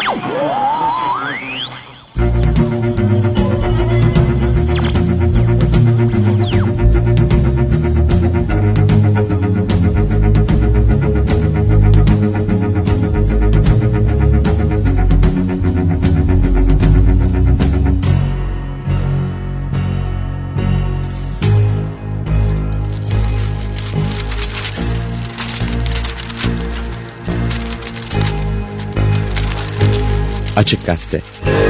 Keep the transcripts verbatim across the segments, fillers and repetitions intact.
Açık Gazete.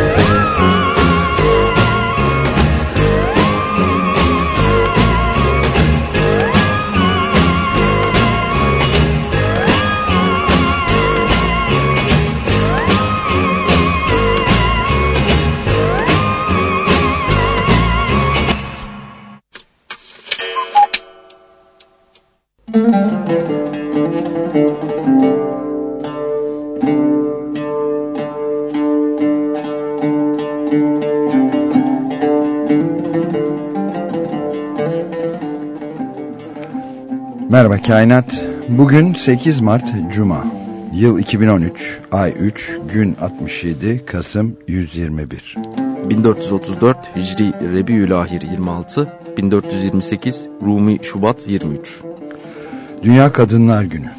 Merhaba Kainat. Bugün sekiz Mart Cuma. Yıl iki bin on üç, ay üç, gün altmış yedi, Kasım yüz yirmi bir. bin dört yüz otuz dört Hicri Rebiülahir yirmi altı, bin dört yüz yirmi sekiz Rumi Şubat yirmi üç. Dünya Kadınlar Günü.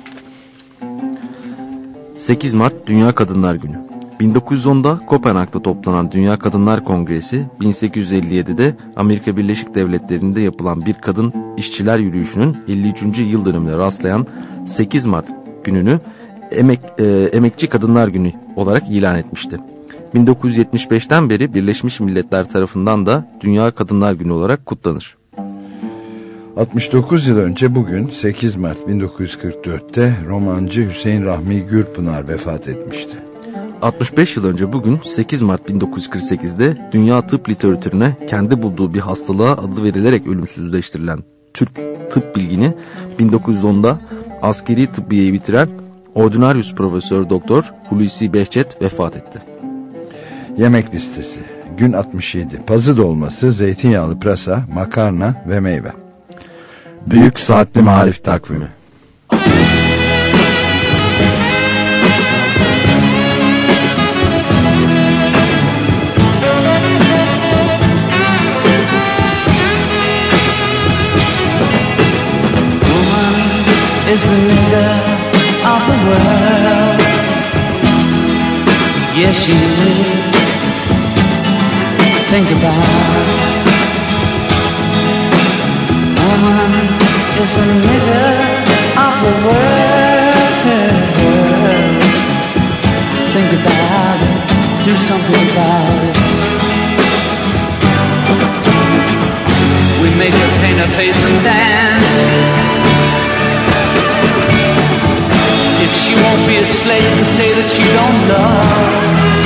sekiz Mart Dünya Kadınlar Günü. bin dokuz yüz onda Kopenhag'da toplanan Dünya Kadınlar Kongresi, bin sekiz yüz elli yedide Amerika Birleşik Devletleri'nde yapılan bir kadın işçiler yürüyüşünün elli üçüncü yıl dönümüne rastlayan sekiz Mart gününü emek, e, Emekçi Kadınlar Günü olarak ilan etmişti. bin dokuz yüz yetmiş beşten beri Birleşmiş Milletler tarafından da Dünya Kadınlar Günü olarak kutlanır. altmış dokuz yıl önce bugün sekiz Mart bin dokuz yüz kırk dörtte romancı Hüseyin Rahmi Gürpınar vefat etmişti. altmış beş yıl önce bugün sekiz Mart bin dokuz yüz kırk sekizde dünya tıp literatürüne kendi bulduğu bir hastalığa adı verilerek ölümsüzleştirilen Türk tıp bilgini, bin dokuz yüz onda askeri tıbbiyeyi bitiren Ordinarius Profesör Doktor Hulusi Behçet vefat etti. Yemek listesi. Gün altmış yedi. Pazı dolması, zeytinyağlı pırasa, makarna ve meyve. Büyük Saatli Marif Takvimi. Is the leader of the world. Yes, she is. Think about it. Woman is the leader of the world. Think about it. Do something about it. We make her paint her face and dance. If she won't be a slave and say that she don't love.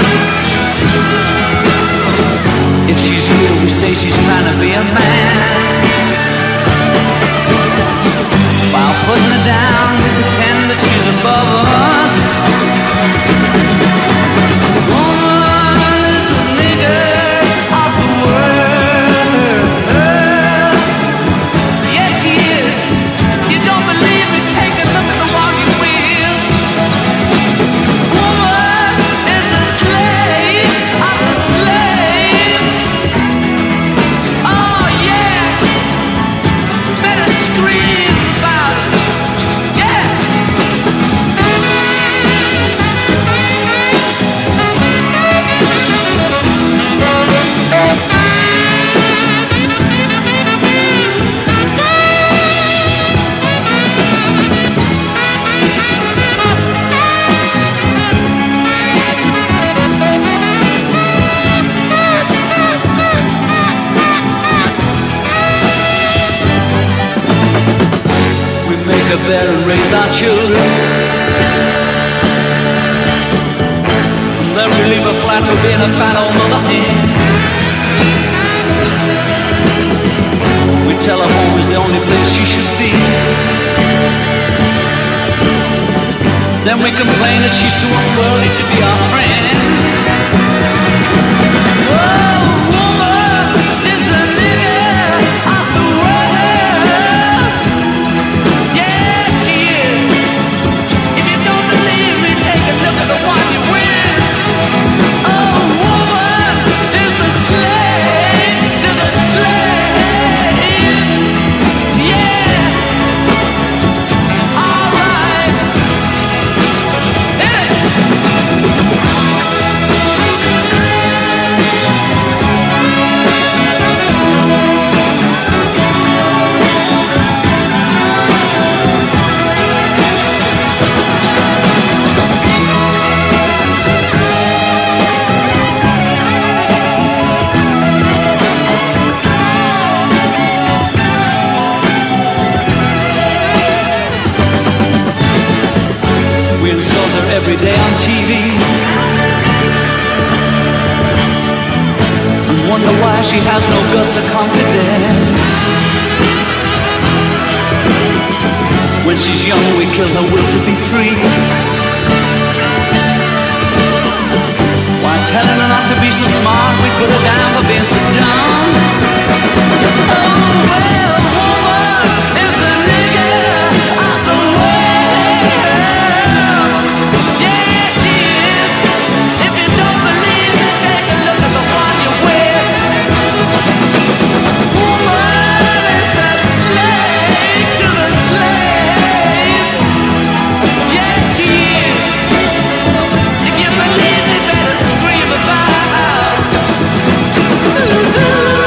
If she's real, we say she's trying to be a man. While putting her down, we pretend that she's above us. Woman is the nigger of the world. Yes, she is. You don't believe me? Take a look at the wall you will. Better and raise our children. Then we leave a flat for being a fat old mother hen. We tell her home is the only place she should be. Then we complain that she's too unworldly to be our friend. Oh, woman is the nigger of the world. Yeah, she is. If you don't believe me, take a look at the one you're with. she has no guts or confidence. When she's young we kill her will to be free. Why telling her not to be so smart, we put her down for being so dumb. Oh well, woman is the nigger of the world. Yeah, she is. If you don't believe me, take a look at the one you wear. Woman is the slave to the slaves. Yeah, she is. If you believe me, better scream about. Ooh.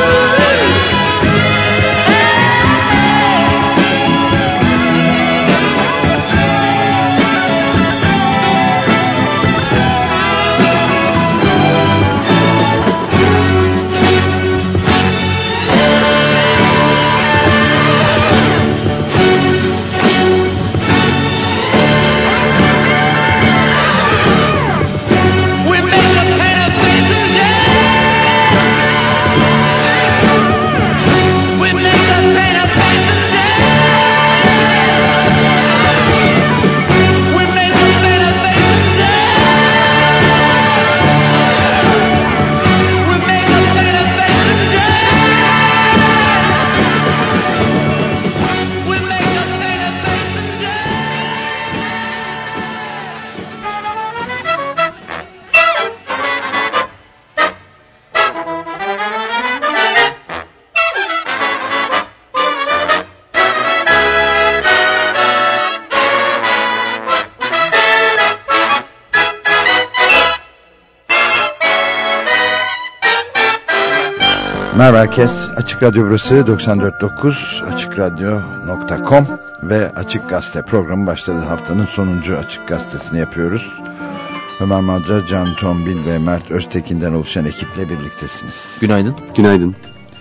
Merhaba herkes. Açık Radyo burası doksan dört nokta dokuz açık radyo nokta com ve Açık Gazete programı başladı. Haftanın sonuncu Açık Gazetesini yapıyoruz. Ömer Madra, Can Tombil ve Mert Öztekin'den oluşan ekiple birliktesiniz. Günaydın. Günaydın.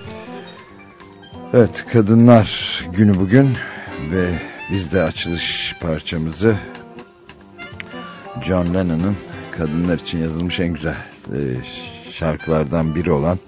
Evet, Kadınlar Günü bugün ve biz de açılış parçamızı John Lennon'ın kadınlar için yazılmış en güzel e, şarkılardan biri olan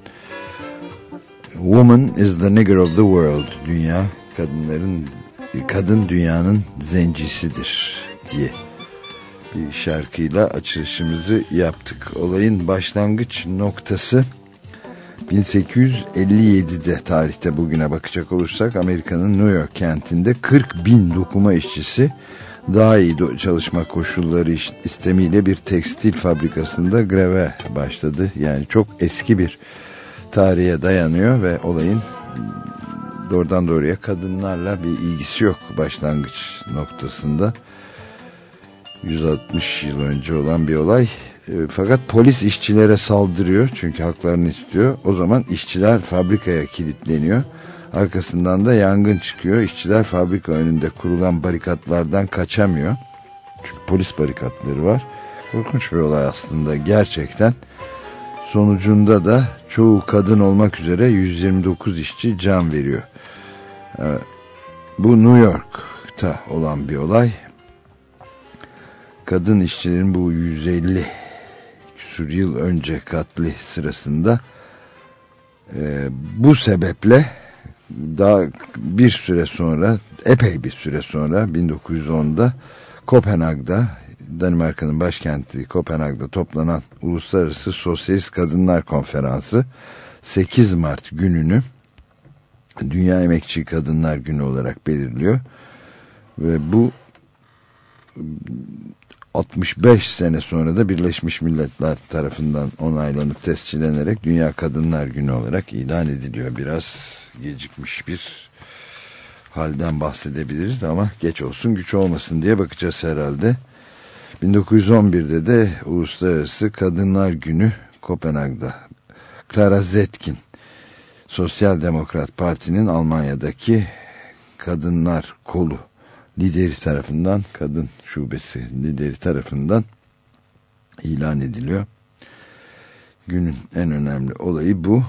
Woman is the nigger of the world. Dünya kadınların kadın dünyanın zencisidir diye bir şarkıyla açılışımızı yaptık. Olayın başlangıç noktası bin sekiz yüz elli yedide, tarihte bugüne bakacak olursak Amerika'nın New York kentinde kırk bin dokuma işçisi daha iyi çalışma koşulları istemiyle bir tekstil fabrikasında greve başladı. Yani çok eski bir tarihe dayanıyor ve olayın doğrudan doğruya kadınlarla bir ilgisi yok başlangıç noktasında. yüz altmış yıl önce olan bir olay. Fakat polis işçilere saldırıyor çünkü haklarını istiyor. O zaman işçiler fabrikaya kilitleniyor. Arkasından da yangın çıkıyor. İşçiler fabrika önünde kurulan barikatlardan kaçamıyor. Çünkü polis barikatları var. Korkunç bir olay aslında gerçekten. Sonucunda da çoğu kadın olmak üzere yüz yirmi dokuz işçi can veriyor. Bu New York'ta olan bir olay. Kadın işçilerin bu yüz elli küsur yıl önce katli sırasında e, bu sebeple daha bir süre sonra, epey bir süre sonra bin dokuz yüz onda Kopenhag'da, Danimarka'nın başkenti Kopenhag'da toplanan Uluslararası Sosyalist Kadınlar Konferansı sekiz Mart gününü Dünya Emekçi Kadınlar Günü olarak belirliyor. Ve bu altmış beş sene sonra da Birleşmiş Milletler tarafından onaylanıp tescillenerek Dünya Kadınlar Günü olarak ilan ediliyor. Biraz gecikmiş bir halden bahsedebiliriz ama geç olsun güç olmasın diye bakacağız herhalde. bin dokuz yüz on birde de Uluslararası Kadınlar Günü Kopenhag'da Clara Zetkin, Sosyal Demokrat Parti'nin Almanya'daki kadınlar kolu lideri tarafından, kadın şubesi lideri tarafından ilan ediliyor. Günün en önemli olayı bu.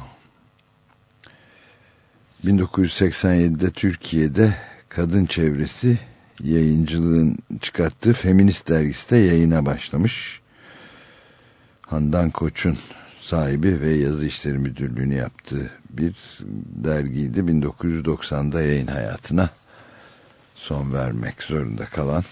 bin dokuz yüz seksen yedide Türkiye'de kadın çevresi yayıncılığın çıkarttığı Feminist dergisi de yayına başlamış. Handan Koç'un sahibi ve yazı işleri müdürlüğünü yaptığı bir dergiydi. bin dokuz yüz doksanda yayın hayatına son vermek zorunda kalan,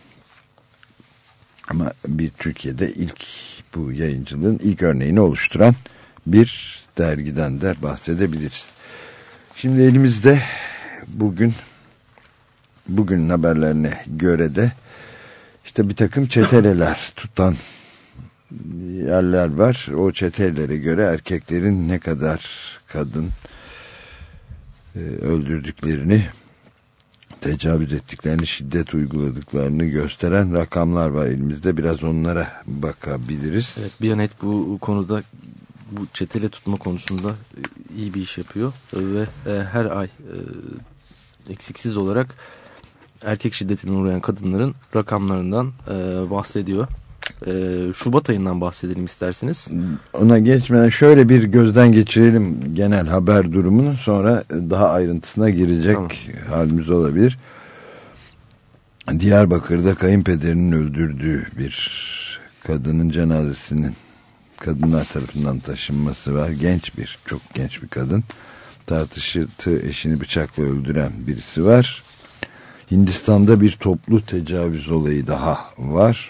ama bir Türkiye'de ilk, bu yayıncılığın ilk örneğini oluşturan bir dergiden de bahsedebiliriz. Şimdi elimizde bugün bugünün haberlerine göre de işte bir takım çeteleler tutan yerler var. O çetelere göre erkeklerin ne kadar kadın e, öldürdüklerini, tecavüz ettiklerini, şiddet uyguladıklarını gösteren rakamlar var elimizde. Biraz onlara bakabiliriz. Evet, Biyanet bu konuda, bu çetele tutma konusunda iyi bir iş yapıyor ve her ay eksiksiz olarak erkek şiddetine uğrayan kadınların rakamlarından bahsediyor. Şubat ayından bahsedelim isterseniz. Ona geçmeden şöyle bir gözden geçirelim genel haber durumunu, sonra daha ayrıntısına girecek tamam. halimiz olabilir. Diyarbakır'da kayınpederinin öldürdüğü bir kadının cenazesinin kadınlar tarafından taşınması var. Genç bir, çok genç bir kadın. Tartıştığı eşini bıçakla öldüren birisi var. Hindistan'da bir toplu tecavüz olayı daha var.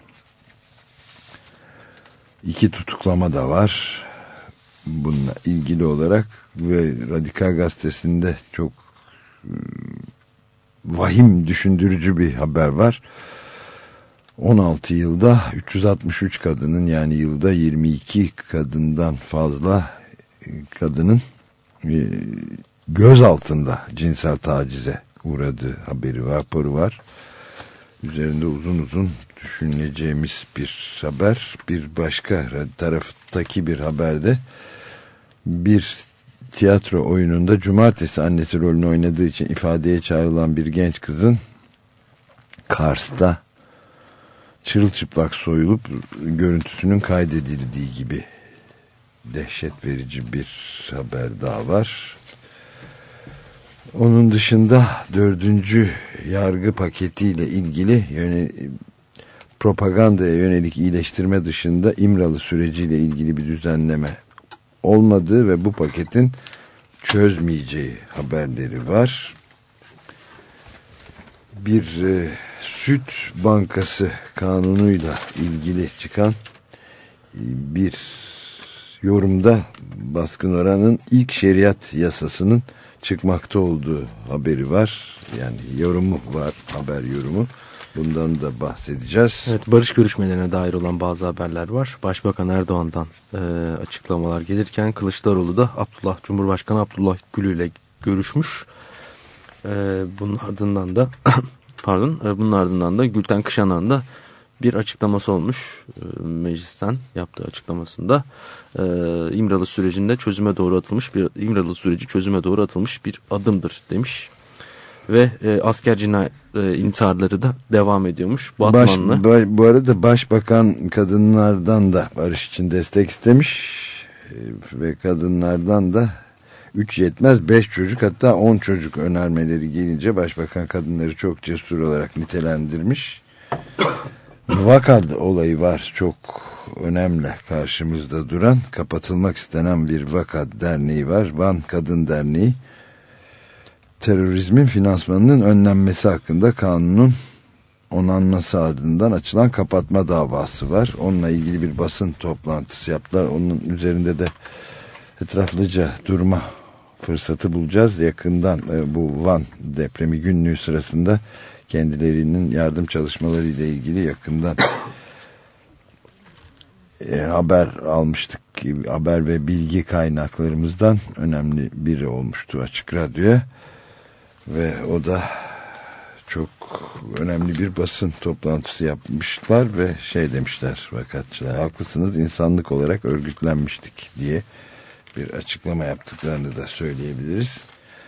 İki tutuklama da var bununla ilgili olarak ve Radikal Gazetesi'nde çok vahim, düşündürücü bir haber var. on altı yılda üç yüz altmış üç kadının, yani yılda yirmi iki kadından fazla kadının göz altında cinsel tacize uğradığı haberi var, raporu var. Üzerinde uzun uzun düşüneceğimiz bir haber. Bir başka taraftaki bir haberde bir tiyatro oyununda cumartesi annesi rolünü oynadığı için ifadeye çağrılan bir genç kızın Kars'ta çırılçıplak soyulup görüntüsünün kaydedildiği gibi dehşet verici bir haber daha var. Onun dışında dördüncü yargı paketiyle ilgili yöne, propagandaya yönelik iyileştirme dışında İmralı süreciyle ilgili bir düzenleme olmadığı ve bu paketin çözmeyeceği haberleri var. Bir e, süt bankası kanunuyla ilgili çıkan e, bir yorumda Baskın Oran'ın ilk şeriat yasasının çıkmakta olduğu haberi var. Yani yorumu var, haber yorumu. Bundan da bahsedeceğiz. Evet, barış görüşmelerine dair olan bazı haberler var. Başbakan Erdoğan'dan e, açıklamalar gelirken Kılıçdaroğlu da Abdullah Cumhurbaşkanı Abdullah Gül ile görüşmüş. E, bunun ardından da pardon, e, bunun ardından da Gülten Kışanak'ın da bir açıklaması olmuş. E, meclisten yaptığı açıklamasında e, İmralı sürecinde çözüme doğru atılmış bir İmralı süreci çözüme doğru atılmış bir adımdır demiş. Ve e, asker cinayet e, intiharları da devam ediyormuş. Batmanlı. Baş, bu arada Başbakan kadınlardan da barış için destek istemiş e, ve kadınlardan da üç yetmez beş çocuk, hatta on çocuk önermeleri gelince Başbakan kadınları çok cesur olarak nitelendirmiş. Vakad olayı var, çok önemli karşımızda duran, kapatılmak istenen bir Vakad derneği var, Van Kadın Derneği. Terörizmin finansmanının önlenmesi hakkında kanunun onanması ardından açılan kapatma davası var. Onunla ilgili bir basın toplantısı yaptılar. Onun üzerinde de etraflıca durma fırsatı bulacağız. Yakından bu Van depremi günlüğü sırasında kendilerinin yardım çalışmaları ile ilgili yakından e, haber almıştık. Haber ve bilgi kaynaklarımızdan önemli biri olmuştu Açık Radyo'ya. Ve o da çok önemli bir basın toplantısı yapmışlar ve şey demişler vakatçılar, haklısınız, insanlık olarak örgütlenmiştik diye bir açıklama yaptıklarını da söyleyebiliriz.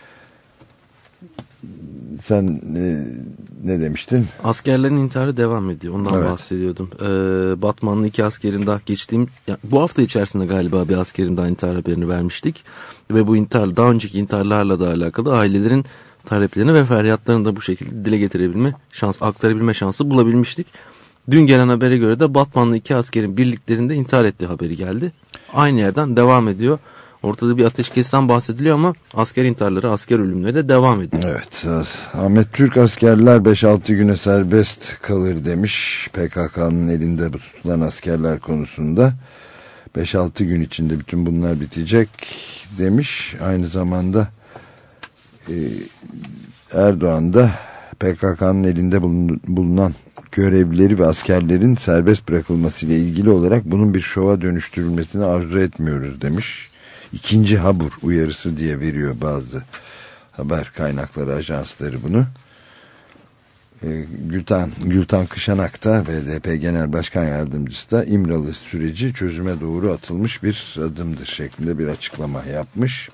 Sen e, ne demiştin? Askerlerin intiharı devam ediyor. Ondan evet. bahsediyordum. Ee, Batmanlı iki askerin daha geçtiğim ya, bu hafta içerisinde galiba bir askerin daha intihar haberini vermiştik. Ve bu intihar, daha önceki intiharlarla da alakalı ailelerin taleplerini ve feryatlarını da bu şekilde dile getirebilme şans, aktarabilme şansı bulabilmiştik. Dün gelen habere göre de Batmanlı iki askerin birliklerinde intihar ettiği haberi geldi. Aynı yerden devam ediyor. Ortada bir ateşkesten bahsediliyor ama asker intiharları, asker ölümleri de devam ediyor. Evet, Ahmet Türk askerler beş altı güne serbest kalır demiş P K K'nın elinde tutulan askerler konusunda. beş altı gün içinde bütün bunlar bitecek demiş. Aynı zamanda e, Erdoğan da P K K'nın elinde bulunan görevlileri ve askerlerin serbest bırakılmasıyla ilgili olarak bunun bir şova dönüştürülmesini arzu etmiyoruz demiş. İkinci habur uyarısı diye veriyor bazı haber kaynakları, ajansları bunu. E, Gültan, Gültan Kışanak da B D P Genel Başkan Yardımcısı da İmralı süreci çözüme doğru atılmış bir adımdır şeklinde bir açıklama yapmış.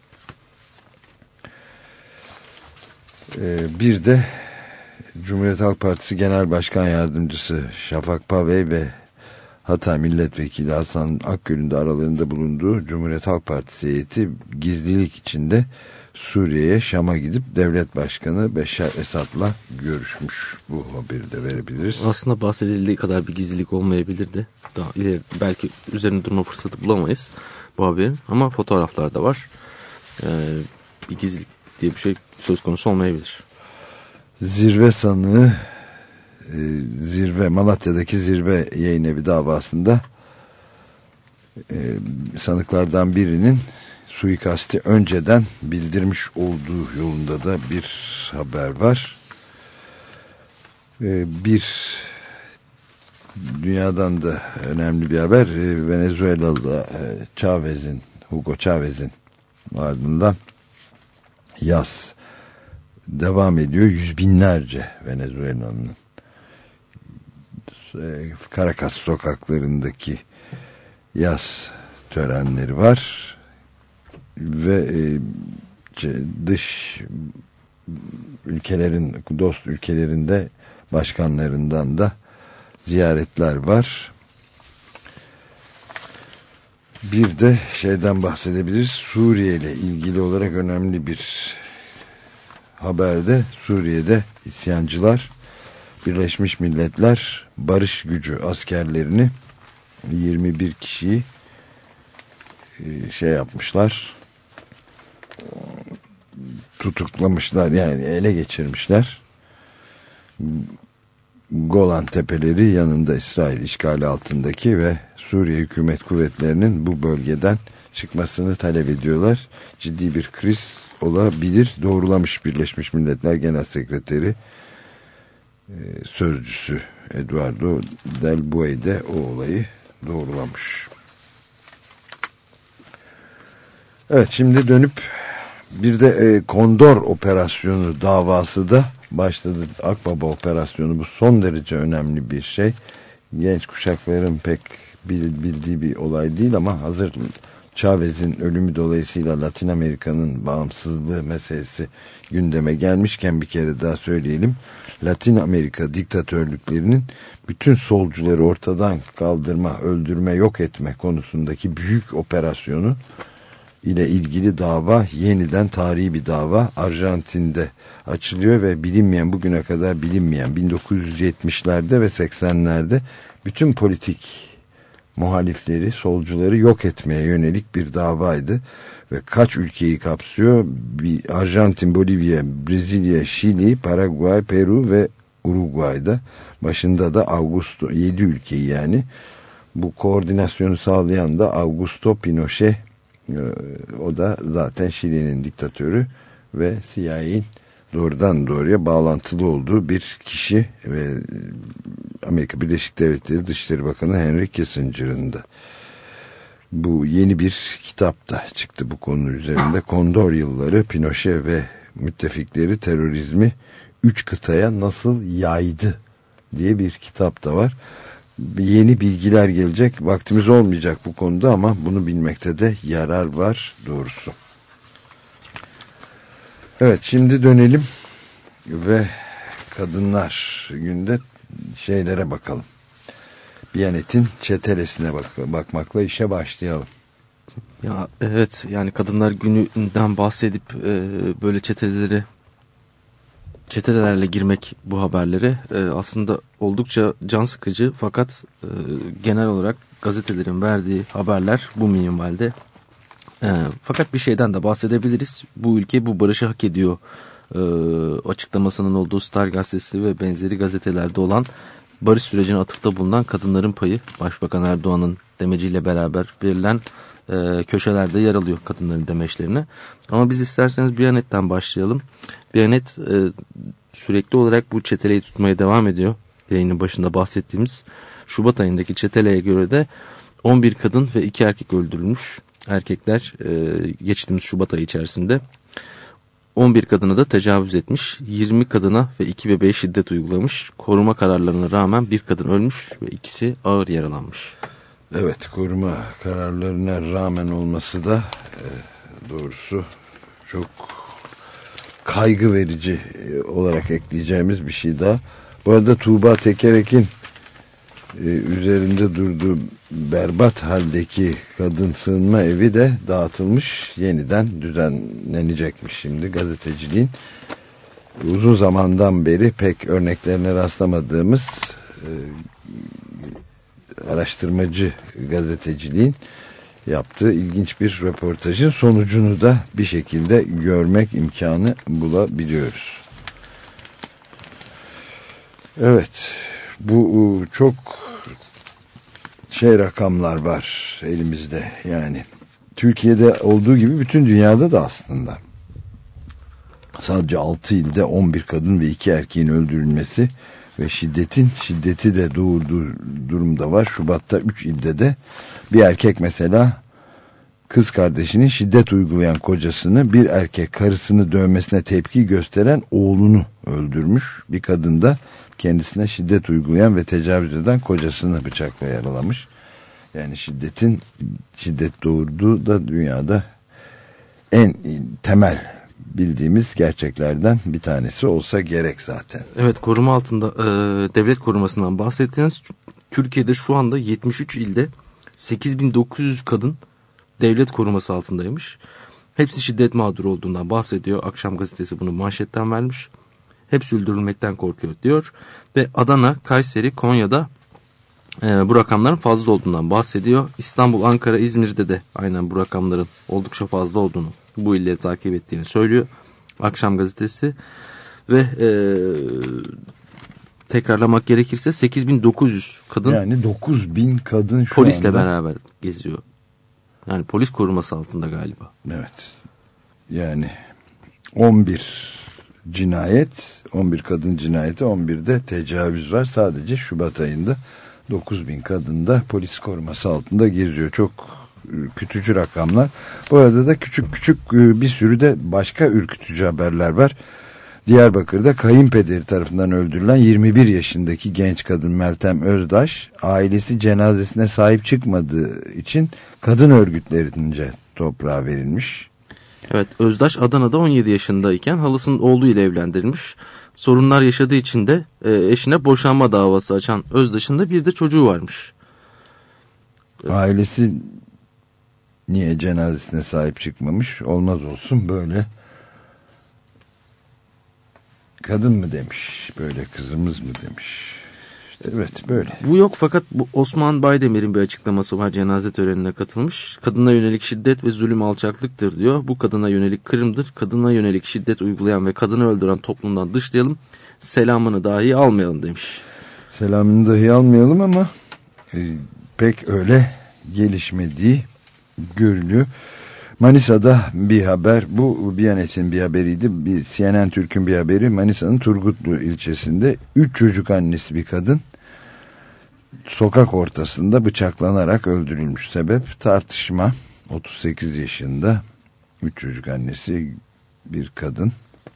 E, bir de Cumhuriyet Halk Partisi Genel Başkan Yardımcısı Şafak Pavey ve Hatay Milletvekili Hasan Akgül'ün de aralarında bulunduğu Cumhuriyet Halk Partisi heyeti gizlilik içinde Suriye'ye, Şam'a gidip devlet başkanı Beşar Esad'la görüşmüş. Bu haberi de verebiliriz. Aslında bahsedildiği kadar bir gizlilik olmayabilirdi. Daha ileri belki üzerine durma fırsatı bulamayız bu haberin. Ama fotoğraflar da var. Ee, bir gizlilik diye bir şey söz konusu olmayabilir. Zirve sanığı e, zirve Malatya'daki zirve yayın evi davasında e, sanıklardan birinin suikasti önceden bildirmiş olduğu yolunda da bir haber var. E, bir dünyadan da önemli bir haber. E, Venezuela'da e, Chavez'in, Hugo Chavez'in ardından yaz devam ediyor. Yüz binlerce Venezuela'nın Caracas sokaklarındaki yaz törenleri var ve dış ülkelerin, dost ülkelerinde başkanlarından da ziyaretler var. Bir de şeyden bahsedebiliriz. Suriye ile ilgili olarak önemli bir haberde Suriye'de isyancılar Birleşmiş Milletler barış gücü askerlerini yirmi bir kişiyi şey yapmışlar, tutuklamışlar, yani ele geçirmişler. Golan Tepeleri yanında İsrail işgali altındaki ve Suriye hükümet kuvvetlerinin bu bölgeden çıkmasını talep ediyorlar. Ciddi bir kriz olabilir doğrulamış Birleşmiş Milletler Genel Sekreteri sözcüsü Eduardo Del Buey de o olayı doğrulamış. Evet, şimdi dönüp bir de e, Kondor operasyonu davası da başladı. Akbaba operasyonu, bu son derece önemli bir şey. Genç kuşakların pek bildiği bir olay değil ama hazır Chavez'in ölümü dolayısıyla Latin Amerika'nın bağımsızlığı meselesi gündeme gelmişken bir kere daha söyleyelim. Latin Amerika diktatörlüklerinin bütün solcuları ortadan kaldırma, öldürme, yok etme konusundaki büyük operasyonu ile ilgili dava yeniden tarihi bir dava Arjantin'de açılıyor ve bilinmeyen, bugüne kadar bilinmeyen bin dokuz yüz yetmişlerde ve seksenlerde bütün politik muhalifleri, solcuları yok etmeye yönelik bir davaydı ve kaç ülkeyi kapsıyor? Bir Arjantin, Bolivya, Brezilya, Şili, Paraguay, Peru ve Uruguay'da. Başında da Augusto, yedi ülkeyi yani. Bu koordinasyonu sağlayan da Augusto Pinochet, o da zaten Şili'nin diktatörü ve C I A'nin doğrudan doğruya bağlantılı olduğu bir kişi ve Amerika Birleşik Devletleri Dışişleri Bakanı Henry Kissinger'ın da. Bu yeni bir kitap da çıktı bu konu üzerinde. Kondor Yılları, Pinochet ve müttefikleri terörizmi üç kıtaya nasıl yaydı diye bir kitap da var. Yeni bilgiler gelecek. Vaktimiz olmayacak bu konuda ama bunu bilmekte de yarar var doğrusu. Evet, şimdi dönelim ve Kadınlar Günü'nde şeylere bakalım. Biyanet'in çetelesine bak bakmakla işe başlayalım. Ya evet, yani Kadınlar Günü'nden bahsedip e, böyle çeteleri çetelerle girmek bu haberlere e, aslında oldukça can sıkıcı, fakat e, genel olarak gazetelerin verdiği haberler bu minvalde. E, fakat bir şeyden de bahsedebiliriz. Bu ülke bu barışı hak ediyor e, açıklamasının olduğu Star gazetesi ve benzeri gazetelerde olan barış sürecine atıfta bulunan kadınların payı, Başbakan Erdoğan'ın demeciyle beraber verilen e, köşelerde yer alıyor kadınların demeçlerine. Ama biz isterseniz Biyanet'ten başlayalım. Biyanet e, sürekli olarak bu çeteleyi tutmaya devam ediyor. Yayının başında bahsettiğimiz Şubat ayındaki çeteleye göre de on bir kadın ve iki erkek öldürülmüş. Erkekler e, geçtiğimiz Şubat ayı içerisinde on bir kadına da tecavüz etmiş, yirmi kadına ve iki bebeğe şiddet uygulamış. Koruma kararlarına rağmen bir kadın ölmüş ve ikisi ağır yaralanmış. Evet, koruma kararlarına rağmen olması da e, doğrusu çok kaygı verici olarak ekleyeceğimiz bir şey daha. Bu arada Tuğba Tekerek'in e, üzerinde durduğu berbat haldeki kadın sığınma evi de dağıtılmış, yeniden düzenlenecekmiş şimdi. Gazeteciliğin uzun zamandan beri pek örneklerine rastlamadığımız e, araştırmacı gazeteciliğin yaptığı ilginç bir röportajın sonucunu da bir şekilde görmek imkanı bulabiliyoruz. Evet, bu çok şey rakamlar var elimizde, yani Türkiye'de olduğu gibi bütün dünyada da aslında sadece altı ilde on bir kadın ve iki erkeğin öldürülmesi ve şiddetin şiddeti de doğurduğu durumda var. Şubat'ta üç ilde de bir erkek mesela kız kardeşinin şiddet uygulayan kocasını, bir erkek karısını dövmesine tepki gösteren oğlunu öldürmüş. Bir kadın da kendisine şiddet uygulayan ve tecavüz eden kocasını bıçakla yaralamış. Yani şiddetin şiddet doğurduğu da dünyada en temel bildiğimiz gerçeklerden bir tanesi olsa gerek zaten. Evet, koruma altında e, devlet korumasından bahsettiğiniz Türkiye'de şu anda yetmiş üç ilde sekiz bin dokuz yüz kadın devlet koruması altındaymış. Hepsi şiddet mağduru olduğundan bahsediyor. Akşam gazetesi bunu manşetten vermiş. Hepsi öldürülmekten korkuyor diyor. Ve Adana, Kayseri, Konya'da e, bu rakamların fazla olduğundan bahsediyor. İstanbul, Ankara, İzmir'de de aynen bu rakamların oldukça fazla olduğunu, bu illeri takip ettiğini söylüyor Akşam gazetesi. Ve e, tekrarlamak gerekirse sekiz bin dokuz yüz kadın, yani dokuz bin kadın şu polisle anda beraber geziyor. Yani polis koruması altında galiba. Evet. Yani on bir cinayet, on bir kadın cinayeti, on birde tecavüz var. Sadece Şubat ayında dokuz bin kadın da polis koruması altında geziyor. Çok ürkütücü rakamlar. Bu arada da küçük küçük bir sürü de başka ürkütücü haberler var. Diyarbakır'da kayınpederi tarafından öldürülen yirmi bir yaşındaki genç kadın Meltem Özdaş, ailesi cenazesine sahip çıkmadığı için kadın örgütlerince toprağa verilmiş. Evet, Özdaş Adana'da on yedi yaşındayken halasının oğluyla evlendirilmiş. Sorunlar yaşadığı için de e, eşine boşanma davası açan Özdaş'ın da bir de çocuğu varmış. Ailesi niye cenazesine sahip çıkmamış? Olmaz olsun böyle kadın mı demiş, böyle kızımız mı demiş. İşte evet, böyle. Bu yok, fakat bu Osman Baydemir'in bir açıklaması var, cenaze törenine katılmış. Kadına yönelik şiddet ve zulüm alçaklıktır diyor. Bu kadına yönelik kırımdır. Kadına yönelik şiddet uygulayan ve kadını öldüren toplumdan dışlayalım. Selamını dahi almayalım demiş. Selamını dahi almayalım ama e, pek öyle gelişmediği görülüyor. Manisa'da bir haber, bu Biyanet'in bir haberiydi, bir C N N Türk'ün bir haberi. Manisa'nın Turgutlu ilçesinde üç çocuk annesi bir kadın sokak ortasında bıçaklanarak öldürülmüş. Sebep tartışma. otuz sekiz yaşında üç çocuk annesi bir kadın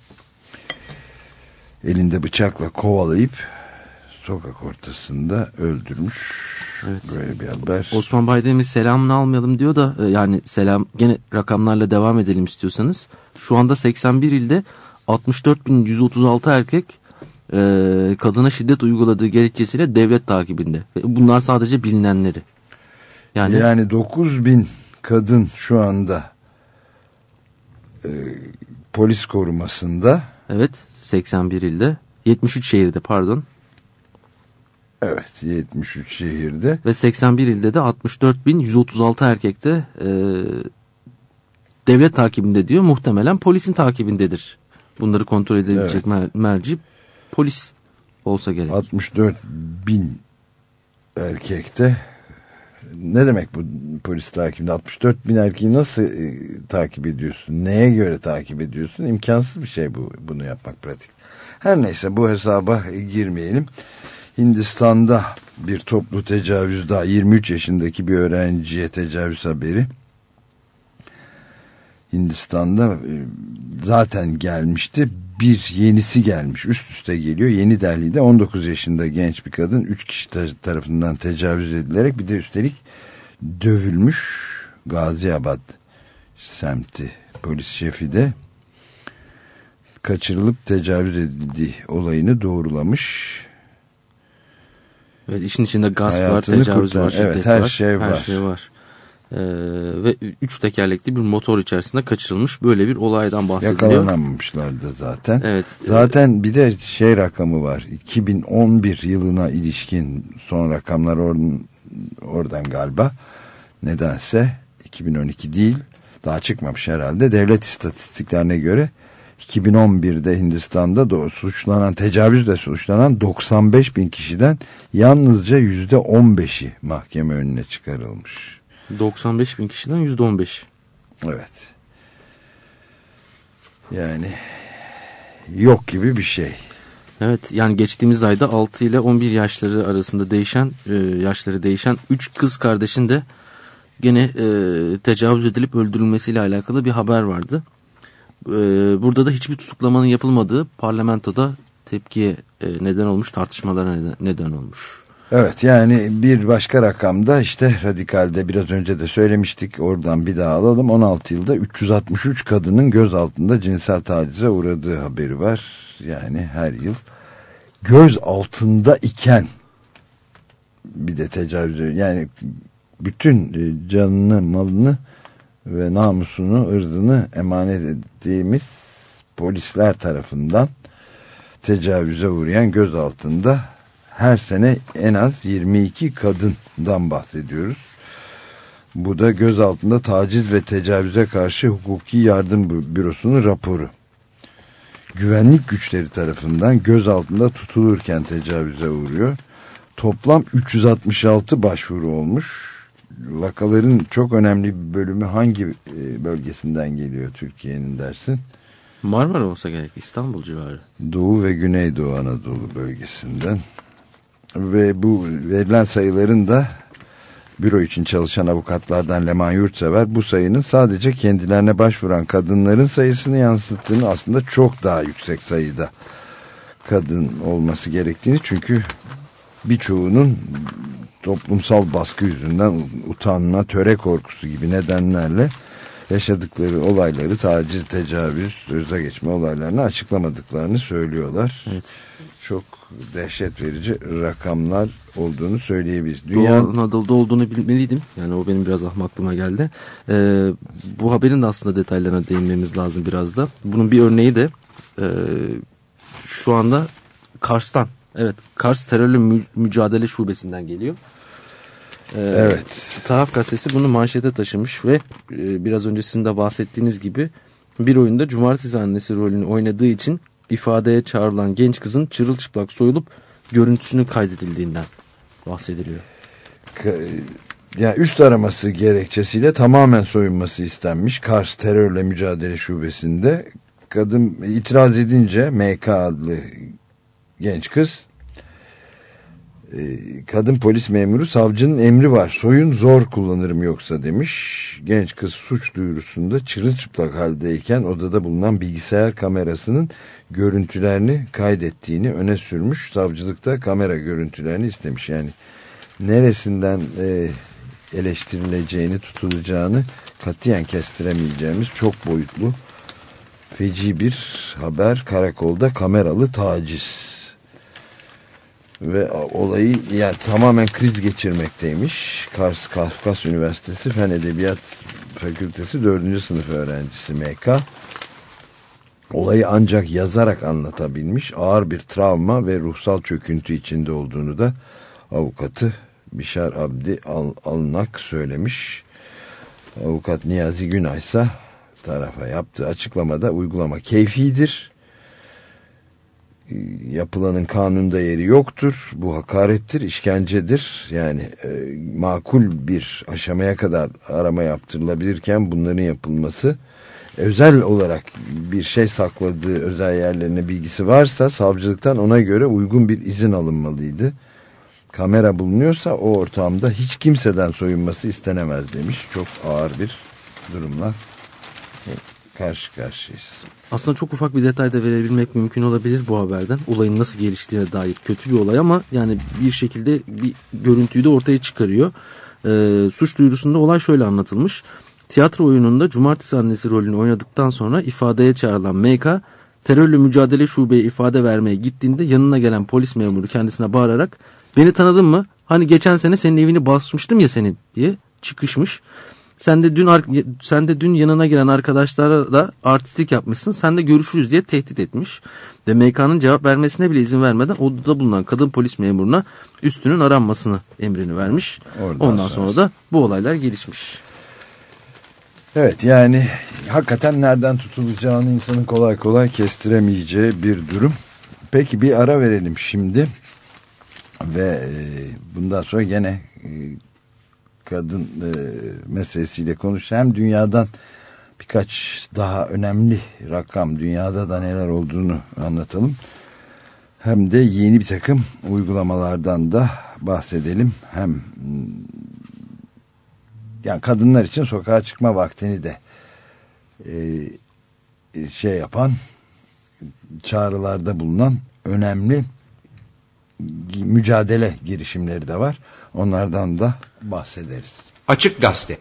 elinde bıçakla kovalayıp sokak ortasında öldürmüş. Evet. Böyle bir haber. Osman Baydemir selamını almayalım diyor da, yani selam, gene rakamlarla devam edelim istiyorsanız. Şu anda seksen bir ilde altmış dört bin yüz otuz altı erkek e, kadına şiddet uyguladığı gerekçesiyle devlet takibinde. Bunlar sadece bilinenleri. Yani, yani dokuz bin kadın şu anda e, polis korumasında. Evet. seksen bir ilde, yetmiş üç şehirde pardon. Evet, yetmiş üç şehirde. Ve seksen bir ilde de altmış dört bin yüz otuz altı erkekte e, devlet takibinde diyor. Muhtemelen polisin takibindedir. Bunları kontrol edebilecek evet. mer- merci polis olsa gerek. altmış dört bin erkekte. Ne demek bu polis takibinde? altmış dört bin erkeği nasıl e, takip ediyorsun? Neye göre takip ediyorsun? İmkansız bir şey bu, bunu yapmak pratik. Her neyse, bu hesaba girmeyelim. Hindistan'da bir toplu tecavüz, daha yirmi üç yaşındaki bir öğrenciye tecavüz haberi. Hindistan'da zaten gelmişti. Bir yenisi gelmiş. Üst üste geliyor. Yeni Delhi'de on dokuz yaşında genç bir kadın üç kişi tarafından tecavüz edilerek, bir de üstelik dövülmüş. Gaziabad semti polis şefi de kaçırılıp tecavüz edildiği olayını doğrulamış. Evet, işin içinde gasp var, tecavüz kurtar. var, şiddet evet, her var. Şey her var. şey var. Ee, ve üç tekerlekli bir motor içerisinde kaçırılmış, böyle bir olaydan bahsediliyor. Yakalanamamışlar da zaten. Evet. Zaten bir de şey rakamı var. iki bin on bir yılına ilişkin son rakamlar or- oradan galiba. Nedense iki bin on iki değil, daha çıkmamış herhalde. Devlet istatistiklerine göre iki bin on birde Hindistan'da da suçlanan, tecavüzle suçlanan doksan beş bin kişiden yalnızca yüzde on beşi mahkeme önüne çıkarılmış. doksan beş bin kişiden yüzde on beş. Evet. Yani yok gibi bir şey. Evet, yani geçtiğimiz ayda altı ile on bir yaşları arasında değişen, yaşları değişen üç kız kardeşin de gene e, tecavüz edilip öldürülmesiyle alakalı bir haber vardı. E, burada da hiçbir tutuklamanın yapılmadığı parlamentoda tepkiye e, neden olmuş, tartışmalara neden, neden olmuş. Evet, yani bir başka rakamda işte Radikal'de biraz önce de söylemiştik, oradan bir daha alalım. on altı yılda üç yüz altmış üç kadının gözaltında cinsel tacize uğradığı haberi var. Yani her yıl göz altında iken bir de tecavüz, yani bütün canını, malını ve namusunu, ırzını emanet ettiğimiz polisler tarafından tecavüze uğrayan, göz altında her sene en az yirmi iki kadından bahsediyoruz. Bu da gözaltında taciz ve tecavüze karşı hukuki yardım bürosunun raporu. Güvenlik güçleri tarafından gözaltında tutulurken tecavüze uğruyor. Toplam üç yüz altmış altı başvuru olmuş. Vakaların çok önemli bir bölümü hangi bölgesinden geliyor Türkiye'nin dersin? Marmara olsa gerek, İstanbul civarı. Doğu ve Güneydoğu Anadolu bölgesinden. Ve bu verilen sayıların da büro için çalışan avukatlardan Leman Yurtsever, bu sayının sadece kendilerine başvuran kadınların sayısını yansıttığını, aslında çok daha yüksek sayıda kadın olması gerektiğini, çünkü birçoğunun toplumsal baskı yüzünden utanma, töre korkusu gibi nedenlerle yaşadıkları olayları, taciz, tecavüz, öze geçme olaylarını açıklamadıklarını söylüyorlar. Evet. Çok dehşet verici rakamlar olduğunu söyleyebiliriz. Dünya... Doğu Anadolu'da olduğunu bilmeliydim. Yani o benim biraz aklıma geldi. Ee, bu haberin de aslında detaylarına değinmemiz lazım biraz da. Bunun bir örneği de e, şu anda Kars'tan. Evet, Kars Terörle Mü- Mücadele Şubesi'nden geliyor. Ee, evet. Taraf gazetesi bunu manşete taşımış ve e, biraz önce sizin de bahsettiğiniz gibi bir oyunda cumartesi annesi rolünü oynadığı için ifadeye çağrılan genç kızın çırılçıplak soyulup görüntüsünün kaydedildiğinden bahsediliyor. Yani üst araması gerekçesiyle tamamen soyunması istenmiş Kars Terörle Mücadele Şubesi'nde. Kadın itiraz edince M K adlı genç kız, kadın polis memuru, savcının emri var, soyun, zor kullanırım yoksa demiş. Genç kız suç duyurusunda çırılçıplak haldeyken odada bulunan bilgisayar kamerasının görüntülerini kaydettiğini öne sürmüş. Savcılıkta kamera görüntülerini istemiş. Yani neresinden e, eleştirileceğini, tutulacağını katiyen kestiremeyeceğimiz çok boyutlu, feci bir haber. Karakolda kameralı taciz. Ve olayı yani tamamen kriz geçirmekteymiş. Kars Kafkas Üniversitesi Fen Edebiyat Fakültesi dördüncü sınıf öğrencisi M K. olayı ancak yazarak anlatabilmiş, ağır bir travma ve ruhsal çöküntü içinde olduğunu da avukatı Bişar Abdi Al Alnak söylemiş. Avukat Niyazi Günay ise tarafa yaptığı açıklamada uygulama keyfidir. Yapılanın kanunda yeri yoktur. Bu hakarettir, işkencedir. Yani e, makul bir aşamaya kadar arama yaptırılabilirken bunların yapılması, özel olarak bir şey sakladığı özel yerlerine bilgisi varsa savcılıktan ona göre uygun bir izin alınmalıydı. Kamera bulunuyorsa o ortamda hiç kimseden soyunması istenemez demiş. Çok ağır bir durumla karşı karşıyayız. Aslında çok ufak bir detay da verebilmek mümkün olabilir bu haberden. Olayın nasıl geliştiğine dair kötü bir olay ama yani bir şekilde bir görüntüyü de ortaya çıkarıyor. Ee, suç duyurusunda olay şöyle anlatılmış. Tiyatro oyununda Cumartesi Annesi rolünü oynadıktan sonra ifadeye çağrılan M K, terörle mücadele şubeye ifade vermeye gittiğinde yanına gelen polis memuru kendisine bağırarak "Beni tanıdın mı? Hani geçen sene senin evini basmıştım ya senin" diye çıkışmış. Sen de dün sen de dün yanına gelen arkadaşlara da artistlik yapmışsın. Sen de görüşürüz diye tehdit etmiş. Ve M K'nın cevap vermesine bile izin vermeden odada bulunan kadın polis memuruna üstünün aranmasını emrini vermiş. Oradan Ondan sonra da bu olaylar gelişmiş. Evet, yani hakikaten nereden tutulacağını insanın kolay kolay kestiremeyeceği bir durum. Peki bir ara verelim şimdi. Ve bundan sonra gene kadın e, meselesiyle konuşacağım. Hem dünyadan birkaç daha önemli rakam, dünyada da neler olduğunu anlatalım. Hem de yeni bir takım uygulamalardan da bahsedelim. Hem yani kadınlar için sokağa çıkma vaktini de e, şey yapan, çağrılarda bulunan önemli mücadele girişimleri de var. Onlardan da bahsederiz. Açık Gazete.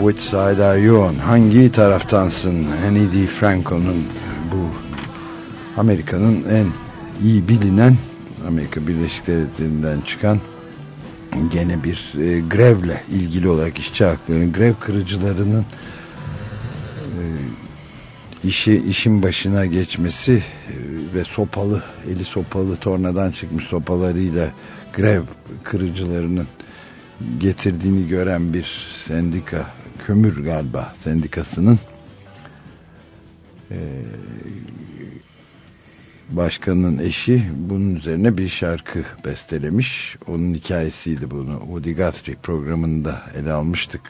Which Side Are You On? Hangi taraftansın? Annie D. Franco'nun, bu Amerika'nın en iyi bilinen, Amerika Birleşik Devletleri'nden çıkan gene bir e, grevle ilgili olarak işçi hakları, grev kırıcılarının e, işi işin başına geçmesi e, ve sopalı, eli sopalı, tornadan çıkmış sopalarıyla grev kırıcılarının getirdiğini gören bir sendika, kömür galiba sendikasının e, başkanının eşi bunun üzerine bir şarkı bestelemiş. Onun hikayesiydi bunu. Woody Guthrie programında ele almıştık.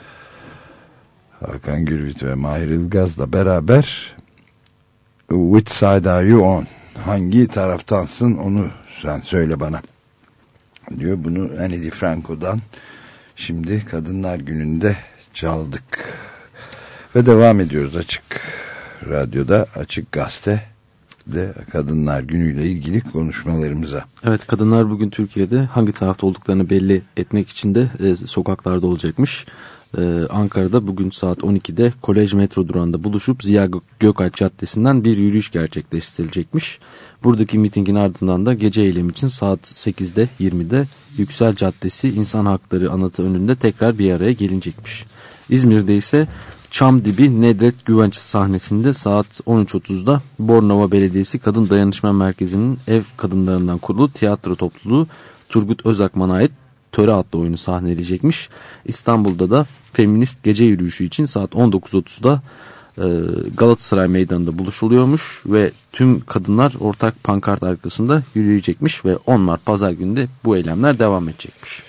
Hakan Gürvit ve Mahir İlgaz'la beraber. Which side are you on? Hangi taraftansın, onu sen söyle bana diyor. Bunu Annie D. Franco'dan şimdi Kadınlar Günü'nde çaldık. Ve devam ediyoruz Açık Radyo'da, Açık Gazete de Kadınlar Günü'yle ilgili konuşmalarımıza. Evet, kadınlar bugün Türkiye'de hangi tarafta olduklarını belli etmek için de e, sokaklarda olacakmış. E, Ankara'da bugün saat on ikide Kolej Metro durağında buluşup Ziya Gökalp Caddesi'nden bir yürüyüş gerçekleştirilecekmiş. Buradaki mitingin ardından da gece eylemi için saat sekizde yirmide Yüksel Caddesi İnsan Hakları Anıtı önünde tekrar bir araya gelinecekmiş. İzmir'de ise Çamdibi Nedret Güvenç sahnesinde saat on üç otuzda Bornova Belediyesi Kadın Dayanışma Merkezi'nin ev kadınlarından kurulu tiyatro topluluğu Turgut Özakman'a ait Töre adlı oyunu sahneleyecekmiş. İstanbul'da da feminist gece yürüyüşü için saat on dokuz otuzda e, Galatasaray Meydanı'nda buluşuluyormuş ve tüm kadınlar ortak pankart arkasında yürüyecekmiş ve on Mart Pazar günü de bu eylemler devam edecekmiş.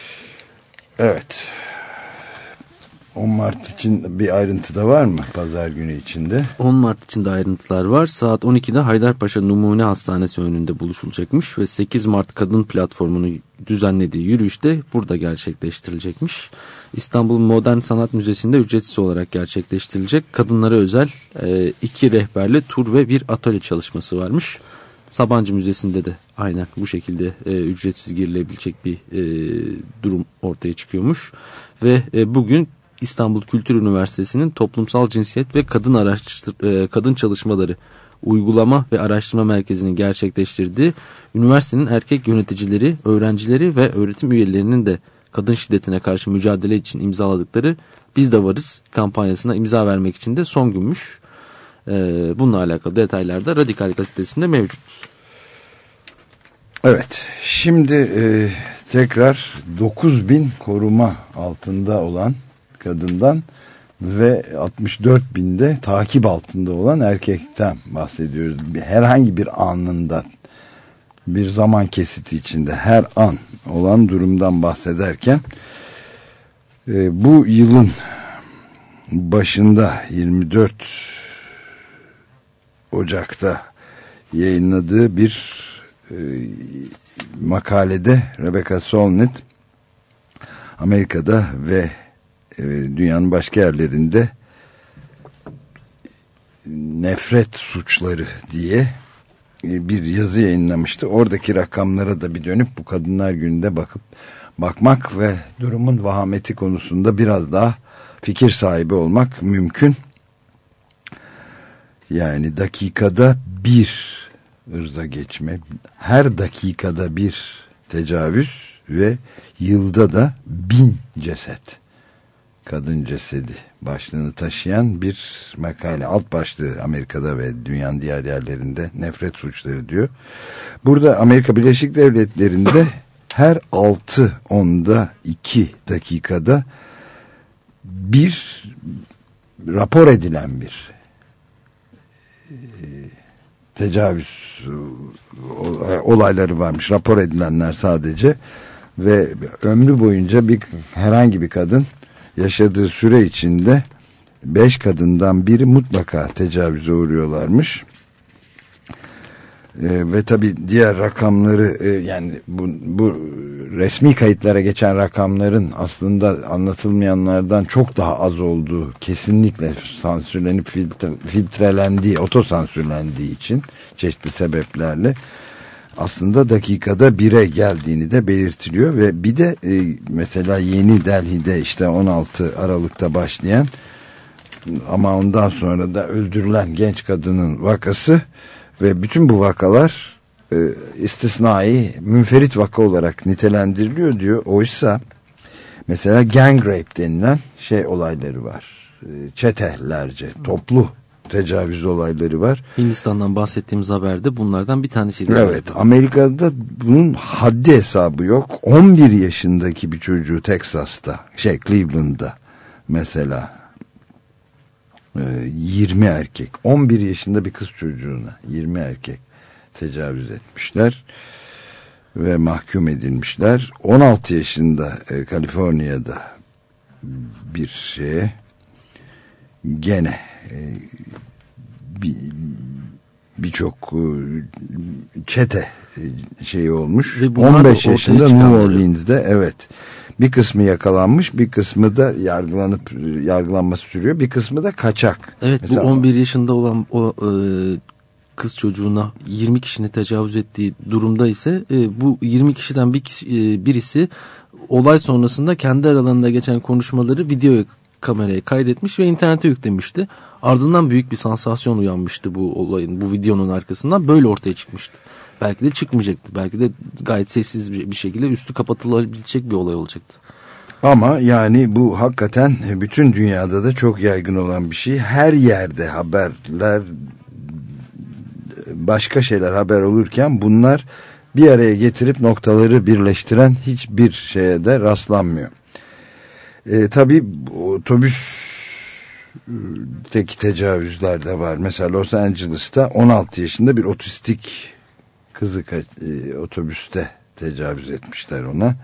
Evet. on Mart için bir ayrıntı da var mı Pazar günü içinde? on Mart için de ayrıntılar var. Saat on ikide Haydarpaşa Numune Hastanesi önünde buluşulacakmış ve sekiz Mart Kadın Platformu'nun düzenlediği yürüyüş de burada gerçekleştirilecekmiş. İstanbul Modern Sanat Müzesi'nde ücretsiz olarak gerçekleştirilecek kadınlara özel e, iki rehberli tur ve bir atölye çalışması varmış. Sabancı Müzesi'nde de aynen bu şekilde e, ücretsiz girilebilecek bir e, durum ortaya çıkıyormuş. Ve e, bugün İstanbul Kültür Üniversitesi'nin Toplumsal Cinsiyet ve Kadın Araştır e, Kadın Çalışmaları Uygulama ve Araştırma Merkezi'nin gerçekleştirdiği üniversitenin erkek yöneticileri, öğrencileri ve öğretim üyelerinin de kadın şiddetine karşı mücadele için imzaladıkları Biz de Varız kampanyasına imza vermek için de son günmüş. E, bununla alakalı detaylar da Radikal Gazetesi'nde mevcut. Evet, şimdi e, tekrar dokuz bin koruma altında olan kadından ve altmış dört binde takip altında olan erkekten bahsediyoruz. Herhangi bir anında, bir zaman kesiti içinde her an olan durumdan bahsederken e, bu yılın başında yirmi dört Ocak'ta yayınladığı bir e, makalede Rebecca Solnit Amerika'da ve e, dünyanın başka yerlerinde nefret suçları diye e, bir yazı yayınlamıştı. Oradaki rakamlara da bir dönüp bu Kadınlar Günü'nde bakıp bakmak ve durumun vahameti konusunda biraz daha fikir sahibi olmak mümkün. Yani dakikada bir ırza geçme, her dakikada bir tecavüz ve yılda da bin ceset, kadın cesedi başlığını taşıyan bir makale. Alt başlığı Amerika'da ve dünyanın diğer yerlerinde nefret suçları diyor. Burada Amerika Birleşik Devletleri'nde her altı onda iki dakikada bir rapor edilen bir tecavüz olayları varmış. Rapor edilenler sadece ve ömrü boyunca bir herhangi bir kadın yaşadığı süre içinde beş kadından biri mutlaka tecavüze uğruyorlarmış. Ee, ve tabii diğer rakamları e, yani bu, bu resmi kayıtlara geçen rakamların aslında anlatılmayanlardan çok daha az olduğu kesinlikle sansürlenip filtre, filtrelendiği, otosansürlendiği için çeşitli sebeplerle aslında dakikada bire geldiğini de belirtiliyor ve bir de e, mesela Yeni Delhi'de işte on altı Aralık'ta başlayan ama ondan sonra da öldürülen genç kadının vakası ve bütün bu vakalar e, istisnai, münferit vaka olarak nitelendiriliyor diyor. Oysa mesela gang rape denilen şey olayları var. E, çetelerce, toplu tecavüz olayları var. Hindistan'dan bahsettiğimiz haberde bunlardan bir tanesiydi. Evet, Amerika'da bunun haddi hesabı yok. on bir yaşındaki bir çocuğu Texas'ta, şey Cleveland'da mesela yirmi erkek, on bir yaşında bir kız çocuğuna yirmi erkek tecavüz etmişler ve mahkum edilmişler. on altı yaşında e, Kaliforniya'da bir şeye gene e, bir birçok e, çete e, şeyi olmuş. on beş yaşında New Orleans'de, evet. Bir kısmı yakalanmış, bir kısmı da yargılanıp yargılanması sürüyor, bir kısmı da kaçak. Evet, mesela bu on bir yaşında olan o e, kız çocuğuna yirmi kişinin tecavüz ettiği durumda ise e, bu yirmi kişiden bir kişi, e, birisi olay sonrasında kendi aralarında geçen konuşmaları video kameraya kaydetmiş ve internete yüklemişti. Ardından büyük bir sansasyon uyanmıştı bu olayın, bu videonun arkasından, böyle ortaya çıkmıştı. Belki de çıkmayacaktı. Belki de gayet sessiz bir şekilde üstü kapatılabilecek bir olay olacaktı. Ama yani bu hakikaten bütün dünyada da çok yaygın olan bir şey. Her yerde haberler, başka şeyler haber olurken bunlar bir araya getirip noktaları birleştiren hiçbir şeye de rastlanmıyor. E, tabii otobüsteki tecavüzler de var. Mesela Los Angeles'ta on altı yaşında bir otistik kızı e, otobüste tecavüz etmişler ona.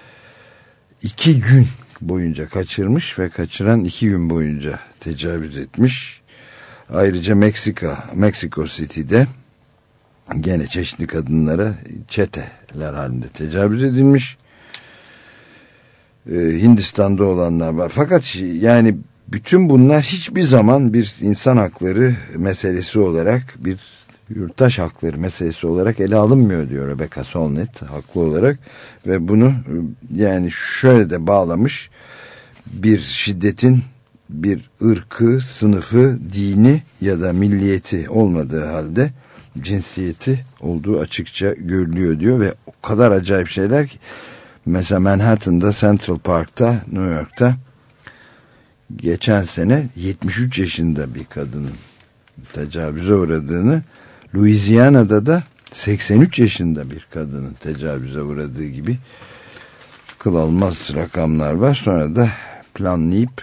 İki gün boyunca kaçırmış ve kaçıran iki gün boyunca tecavüz etmiş. Ayrıca Meksika, Meksiko City'de gene çeşitli kadınlara çeteler halinde tecavüz edilmiş. Ee, Hindistan'da olanlar var. Fakat yani bütün bunlar hiçbir zaman bir insan hakları meselesi olarak, bir yurttaş hakları meselesi olarak ele alınmıyor diyor Rebecca Solnit haklı olarak ve bunu yani şöyle de bağlamış: bir şiddetin bir ırkı, sınıfı, dini ya da milliyeti olmadığı halde cinsiyeti olduğu açıkça görülüyor diyor ve o kadar acayip şeyler ki mesela Manhattan'da, Central Park'ta, New York'ta geçen sene yetmiş üç yaşında bir kadının tecavüze uğradığını, Louisiana'da da seksen üç yaşında bir kadının tecavüze uğradığı gibi kıl almaz rakamlar var. Sonra da planlayıp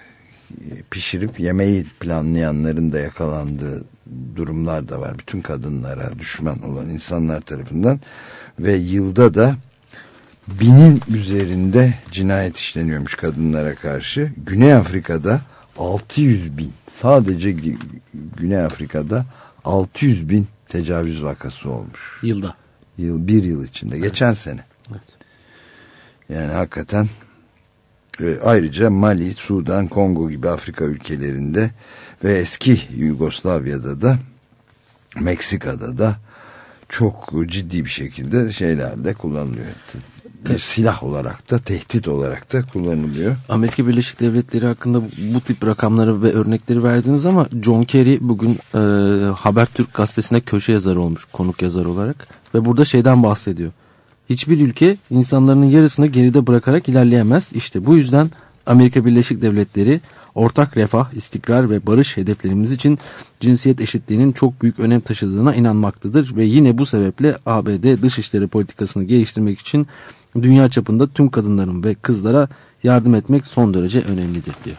pişirip yemeği planlayanların da yakalandığı durumlar da var. Bütün kadınlara düşman olan insanlar tarafından ve yılda da binin üzerinde cinayet işleniyormuş kadınlara karşı. Güney Afrika'da altı yüz bin, sadece Güney Afrika'da altı yüz bin tecavüz vakası olmuş. Yılda. Yıl, bir yıl içinde. Evet. Geçen sene. Evet. Yani hakikaten e, ayrıca Mali, Sudan, Kongo gibi Afrika ülkelerinde ve eski Yugoslavya'da da, Meksika'da da çok ciddi bir şekilde şeylerde kullanılıyor. Bir evet. Silah olarak da, tehdit olarak da kullanılıyor. Amerika Birleşik Devletleri hakkında bu tip rakamları ve örnekleri verdiniz ama John Kerry bugün e, Habertürk gazetesine köşe yazarı olmuş, konuk yazar olarak ve burada şeyden bahsediyor. Hiçbir ülke insanların yarısını geride bırakarak ilerleyemez. İşte bu yüzden Amerika Birleşik Devletleri ortak refah, istikrar ve barış hedeflerimiz için cinsiyet eşitliğinin çok büyük önem taşıdığına inanmaktadır ve yine bu sebeple A B D dışişleri politikasını geliştirmek için dünya çapında tüm kadınların ve kızlara yardım etmek son derece önemlidir diyor.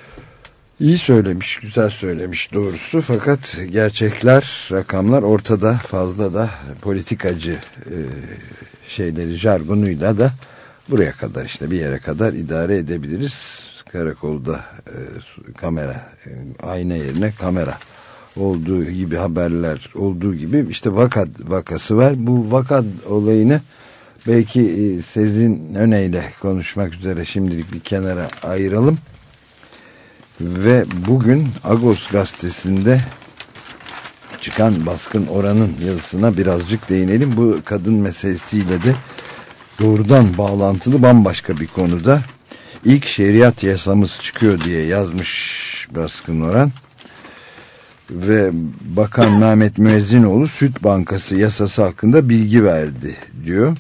İyi söylemiş, güzel söylemiş doğrusu, fakat gerçekler, rakamlar ortada, fazla da politikacı e, şeyleri, jargonuyla da buraya kadar, işte bir yere kadar idare edebiliriz. Karakolda e, kamera, e, ayna yerine kamera olduğu gibi, haberler olduğu gibi işte vaka vakası var. Bu vaka olayını belki e, Sezin Öne'yle konuşmak üzere şimdilik bir kenara ayıralım. Ve bugün Agos gazetesinde çıkan baskın oranın yazısına birazcık değinelim. Bu kadın meselesiyle de doğrudan bağlantılı bambaşka bir konuda. İlk şeriat yasamız çıkıyor diye yazmış Baskın Oran. Ve Bakan Mehmet Müezzinoğlu Süt Bankası yasası hakkında bilgi verdi diyor.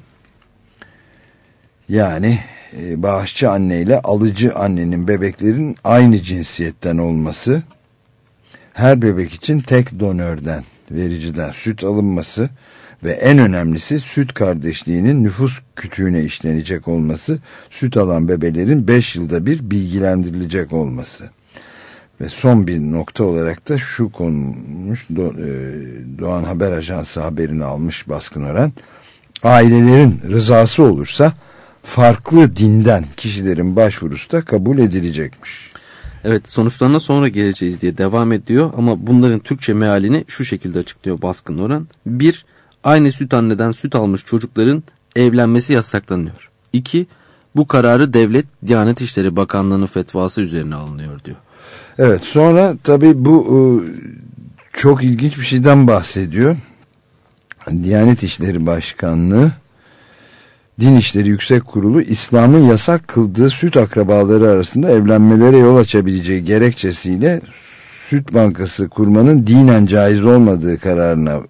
Yani e, bağışçı anne ile alıcı annenin bebeklerin aynı cinsiyetten olması, her bebek için tek donörden, vericiden süt alınması ve en önemlisi süt kardeşliğinin nüfus kütüğüne işlenecek olması, süt alan bebelerin beş yılda bir bilgilendirilecek olması. Ve son bir nokta olarak da şu konulmuş, Doğan Haber Ajansı haberini almış Baskın Oran. Ailelerin rızası olursa farklı dinden kişilerin başvurusu da kabul edilecekmiş. Evet, sonuçlarına sonra geleceğiz diye devam ediyor ama bunların Türkçe mealini şu şekilde açıklıyor Baskın Oran. bir Aynı süt anneden süt almış çocukların evlenmesi yasaklanıyor. iki Bu kararı devlet Diyanet İşleri Bakanlığı'nın fetvası üzerine alınıyor diyor. Evet, sonra tabii bu çok ilginç bir şeyden bahsediyor. Diyanet İşleri Başkanlığı, Din İşleri Yüksek Kurulu İslam'ın yasak kıldığı süt akrabaları arasında evlenmelere yol açabileceği gerekçesiyle süt bankası kurmanın dinen caiz olmadığı kararına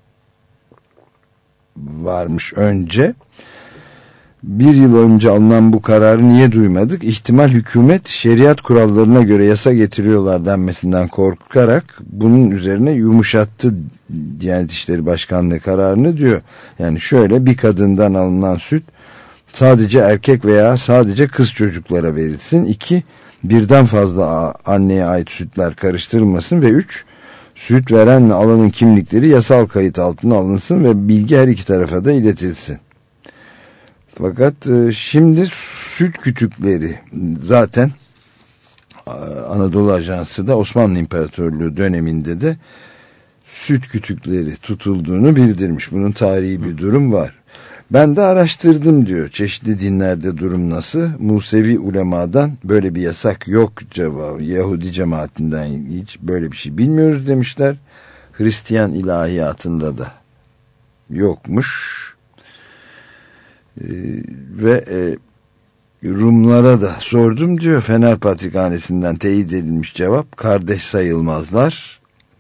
varmış önce. Bir yıl önce alınan bu kararı niye duymadık? İhtimal hükümet şeriat kurallarına göre yasa getiriyorlar denmesinden korkarak bunun üzerine yumuşattı Diyanet İşleri Başkanlığı kararını diyor. Yani şöyle, bir kadından alınan süt sadece erkek veya sadece kız çocuklara verilsin. iki Birden fazla anneye ait sütler karıştırılmasın ve üç Süt verenle alanın kimlikleri yasal kayıt altına alınsın ve bilgi her iki tarafa da iletilsin. Fakat şimdi süt kütükleri zaten Anadolu Ajansı da Osmanlı İmparatorluğu döneminde de süt kütükleri tutulduğunu bildirmiş. Bunun tarihi bir durum var. Ben de araştırdım diyor. Çeşitli dinlerde durum nasıl? Musevi ulemadan böyle bir yasak yok cevabı. Yahudi cemaatinden hiç böyle bir şey bilmiyoruz demişler. Hristiyan ilahiyatında da yokmuş. Ee, ve e, Rumlara da sordum diyor. Fener Patrikhanesi'nden teyit edilmiş cevap. Kardeş sayılmazlar.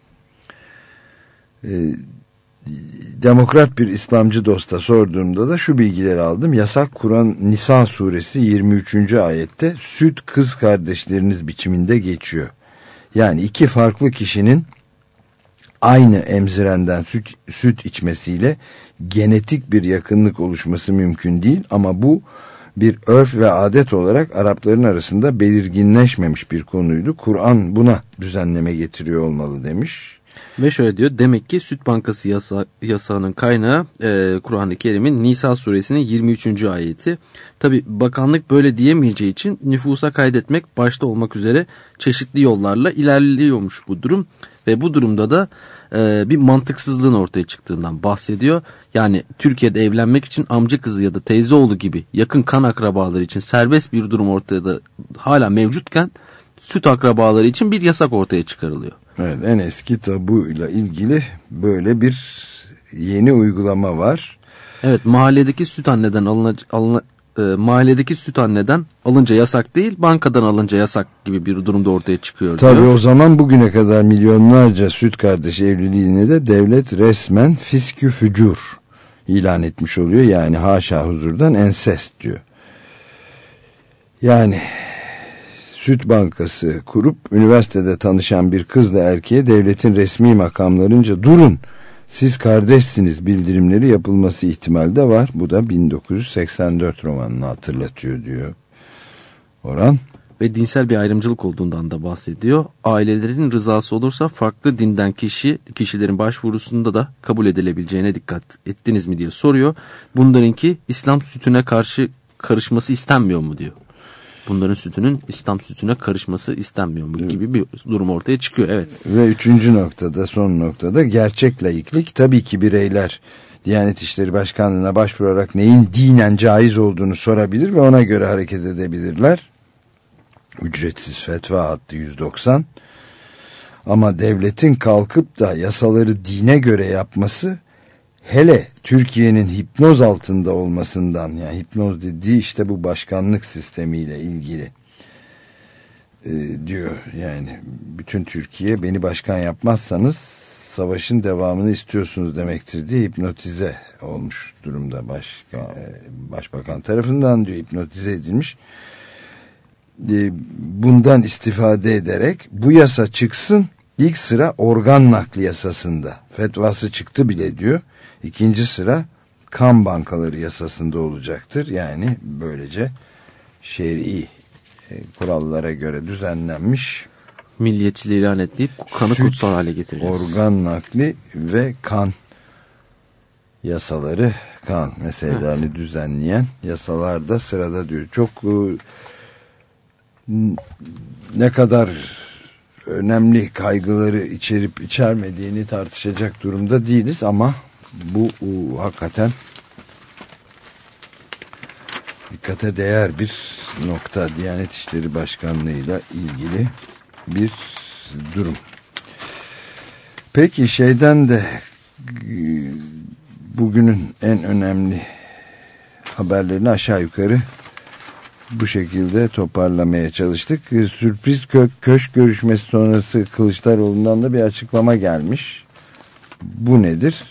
Ee, Demokrat bir İslamcı dosta sorduğumda da şu bilgileri aldım. Yasak Kur'an Nisa suresi yirmi üçüncü ayette süt kız kardeşleriniz biçiminde geçiyor. Yani iki farklı kişinin aynı emzirenden süt, süt içmesiyle genetik bir yakınlık oluşması mümkün değil. Ama bu bir örf ve adet olarak Arapların arasında belirginleşmemiş bir konuydu. Kur'an buna düzenleme getiriyor olmalı demiş. Ve şöyle diyor, demek ki süt bankası yasa, yasağının kaynağı e, Kur'an-ı Kerim'in Nisa suresinin yirmi üçüncü ayeti. Tabi bakanlık böyle diyemeyeceği için nüfusa kaydetmek başta olmak üzere çeşitli yollarla ilerliyormuş bu durum. Ve bu durumda da e, bir mantıksızlığın ortaya çıktığından bahsediyor. Yani Türkiye'de evlenmek için amca kızı ya da teyze oğlu gibi yakın kan akrabaları için serbest bir durum ortada hala mevcutken süt akrabaları için bir yasak ortaya çıkarılıyor. Evet, en eski tabuyla ilgili böyle bir yeni uygulama var. Evet, mahalledeki süt anneden alına, alına, e, mahalledeki süt anneden alınca yasak değil, bankadan alınca yasak gibi bir durumda ortaya çıkıyor. Tabii diyor. O zaman bugüne kadar milyonlarca süt kardeşi evliliğine de devlet resmen fiskü fücur ilan etmiş oluyor. Yani haşa huzurdan ensest diyor. Yani süt bankası kurup üniversitede tanışan bir kızla erkeğe devletin resmi makamlarınca durun siz kardeşsiniz bildirimleri yapılması ihtimali de var. Bu da bin dokuz yüz seksen dört romanını hatırlatıyor diyor Orhan. Ve dinsel bir ayrımcılık olduğundan da bahsediyor. Ailelerin rızası olursa farklı dinden kişi kişilerin başvurusunda da kabul edilebileceğine dikkat ettiniz mi diye soruyor. Bunlarınki İslam sütüne karşı karışması istenmiyor mu diyor. Bunların sütünün İslam sütüne karışması istenmiyor mu gibi bir durum ortaya çıkıyor. Evet. Ve üçüncü noktada, son noktada gerçek laiklik. Tabii ki bireyler Diyanet İşleri Başkanlığı'na başvurarak neyin dinen caiz olduğunu sorabilir ve ona göre hareket edebilirler. Ücretsiz fetva hattı yüz doksan. Ama devletin kalkıp da yasaları dine göre yapması, hele Türkiye'nin hipnoz altında olmasından, yani hipnoz dediği işte bu başkanlık sistemiyle ilgili e, diyor. Yani bütün Türkiye, beni başkan yapmazsanız savaşın devamını istiyorsunuz demektir diye hipnotize olmuş durumda başkan, başbakan tarafından diyor, hipnotize edilmiş. Bundan istifade ederek bu yasa çıksın, ilk sıra organ nakli yasasında, fetvası çıktı bile diyor. İkinci sıra kan bankaları yasasında olacaktır. Yani böylece şer'i kurallara göre düzenlenmiş, milliyetçiliği ilan etleyip kanı süt, kutsal hale getireceğiz. Organ nakli ve kan yasaları, kan meselelerini evet. düzenleyen yasalar da sırada diyor. Çok ne kadar önemli kaygıları içerip içermediğini tartışacak durumda değiliz ama bu hakikaten dikkate değer bir nokta. Diyanet İşleri Başkanlığı'yla ilgili bir durum. Peki şeyden de bugünün en önemli haberlerini aşağı yukarı bu şekilde toparlamaya çalıştık. Sürpriz kö köşk görüşmesi sonrası Kılıçdaroğlu'ndan da bir açıklama gelmiş. Bu nedir?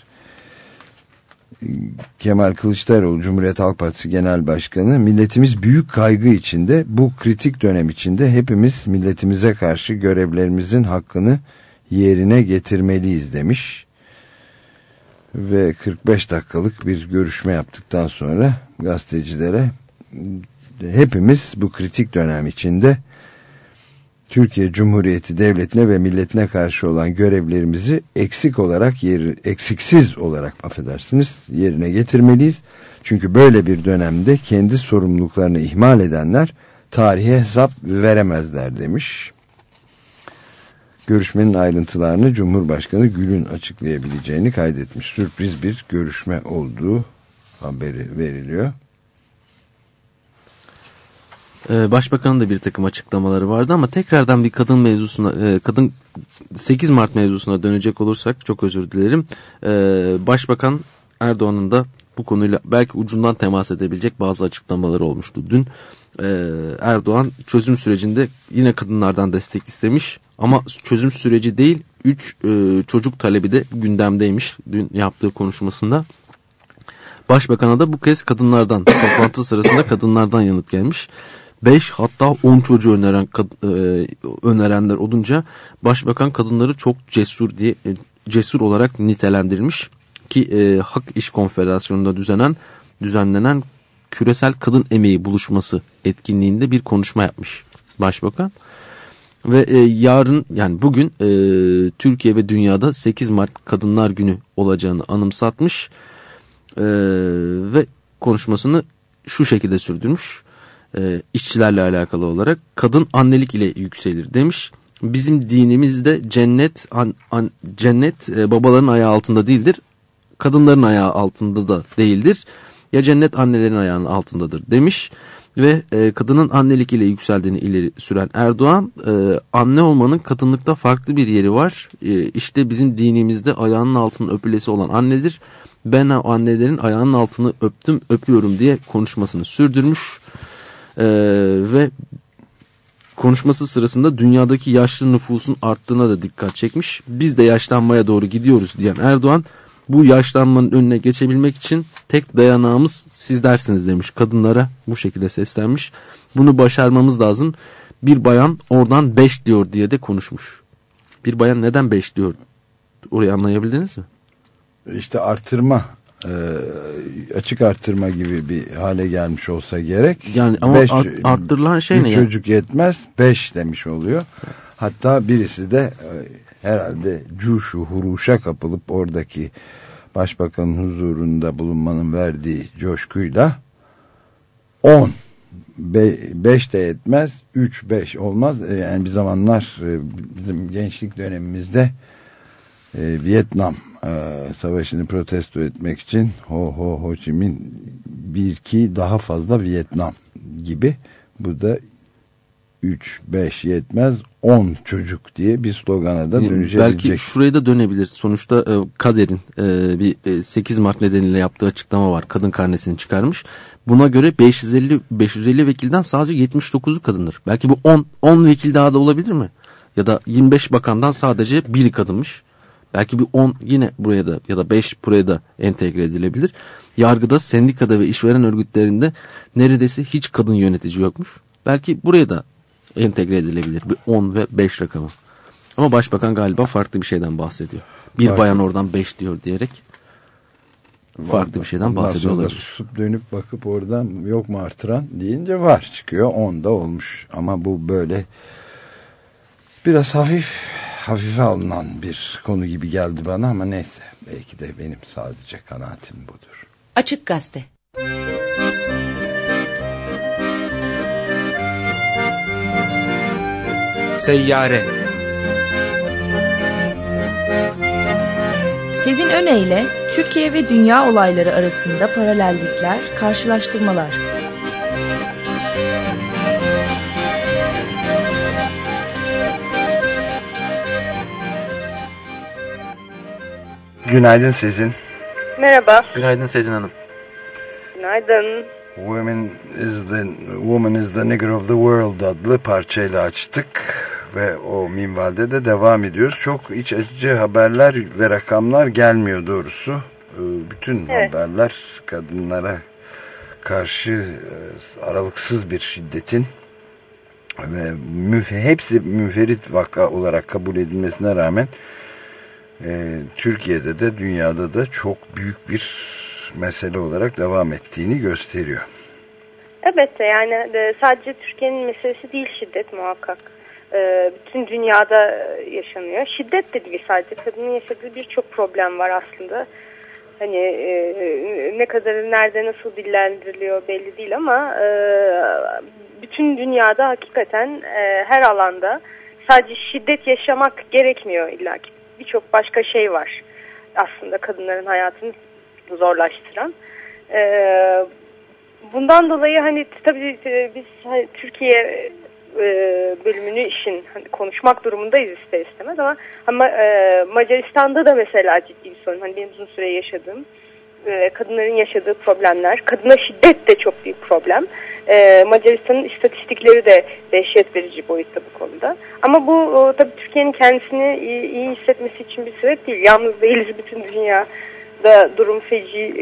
Kemal Kılıçdaroğlu, Cumhuriyet Halk Partisi Genel Başkanı, milletimiz büyük kaygı içinde, bu kritik dönem içinde hepimiz milletimize karşı görevlerimizin hakkını yerine getirmeliyiz demiş. Ve kırk beş dakikalık bir görüşme yaptıktan sonra gazetecilere, hepimiz bu kritik dönem içinde Türkiye Cumhuriyeti Devleti'ne ve milletine karşı olan görevlerimizi eksik olarak, yer, eksiksiz olarak affedersiniz yerine getirmeliyiz. Çünkü böyle bir dönemde kendi sorumluluklarını ihmal edenler tarihe hesap veremezler demiş. Görüşmenin ayrıntılarını Cumhurbaşkanı Gül'ün açıklayabileceğini kaydetmiş. Sürpriz bir görüşme olduğu haberi veriliyor. Başbakanın da bir takım açıklamaları vardı ama tekrardan bir kadın mevzusuna, kadın sekiz Mart mevzusuna dönecek olursak, çok özür dilerim. Başbakan Erdoğan'ın da bu konuyla belki ucundan temas edebilecek bazı açıklamaları olmuştu. Dün Erdoğan çözüm sürecinde yine kadınlardan destek istemiş ama çözüm süreci değil, üç çocuk talebi de gündemdeymiş dün yaptığı konuşmasında. Başbakan'a da bu kez kadınlardan, toplantı sırasında kadınlardan yanıt gelmiş. beş hatta on çocuğu öneren e, önerenler olunca başbakan kadınları çok cesur diye e, cesur olarak nitelendirmiş ki e, Hak İş Konfederasyonu'nda düzenlenen düzenlenen küresel kadın emeği buluşması etkinliğinde bir konuşma yapmış başbakan. Ve e, yarın, yani bugün e, Türkiye ve dünyada sekiz Mart Kadınlar Günü olacağını anımsatmış e, ve konuşmasını şu şekilde sürdürmüş. E, işçilerle alakalı olarak kadın annelik ile yükselir demiş. Bizim dinimizde cennet an, an, cennet e, babaların ayağı altında değildir. Kadınların ayağı altında da değildir. Ya cennet annelerin ayağının altındadır demiş. Ve e, kadının annelik ile yükseldiğini ileri süren Erdoğan, e, anne olmanın kadınlıkta farklı bir yeri var. E, işte bizim dinimizde ayağının altının öpülesi olan annedir. Ben o annelerin ayağının altını öptüm, öpüyorum diye konuşmasını sürdürmüş. Ee, ve konuşması sırasında dünyadaki yaşlı nüfusun arttığına da dikkat çekmiş. Biz de yaşlanmaya doğru gidiyoruz diyen Erdoğan, bu yaşlanmanın önüne geçebilmek için tek dayanağımız siz dersiniz demiş. Kadınlara bu şekilde seslenmiş. Bunu başarmamız lazım. Bir bayan oradan beş diyor diye de konuşmuş. Bir bayan neden beş diyor? Orayı anlayabildiniz mi? İşte artırma, e, açık artırma gibi bir hale gelmiş olsa gerek. Yani ama beş, art, arttırılan şey ne? Bir çocuk yani yetmez, beş demiş oluyor. Hatta birisi de e, herhalde cuşu huruşa kapılıp oradaki başbakanın huzurunda bulunmanın verdiği coşkuyla on, beş de yetmez, üç, beş olmaz. Yani bir zamanlar e, bizim gençlik dönemimizde e, Vietnam e, savaşını protesto etmek için Ho Ho Ho Chi Minh bir iki daha fazla Vietnam gibi, bu da üç beş yetmez, on çocuk diye bir slogana da dönüşebilecek. Belki şuraya da dönebilir. Sonuçta e, Kader'in e, bir e, sekiz Mart nedeniyle yaptığı açıklama var. Kadın karnesini çıkarmış. Buna göre beş yüz elli beş yüz elli vekilden sadece yetmiş dokuzu kadındır. Belki bu on on vekil daha da olabilir mi? Ya da yirmi beş bakandan sadece biri kadınmış. Belki bir on yine buraya da ya da beş buraya da entegre edilebilir. Yargıda, sendikada ve işveren örgütlerinde neredeyse hiç kadın yönetici yokmuş. Belki buraya da entegre edilebilir bir on ve beş rakamı. Ama başbakan galiba farklı bir şeyden bahsediyor. Bir Farklı. bayan oradan beş diyor diyerek farklı bir şeyden bahsediyor olabilir. Susup dönüp bakıp oradan yok mu artıran deyince var çıkıyor. on da olmuş ama bu böyle biraz hafif hafife alınan bir konu gibi geldi bana ama neyse. Belki de benim sadece kanaatim budur. Açık Gazete. Seyyare. Sezin Öne Türkiye ve dünya olayları arasında paralellikler, karşılaştırmalar. Günaydın Sezin. Merhaba. Günaydın Sezin Hanım. Günaydın. Women is the Woman is the Nigger of the World adlı parçayla açtık ve o minvalde de devam ediyoruz. Çok iç açıcı haberler ve rakamlar gelmiyor doğrusu. Bütün evet. haberler kadınlara karşı aralıksız bir şiddetin ve müf- hepsi münferit vaka olarak kabul edilmesine rağmen e, Türkiye'de de dünyada da çok büyük bir mesele olarak devam ettiğini gösteriyor. Evet, yani sadece Türkiye'nin meselesi değil şiddet muhakkak. Bütün dünyada yaşanıyor. Şiddet de değil, sadece kadının yaşadığı birçok problem var aslında. Hani ne kadarı nerede nasıl dillendiriliyor belli değil ama bütün dünyada hakikaten her alanda sadece şiddet yaşamak gerekmiyor illaki. Birçok başka şey var aslında kadınların hayatını zorlaştıran. Bundan dolayı hani tabii biz hani Türkiye bölümünü işin hani konuşmak durumundayız ister istemez ama ama Macaristan'da da mesela ciddi bir sorun. Hani benim uzun süre yaşadığım kadınların yaşadığı problemler, kadına şiddet de çok büyük problem. Macaristan'ın istatistikleri de dehşet verici boyutta bu konuda. Ama bu tabii Türkiye'nin kendisini iyi, iyi hissetmesi için bir sebep değil. Yalnız değiliz, bütün dünyada durum feci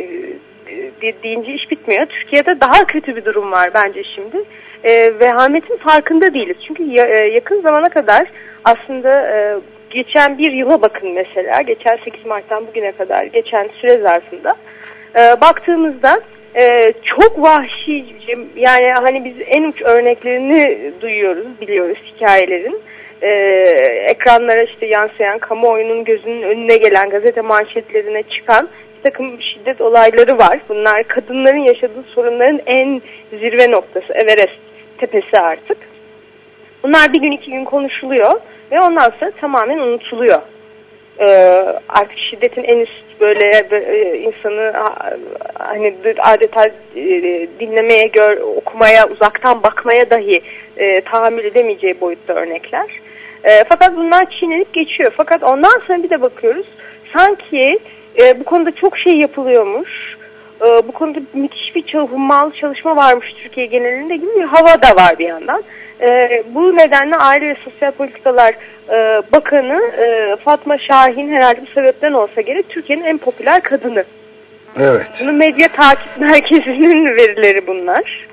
e, deyince iş bitmiyor. Türkiye'de daha kötü bir durum var bence şimdi. E, vehametin farkında değiliz. Çünkü ya, e, yakın zamana kadar aslında e, geçen bir yıla bakın mesela. Geçen sekiz Mart'tan bugüne kadar geçen süre zarfında e, baktığımızda e, çok vahşi, yani hani biz en uç örneklerini duyuyoruz, biliyoruz hikayelerin. Ee, ekranlara işte yansıyan, kamuoyunun gözünün önüne gelen, gazete manşetlerine çıkan bir takım şiddet olayları var. Bunlar kadınların yaşadığı sorunların en zirve noktası, Everest tepesi artık. Bunlar bir gün iki gün konuşuluyor ve ondan sonra tamamen unutuluyor. Ee, artık şiddetin en üst böyle, böyle insanı hani adeta e, dinlemeye, gör, okumaya, uzaktan bakmaya dahi e, tahammül edemeyeceği boyutta örnekler. E, fakat bunlar çiğnenip geçiyor. Fakat ondan sonra bir de bakıyoruz, sanki e, bu konuda çok şey yapılıyormuş, e, bu konuda müthiş bir hummalı çalışma varmış Türkiye genelinde gibi bir hava da var bir yandan. E, bu nedenle Aile ve Sosyal Politikalar e, Bakanı e, Fatma Şahin herhalde bu sebepten olsa gerek Türkiye'nin en popüler kadını. Evet. Bunun medya takip merkezinin verileri bunlar.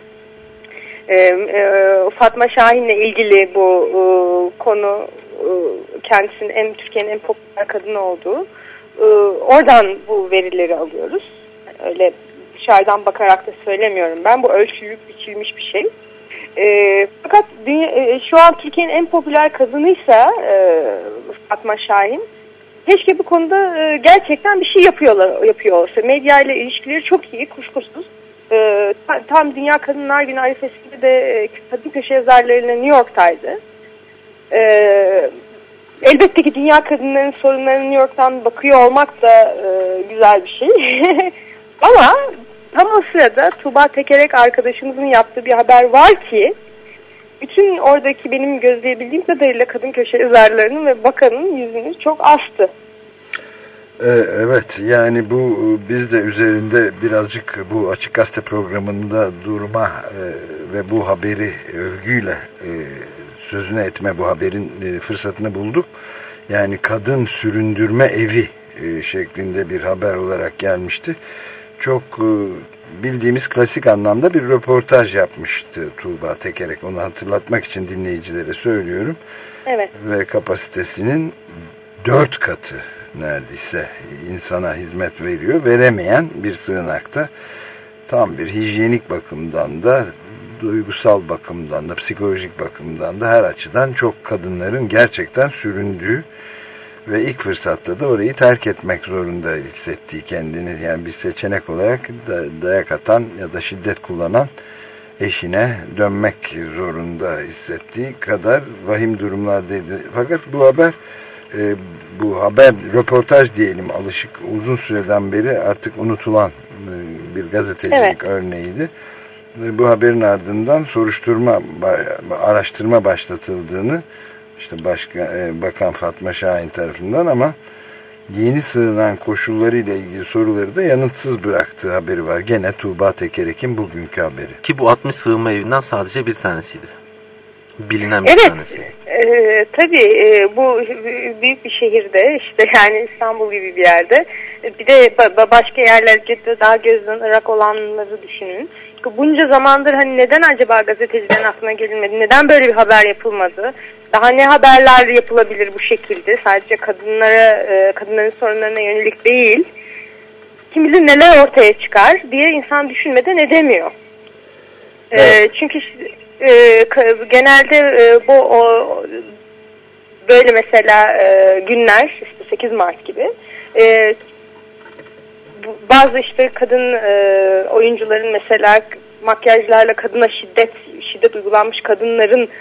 E, e, Fatma Şahin'le ilgili bu e, konu e, kendisinin en Türkiye'nin en popüler kadını olduğu. E, oradan bu verileri alıyoruz. Öyle dışarıdan bakarak da söylemiyorum ben. Bu ölçülüp biçilmiş bir şey. E, fakat dünya, e, şu an Türkiye'nin en popüler kadınıysa e, Fatma Şahin, keşke bu konuda e, gerçekten bir şey yapıyorlar, yapıyor olsa. Medya ile ilişkileri çok iyi, kuşkusuz. E, tam Dünya Kadınlar Günü arifesinde de e, kadın köşe yazarlarıyla New York'taydı. E, elbette ki dünya kadınlarının sorunlarını New York'tan bakıyor olmak da e, güzel bir şey. Ama tam o sırada Tuğba Tekerek arkadaşımızın yaptığı bir haber var ki bütün oradaki benim gözleyebildiğim kadarıyla kadın köşe yazarlarının ve bakanın yüzünü çok astı. Evet, yani bu biz de üzerinde birazcık bu Açık Gazete programında durma ve bu haberi övgüyle sözüne etme, bu haberin fırsatını bulduk. Yani kadın süründürme evi şeklinde bir haber olarak gelmişti. Çok bildiğimiz klasik anlamda bir röportaj yapmıştı Tuğba Tekerek. Onu hatırlatmak için dinleyicilere söylüyorum. Evet. Ve kapasitesinin dört katı neredeyse insana hizmet veriyor. Veremeyen bir sığınakta tam bir hijyenik bakımdan da, duygusal bakımdan da, psikolojik bakımdan da her açıdan çok kadınların gerçekten süründüğü ve ilk fırsatta da orayı terk etmek zorunda hissettiği kendini, yani bir seçenek olarak da dayak atan ya da şiddet kullanan eşine dönmek zorunda hissettiği kadar vahim durumlardaydı. Fakat bu haber e, bu haber röportaj diyelim, alışık uzun süreden beri artık unutulan e, bir gazetecilik evet. örneğiydi. E, bu haberin ardından soruşturma, araştırma başlatıldığını işte başka, e, Bakan Fatma Şahin tarafından, ama yeni sığınan koşullarıyla ilgili soruları da yanıtsız bıraktığı haberi var. Gene Tuğba Tekerek'in bugünkü haberi. Ki bu altmış sığınma evinden sadece bir tanesiydi. Bilinen bir evet, tanesi. E, tabii e, bu büyük bir şehirde, işte yani İstanbul gibi bir yerde. Bir de başka yerlerde daha gözden ırak olanları düşünün. Bunca zamandır hani neden acaba gazetecilerin aklına gelinmedi? Neden böyle bir haber yapılmadı? Daha ne haberler yapılabilir bu şekilde? Sadece kadınlara, kadınların sorunlarına yönelik değil. Kim bilir neler ortaya çıkar diye insan düşünmeden edemiyor. Evet. Çünkü genelde bu o, böyle mesela günler, işte sekiz Mart gibi, bazı işte kadın oyuncuların mesela makyajlarla kadına şiddet şiddet uygulanmış kadınların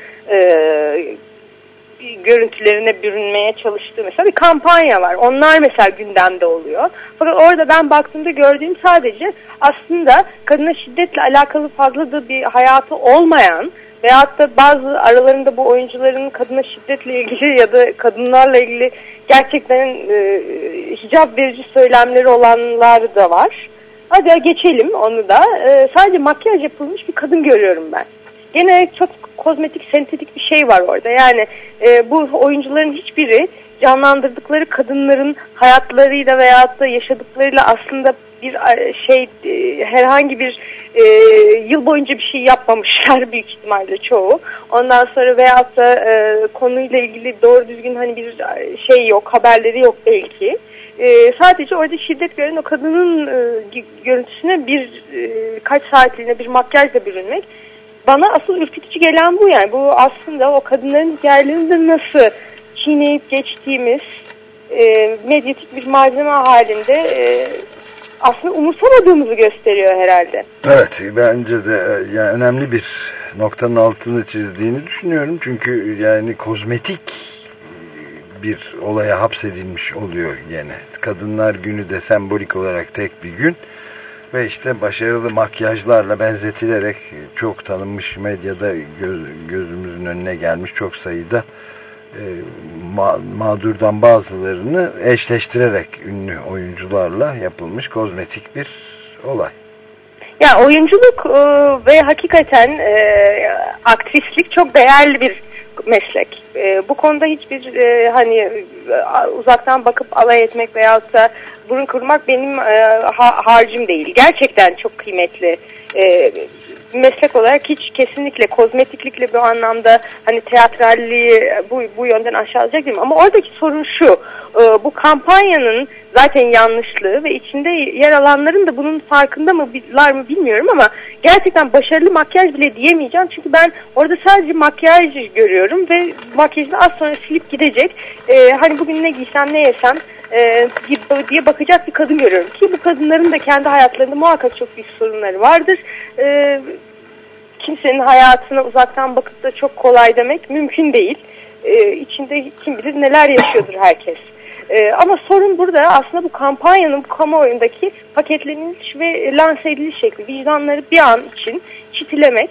görüntülerine bürünmeye çalıştığı mesela bir kampanya var. Onlar mesela gündemde oluyor. Fakat orada ben baktığımda gördüğüm sadece aslında kadına şiddetle alakalı fazla da bir hayatı olmayan veyahut da bazı aralarında bu oyuncuların kadına şiddetle ilgili ya da kadınlarla ilgili gerçekten e, hicap verici söylemleri olanlar da var. Hadi geçelim onu da. E, sadece makyaj yapılmış bir kadın görüyorum ben. Gene çok kozmetik, sentetik bir şey var orada. Yani e, bu oyuncuların hiçbiri canlandırdıkları kadınların hayatlarıyla veyahut da yaşadıklarıyla aslında bir şey, e, herhangi bir e, yıl boyunca bir şey yapmamışlar büyük ihtimalle çoğu. Ondan sonra veyahut da e, konuyla ilgili doğru düzgün hani bir şey yok, haberleri yok belki. E, sadece orada şiddet gören o kadının e, görüntüsüne bir e, kaç saatliğine bir makyajla bürünmek. Bana asıl ürkütücü gelen bu yani. Bu aslında o kadınların hikayelerini de nasıl çiğneyip geçtiğimiz e, medyatik bir malzeme halinde e, aslında umursamadığımızı gösteriyor herhalde. Evet, bence de yani önemli bir noktanın altını çizdiğini düşünüyorum. Çünkü yani kozmetik bir olaya hapsedilmiş oluyor gene. Kadınlar Günü de sembolik olarak tek bir gün. Ve işte başarılı makyajlarla benzetilerek çok tanınmış, medyada göz, gözümüzün önüne gelmiş çok sayıda e, ma mağdurdan bazılarını eşleştirerek ünlü oyuncularla yapılmış kozmetik bir olay. Ya oyunculuk e, ve hakikaten e, aktrislik çok değerli bir meslek. E, bu konuda hiçbir e, hani e, uzaktan bakıp alay etmek veyahut da burun kırmak benim e, ha, harcım değil. Gerçekten çok kıymetli. E, meslek olarak hiç kesinlikle kozmetiklikle bu anlamda hani teatralliği bu, bu yönden aşağılayacak değilim. Ama oradaki sorun şu. E, bu kampanyanın zaten yanlışlığı ve içinde yer alanların da bunun farkında mılar mı bilmiyorum ama gerçekten başarılı makyaj bile diyemeyeceğim. Çünkü ben orada sadece makyaj görüyorum ve makyajını az sonra silip gidecek. E, hani bugün ne giysem ne yesem e, diye bakacak bir kadın görüyorum. Ki bu kadınların da kendi hayatlarında muhakkak çok büyük sorunları vardır. E, kimsenin hayatına uzaktan bakıp da çok kolay demek mümkün değil. E, içinde kim bilir neler yaşıyordur herkes. Ee, ama sorun burada aslında bu kampanyanın bu kamuoyundaki paketleniş ve lanse ediliş şekli. Vicdanları bir an için çitilemek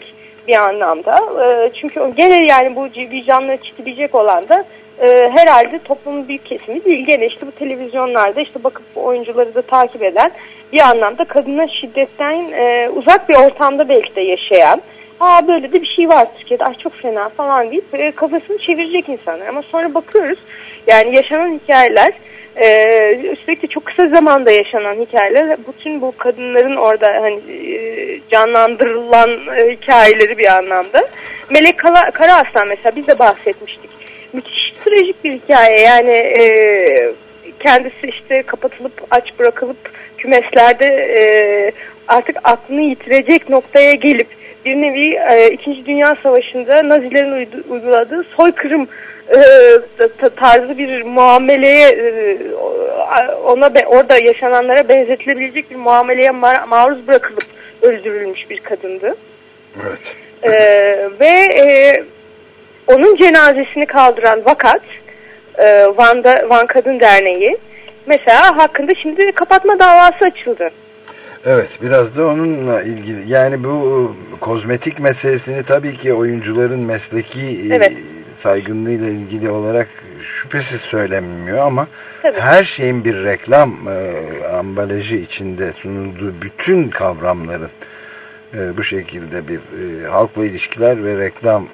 bir anlamda. E, çünkü gene yani bu vicdanları çitilecek olan da e, herhalde toplumun büyük kesimi değil. Gene işte bu televizyonlarda işte bakıp bu oyuncuları da takip eden, bir anlamda kadına şiddetten e, uzak bir ortamda belki de yaşayan, aa böyle de bir şey var Türkiye'de, ay çok fena falan deyip e, kafasını çevirecek insanlar. Ama sonra bakıyoruz yani yaşanan hikayeler, e, üstelik de çok kısa zamanda yaşanan hikayeler, bütün bu kadınların orada hani e, canlandırılan e, hikayeleri bir anlamda. Melek Kara, Karaaslan mesela, biz de bahsetmiştik. Müthiş trajik bir hikaye yani, e, kendisi işte kapatılıp aç bırakılıp kümeslerde e, artık aklını yitirecek noktaya gelip bir nevi e, İkinci Dünya Savaşı'nda Nazilerin uydu, uyguladığı soykırım e, tarzı bir muameleye, e, ona be, orada yaşananlara benzetilebilecek bir muameleye mar, maruz bırakılıp öldürülmüş bir kadındı. Evet. E, ve e, onun cenazesini kaldıran Vakat, e, Van'da Van Kadın Derneği mesela hakkında şimdi kapatma davası açıldı. Evet, biraz da onunla ilgili. Yani bu kozmetik meselesini tabii ki oyuncuların mesleki evet. saygınlığıyla ilgili olarak şüphesiz söylenmiyor ama tabii. Her şeyin bir reklam e, ambalajı içinde sunulduğu bütün kavramların e, bu şekilde bir e, halkla ilişkiler ve reklam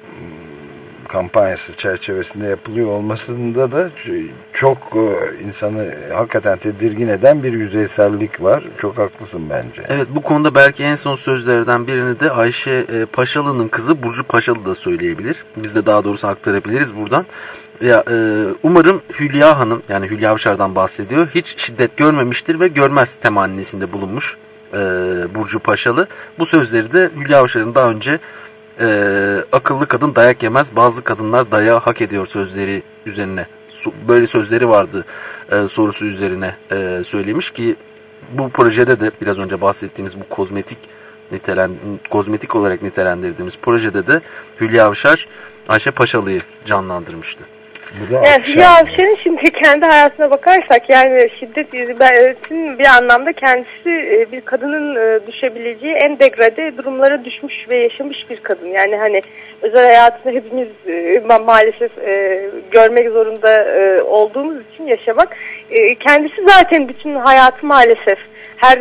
kampanyası çerçevesinde yapılıyor olmasında da çok insanı hakikaten tedirgin eden bir yüzeysellik var. Çok haklısın bence. Evet, bu konuda belki en son sözlerden birini de Ayşe Paşalı'nın kızı Burcu Paşalı da söyleyebilir. Biz de daha doğrusu aktarabiliriz buradan. Ya, umarım Hülya Hanım, yani Hülya Avşar'dan bahsediyor, hiç şiddet görmemiştir ve görmez temennisinde bulunmuş Burcu Paşalı. Bu sözleri de Hülya Avşar'ın daha önce Ee, akıllı kadın dayak yemez, bazı kadınlar dayağı hak ediyor sözleri üzerine, böyle sözleri vardı e, sorusu üzerine e, söylemiş ki bu projede de biraz önce bahsettiğimiz bu kozmetik nitelen, kozmetik olarak nitelendirdiğimiz projede de Hülya Avşar Ayşe Paşalı'yı canlandırmıştı. Yani Hülya Avşar'ın şimdi kendi hayatına bakarsak yani şiddetin bir anlamda kendisi bir kadının düşebileceği en degrade durumlara düşmüş ve yaşamış bir kadın. Yani hani özel hayatını hepimiz maalesef görmek zorunda olduğumuz için yaşamak. Kendisi zaten bütün hayatı maalesef her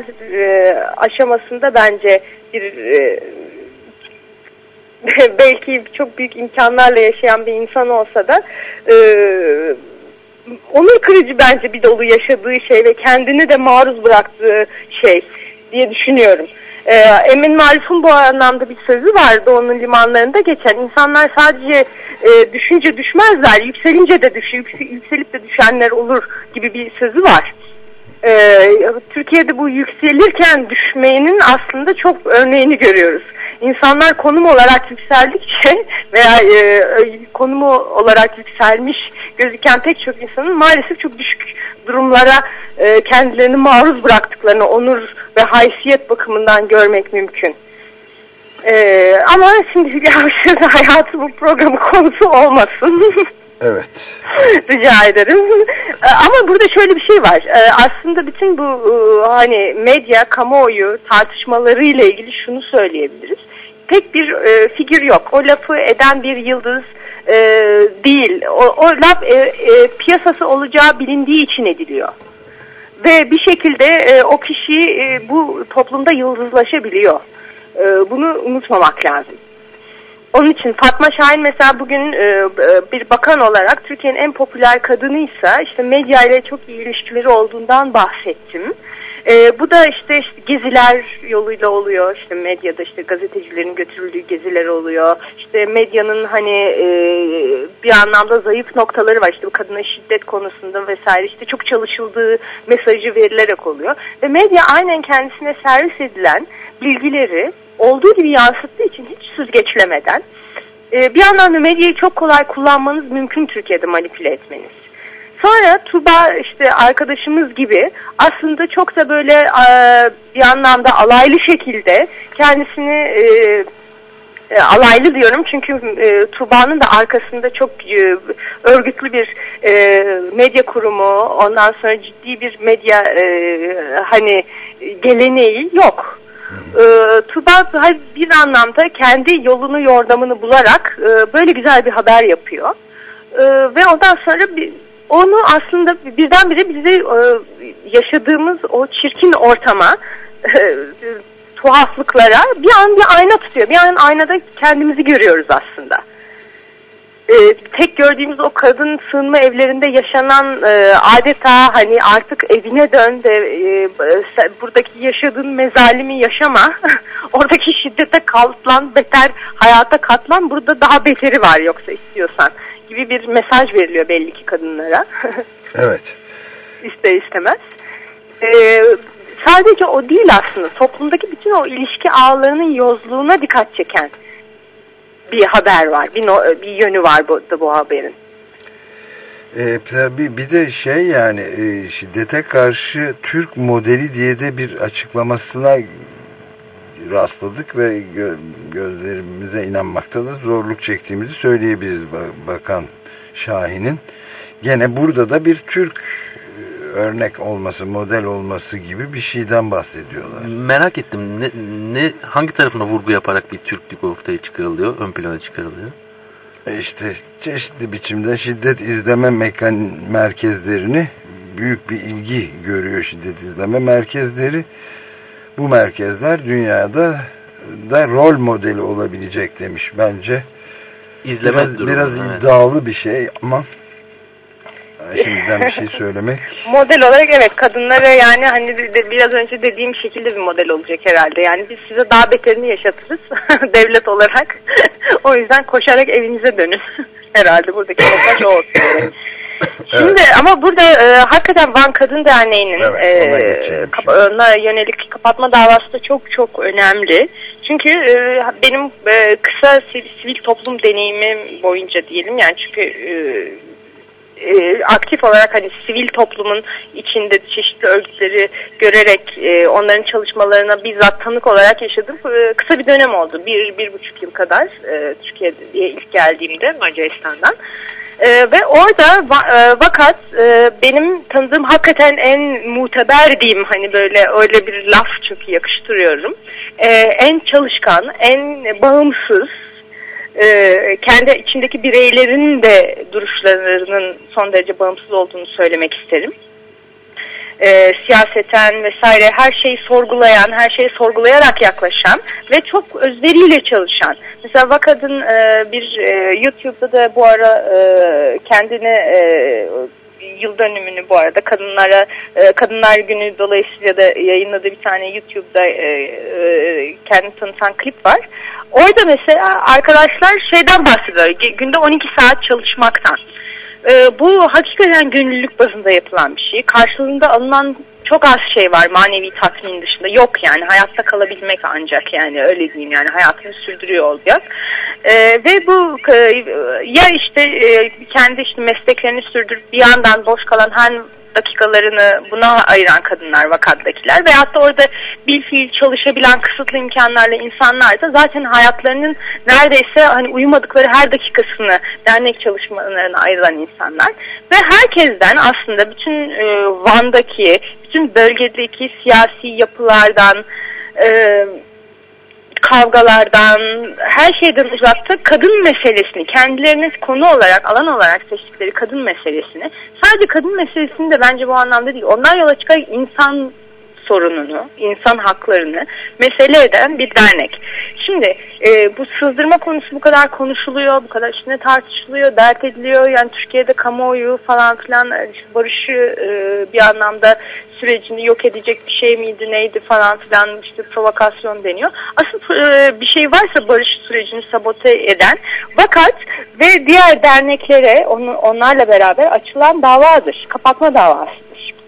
aşamasında bence bir belki çok büyük imkanlarla yaşayan bir insan olsa da e, onur kırıcı bence bir dolu yaşadığı şey ve kendini de maruz bıraktığı şey diye düşünüyorum. E, Emin Maluf'un bu anlamda bir sözü vardı, onun limanlarında geçen. İnsanlar sadece e, düşünce düşmezler, yükselince de düş, yükselip de düşenler olur gibi bir sözü var. Ee, Türkiye'de bu yükselirken düşmenin aslında çok örneğini görüyoruz. İnsanlar konum olarak yükseldikçe veya e, konumu olarak yükselmiş gözüken pek çok insanın maalesef çok düşük durumlara e, kendilerini maruz bıraktıklarını onur ve haysiyet bakımından görmek mümkün. Ee, ama şimdi Hülya Avşar'ın hayatı bu programın konusu olmasın. Evet. Rica ederim. Ama burada şöyle bir şey var. Aslında bütün bu hani medya, kamuoyu tartışmalarıyla ilgili şunu söyleyebiliriz. Pek bir e, figür yok. O lafı eden bir yıldız e, değil. O, o laf e, e, piyasası olacağı bilindiği için ediliyor. Ve bir şekilde e, o kişi e, bu toplumda yıldızlaşabiliyor. E, bunu unutmamak lazım. Onun için Fatma Şahin mesela bugün e, bir bakan olarak Türkiye'nin en popüler kadınıysa işte medya ile çok iyi ilişkileri olduğundan bahsettim. E, bu da işte, işte geziler yoluyla oluyor. İşte medyada işte gazetecilerin götürüldüğü geziler oluyor. İşte medyanın hani e, bir anlamda zayıf noktaları var. İşte bu kadına şiddet konusunda vesaire işte çok çalışıldığı mesajı verilerek oluyor. Ve medya aynen kendisine servis edilen bilgileri olduğu gibi yansıttığı için hiç süzgeçlemeden e, bir anlamda medyayı çok kolay kullanmanız mümkün, Türkiye'de manipüle etmeniz. Sonra Tuba işte arkadaşımız gibi aslında çok da böyle e, bir anlamda alaylı şekilde kendisini e, e, alaylı diyorum çünkü e, Tuba'nın da arkasında çok e, örgütlü bir e, medya kurumu, ondan sonra ciddi bir medya e, hani geleneği yok. E, Tuba bir anlamda kendi yolunu yordamını bularak e, böyle güzel bir haber yapıyor. E, ve ondan sonra bir, onu aslında birdenbire bize e, yaşadığımız o çirkin ortama, e, tuhaflıklara bir an bir ayna tutuyor. Bir an aynada kendimizi görüyoruz aslında. Ee, tek gördüğümüz o kadın sığınma evlerinde yaşanan e, adeta hani artık evine dön de e, sen, buradaki yaşadığın mezalimi yaşama, oradaki şiddete katlan, beter hayata katlan, burada daha beteri var yoksa istiyorsan gibi bir mesaj veriliyor belli ki kadınlara. Evet. İster istemez. Ee, sadece o değil aslında, toplumdaki bütün o ilişki ağlarının yozluğuna dikkat çeken bir haber var, bir, no, bir yönü var bu, da bu haberin. E, tabii bir de şey yani e, şiddete karşı Türk modeli diye de bir açıklamasına rastladık ve gö gözlerimize inanmakta da zorluk çektiğimizi söyleyebiliriz Bakan Şahin'in. Gene burada da bir Türk örnek olması, model olması gibi bir şeyden bahsediyorlar. Merak ettim. Ne, ne hangi tarafına vurgu yaparak bir Türklük ortaya çıkarılıyor, ön plana çıkarılıyor? E işte çeşitli biçimde şiddet izleme mekan merkezlerini, büyük bir ilgi görüyor şiddet izleme merkezleri. Bu merkezler dünyada da rol modeli olabilecek demiş bence. İzleme biraz, durumu, biraz evet. iddialı bir şey ama şimdiden bir şey söylemek. Model olarak evet, kadınlara yani hani de, biraz önce dediğim şekilde bir model olacak herhalde. Yani biz size daha beterini yaşatırız devlet olarak. O yüzden koşarak evinize dönün. Herhalde buradaki mesaj o olsun. Şimdi evet. Ama burada e, hakikaten Van Kadın Derneği'nin evet, e, ona yönelik kapatma davası da çok çok önemli. Çünkü e, benim e, kısa sivil, sivil toplum deneyimim boyunca diyelim yani çünkü e, e, aktif olarak hani sivil toplumun içinde çeşitli örgütleri görerek e, onların çalışmalarına bizzat tanık olarak yaşadım. E, kısa bir dönem oldu. Bir, bir buçuk yıl kadar e, Türkiye'ye ilk geldiğimde Macaristan'dan. Ee, ve orada va e, vakat e, benim tanıdığım hakikaten en muteber diyeyim hani böyle öyle bir laf çok yakıştırıyorum. Ee, en çalışkan, en bağımsız, e, kendi içindeki bireylerin de duruşlarının son derece bağımsız olduğunu söylemek isterim. E, siyaseten vesaire her şeyi sorgulayan, her şeyi sorgulayarak yaklaşan ve çok özveriyle çalışan. Mesela Vakad'ın e, bir e, YouTube'da da bu ara e, kendine e, yıl dönümünü bu arada kadınlara e, Kadınlar Günü dolayısıyla da yayınladığı bir tane YouTube'da e, e, kendini tanıtan klip var. Orada mesela arkadaşlar şeyden bahsediyor, günde on iki saat çalışmaktan. Ee, bu hakikaten gönüllülük bazında yapılan bir şey. Karşılığında alınan çok az şey var manevi tatmin dışında. Yok yani hayatta kalabilmek ancak yani öyle diyeyim yani hayatını sürdürüyor olacak. Ee, ve bu e, ya işte e, kendi işte mesleklerini sürdürüp bir yandan boş kalan her dakikalarını buna ayıran kadınlar vakatdakiler veyahut da orada bilfiil çalışabilen kısıtlı imkanlarla insanlar da zaten hayatlarının neredeyse hani uyumadıkları her dakikasını dernek çalışmalarına ayrılan insanlar ve herkesten aslında bütün e, Van'daki bütün bölgedeki siyasi yapılardan e, kavgalardan, her şeyden uzakta kadın meselesini, kendilerine konu olarak, alan olarak seçtikleri kadın meselesini, sadece kadın meselesini de bence bu anlamda değil, onlar yola çıkarak insan sorununu, insan haklarını mesele eden bir dernek. Şimdi e, bu sızdırma konusu bu kadar konuşuluyor, bu kadar üstüne tartışılıyor, dert ediliyor. Yani Türkiye'de kamuoyu falan filan işte barışı e, bir anlamda sürecini yok edecek bir şey miydi, neydi falan filan işte provokasyon deniyor. Asıl e, bir şey varsa barış sürecini sabote eden Vakat ve diğer derneklere onu, onlarla beraber açılan davadır. Kapatma davasıdır.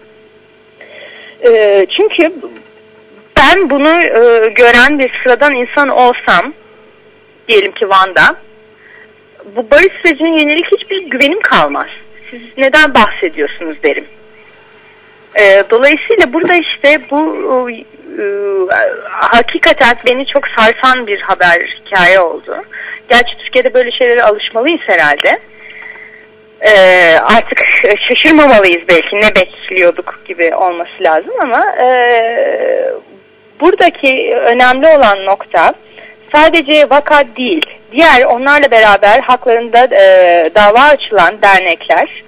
E, çünkü ben bunu e, gören bir sıradan insan olsam, diyelim ki Van'da, bu barış sürecine yönelik hiçbir güvenim kalmaz. Siz neden bahsediyorsunuz derim. E, dolayısıyla burada işte bu e, e, hakikaten beni çok sarsan bir haber, hikaye oldu. Gerçi Türkiye'de böyle şeylere alışmalıyız herhalde. Ee, artık şaşırmamalıyız belki ne bekliyorduk gibi olması lazım ama e, buradaki önemli olan nokta sadece vaka değil, diğer onlarla beraber haklarında e, dava açılan dernekler,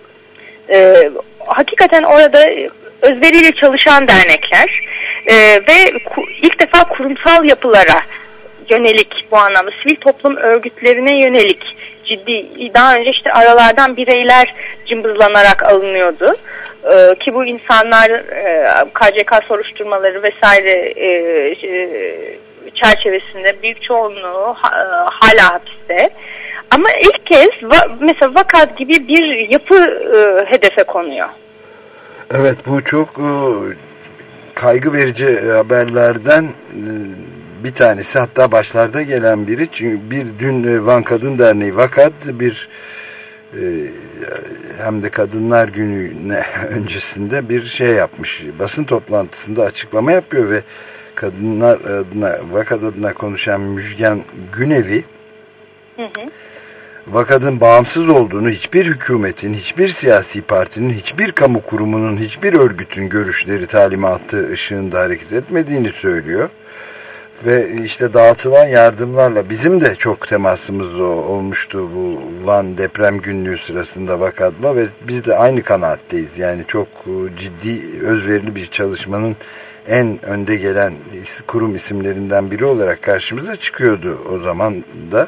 e, hakikaten orada özveriyle çalışan dernekler e, ve ku, ilk defa kurumsal yapılara yönelik, bu anlamda sivil toplum örgütlerine yönelik ciddi, daha önce işte aralardan bireyler cımbızlanarak alınıyordu. Ee, ki bu insanlar e, K C K soruşturmaları vesaire e, e, çerçevesinde büyük çoğunluğu ha, hala hapiste. Ama ilk kez va, mesela Vakat gibi bir yapı e, hedefe konuyor. Evet, bu çok e, kaygı verici haberlerden e, bir tanesi, hatta başlarda gelen biri. Çünkü bir dün Van Kadın Derneği Vakat bir e, hem de Kadınlar Günü'ne öncesinde bir şey yapmış. Basın toplantısında açıklama yapıyor ve kadınlar adına, Vakat adına konuşan Müjgan Günevi, hı hı, Vakat'ın bağımsız olduğunu, hiçbir hükümetin, hiçbir siyasi partinin, hiçbir kamu kurumunun, hiçbir örgütün görüşleri, talimatı ışığında hareket etmediğini söylüyor. Ve işte dağıtılan yardımlarla bizim de çok temasımız olmuştu bu Van deprem günlüğü sırasında Vakat'la ve biz de aynı kanaatteyiz. Yani çok ciddi, özverili bir çalışmanın en önde gelen kurum isimlerinden biri olarak karşımıza çıkıyordu o zaman da.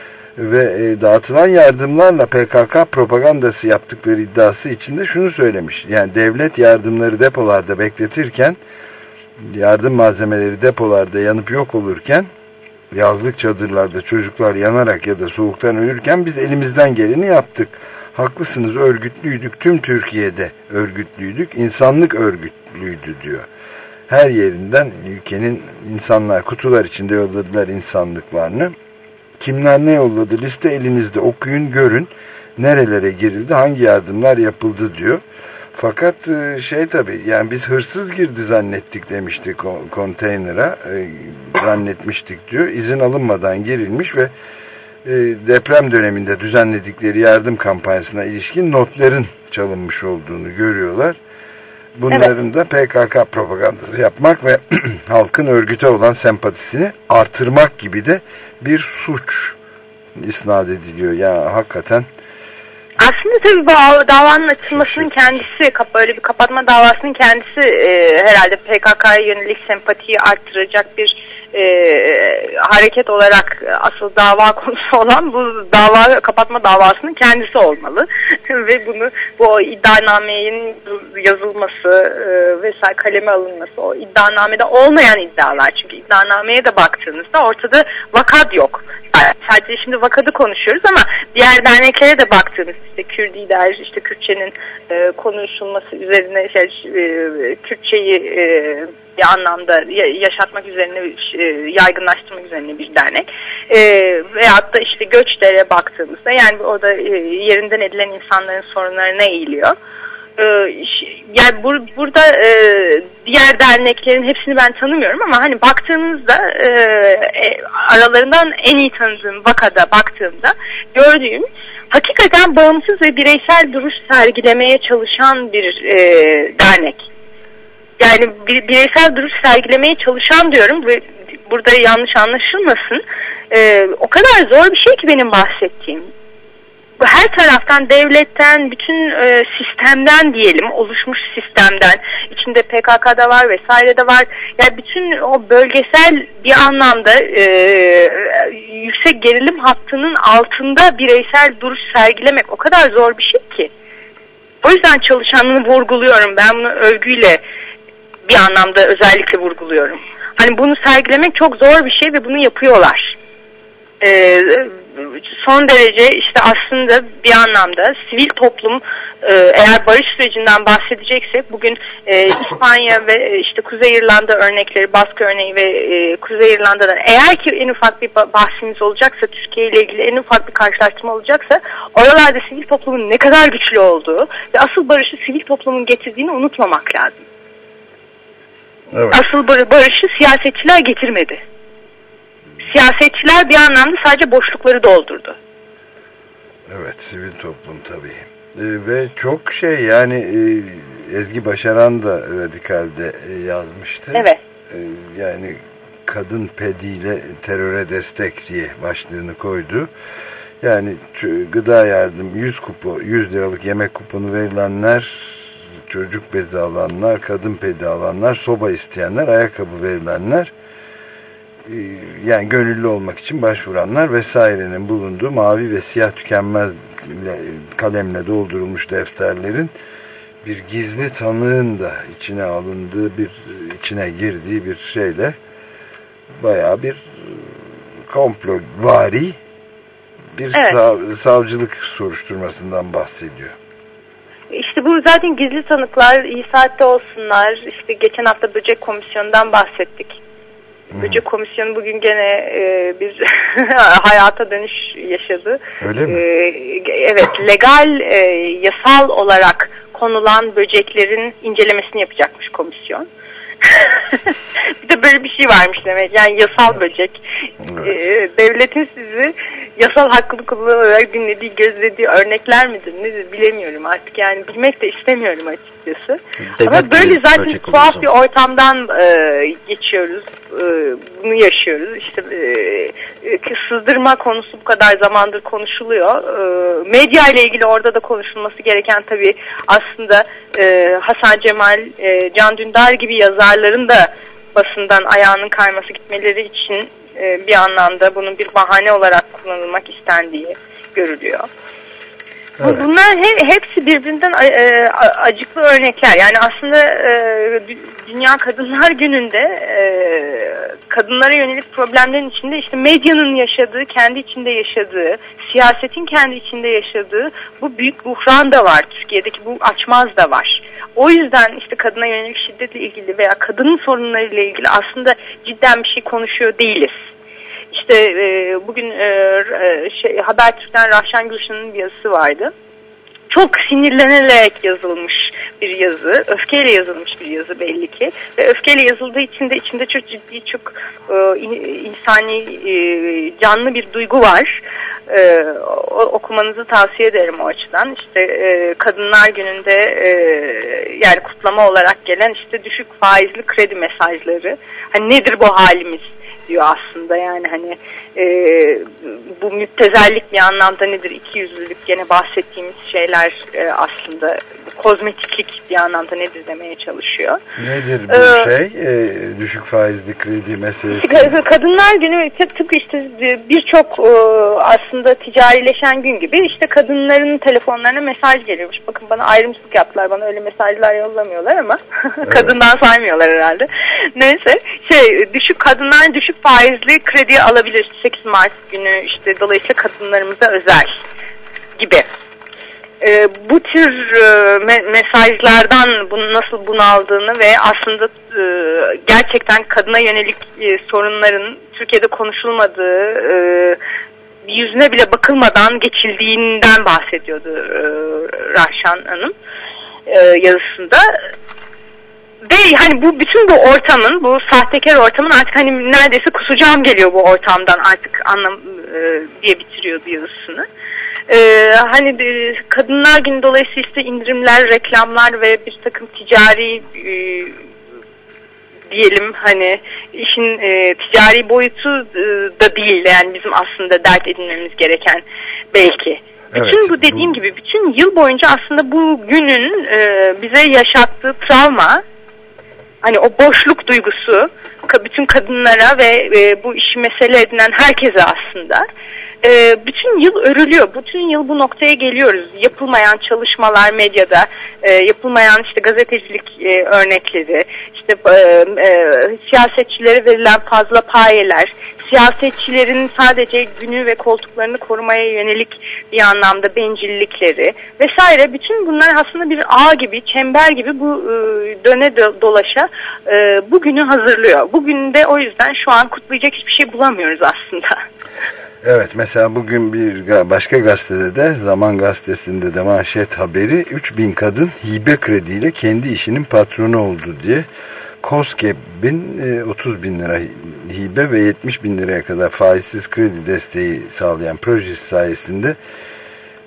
Ve dağıtılan yardımlarla P K K propagandası yaptıkları iddiası içinde şunu söylemiş. Yani devlet yardımları depolarda bekletirken, yardım malzemeleri depolarda yanıp yok olurken, yazlık çadırlarda çocuklar yanarak ya da soğuktan ölürken biz elimizden geleni yaptık. Haklısınız, örgütlüydük, tüm Türkiye'de örgütlüydük, insanlık örgütlüydü diyor. Her yerinden ülkenin insanlar kutular içinde yolladılar insanlıklarını. Kimler ne yolladı liste elinizde, okuyun görün, nerelere girildi, hangi yardımlar yapıldı diyor. Fakat şey tabii, yani biz hırsız girdi zannettik demişti konteynera, zannetmiştik diyor. İzin alınmadan girilmiş ve deprem döneminde düzenledikleri yardım kampanyasına ilişkin notların çalınmış olduğunu görüyorlar. Bunların evet, da P K K propagandası yapmak ve halkın örgüte olan sempatisini artırmak gibi de bir suç isnat ediliyor. Ya hakikaten. Aslında tabii bu davanın açılmasının kendisi, böyle bir kapatma davasının kendisi e, herhalde P K K'ya yönelik sempatiyi arttıracak bir e, hareket olarak asıl dava konusu olan bu dava kapatma davasının kendisi olmalı. Ve bunu, bu iddianamenin yazılması e, vesaire kaleme alınması, o iddianamede olmayan iddialar, çünkü iddianameye de baktığınızda ortada vakat yok. Yani sadece şimdi vakadı konuşuyoruz ama diğer derneklere de baktığınız, işte Kürdiler, işte Kürtçenin e, konuşulması üzerine, şey, e, Kürtçeyi e, bir anlamda yaşatmak üzerine, e, yaygınlaştırmak üzerine bir dernek. E, veyahut da işte Göçler'e baktığımızda, yani orada e, yerinden edilen insanların sorunlarına eğiliyor. Yani bur, burada e, diğer derneklerin hepsini ben tanımıyorum ama hani baktığınızda e, e, aralarından en iyi tanıdığım Vakada baktığımda gördüğüm hakikaten bağımsız ve bireysel duruş sergilemeye çalışan bir e, dernek. Yani bir, bireysel duruş sergilemeye çalışan diyorum ve burada yanlış anlaşılmasın. E, o kadar zor bir şey ki benim bahsettiğim. Her taraftan, devletten, bütün e, sistemden diyelim, oluşmuş sistemden, içinde P K K'da var, vesaire de var. Yani bütün o bölgesel bir anlamda e, yüksek gerilim hattının altında bireysel duruş sergilemek o kadar zor bir şey ki. O yüzden çalışanını vurguluyorum. Ben bunu övgüyle bir anlamda özellikle vurguluyorum. Hani bunu sergilemek çok zor bir şey ve bunu yapıyorlar. Ee, son derece işte aslında bir anlamda sivil toplum, e, eğer barış sürecinden bahsedeceksek bugün e, İspanya ve işte Kuzey İrlanda örnekleri, Baskı örneği ve e, Kuzey İrlanda'dan eğer ki en ufak bir bahsimiz olacaksa, Türkiye ile ilgili en ufak bir karşılaştırma olacaksa, oralarda sivil toplumun ne kadar güçlü olduğu ve asıl barışı sivil toplumun getirdiğini unutmamak lazım. Evet. Asıl barışı siyasetçiler getirmedi. Siyasetçiler bir anlamda sadece boşlukları doldurdu. Evet, sivil toplum tabii. Ee, ve çok şey, yani e, Ezgi Başaran da Radikal'de e, yazmıştı. Evet. yani kadın pediyle teröre destek diye başlığını koydu. Yani gıda yardım yüz kupo, yüz liralık yemek kuponu verilenler, çocuk bezi alanlar, kadın pedi alanlar, soba isteyenler, ayakkabı verilenler, yani gönüllü olmak için başvuranlar vesairenin bulunduğu mavi ve siyah tükenmez kalemle doldurulmuş defterlerin bir gizli tanığın da içine alındığı, bir içine girdiği bir şeyle bayağı bir komplovari bir evet. sav, savcılık soruşturmasından bahsediyor. İşte bu zaten gizli tanıklar, iyi saatte olsunlar. İşte geçen hafta Böcek Komisyonu'ndan bahsettik. Hmm. Böcek Komisyonu bugün gene e, bir hayata dönüş yaşadı. Öyle mi? E, evet, legal, e, yasal olarak konulan böceklerin incelemesini yapacakmış komisyon. Bir de böyle bir şey varmış demek, yani yasal böcek. Evet. Ee, devletin sizi yasal hakkını kullanarak dinlediği, gözlediği örnekler midir nedir bilemiyorum artık, yani bilmek de istemiyorum açıkçası. Devlet ama böyle zaten tuhaf bir ortamdan e, geçiyoruz, e, bunu yaşıyoruz. İşte e, sızdırma konusu bu kadar zamandır konuşuluyor. E, medya ile ilgili orada da konuşulması gereken tabii aslında e, Hasan Cemal, e, Can Dündar gibi yazarların da basından ayağının kayması gitmeleri için e, bir anlamda bunun bir bahane olarak kullanılmak istendiği görülüyor. Evet. Bunlar he, hepsi birbirinden e, acıklı örnekler. Yani aslında e, Dünya Kadınlar Günü'nde e, kadınlara yönelik problemlerin içinde işte medyanın yaşadığı, kendi içinde yaşadığı, siyasetin kendi içinde yaşadığı bu büyük buhran da var. Türkiye'deki bu açmaz da var. O yüzden işte kadına yönelik şiddetle ilgili veya kadının sorunlarıyla ilgili aslında cidden bir şey konuşuyor değiliz. İşte e, bugün e, şey, Habertürk'ten Rahşan Gülşen'in bir yazısı vardı. Çok sinirlenerek yazılmış bir yazı, öfkeyle yazılmış bir yazı belli ki. Ve öfkeyle yazıldığı için de içinde çok ciddi, çok e, insani, e, canlı bir duygu var. E, o, okumanızı tavsiye ederim o açıdan. İşte e, Kadınlar Günü'nde e, yani kutlama olarak gelen işte düşük faizli kredi mesajları. Hani nedir bu halimiz diyor aslında, yani hani e, bu müptezellik bir anlamda nedir, ikiyüzlülük, gene bahsettiğimiz şeyler e, aslında kozmetiklik bir anlamda nedir demeye çalışıyor. Nedir bu ee, şey e, düşük faizli kredi meselesi? Kadınlar Günü tıpkı işte birçok e, aslında ticarileşen gün gibi işte kadınların telefonlarına mesaj geliyormuş. Bakın bana ayrımcılık yaptılar, bana öyle mesajlar yollamıyorlar ama evet. Kadından saymıyorlar herhalde. Neyse şey düşük kadınlar düşük faizli kredi alabilir sekiz Mart günü, işte dolayısıyla kadınlarımıza özel gibi. E, bu tür e, me mesajlardan bunu nasıl bunaldığını ve aslında e, gerçekten kadına yönelik e, sorunların Türkiye'de konuşulmadığı, e, yüzüne bile bakılmadan geçildiğinden bahsediyordu e, Rahşan Hanım e, yazısında. Ve hani bu bütün bu ortamın, bu sahtekar ortamın artık hani neredeyse kusacağım geliyor bu ortamdan artık anlam e, diye bitiriyordu yazısını. Ee, hani e, Kadınlar Günü dolayısıyla işte indirimler, reklamlar ve bir takım ticari e, diyelim hani işin e, ticari boyutu e, da değil, yani bizim aslında dert edinmemiz gereken belki. Bütün evet, bu dediğim bu... gibi bütün yıl boyunca aslında bu günün e, bize yaşattığı travma, hani o boşluk duygusu bütün kadınlara ve e, bu işi mesele edinen herkese aslında e, bütün yıl örülüyor. Bütün yıl bu noktaya geliyoruz. Yapılmayan çalışmalar medyada, e, yapılmayan işte gazetecilik e, örnekleri, işte e, e, siyasetçilere verilen fazla payeler, siyasetçilerin sadece günü ve koltuklarını korumaya yönelik bir anlamda bencillikleri vesaire, bütün bunlar aslında bir ağ gibi, çember gibi bu e, döne dolaşa e, bugünü hazırlıyor. Bugün de o yüzden şu an kutlayacak hiçbir şey bulamıyoruz aslında. Evet, mesela bugün bir başka gazetede de, Zaman Gazetesi'nde de manşet haberi, üç bin kadın hibe krediyle kendi işinin patronu oldu diye. KOSGEB'in otuz bin lira hibe ve yetmiş bin liraya kadar faizsiz kredi desteği sağlayan projesi sayesinde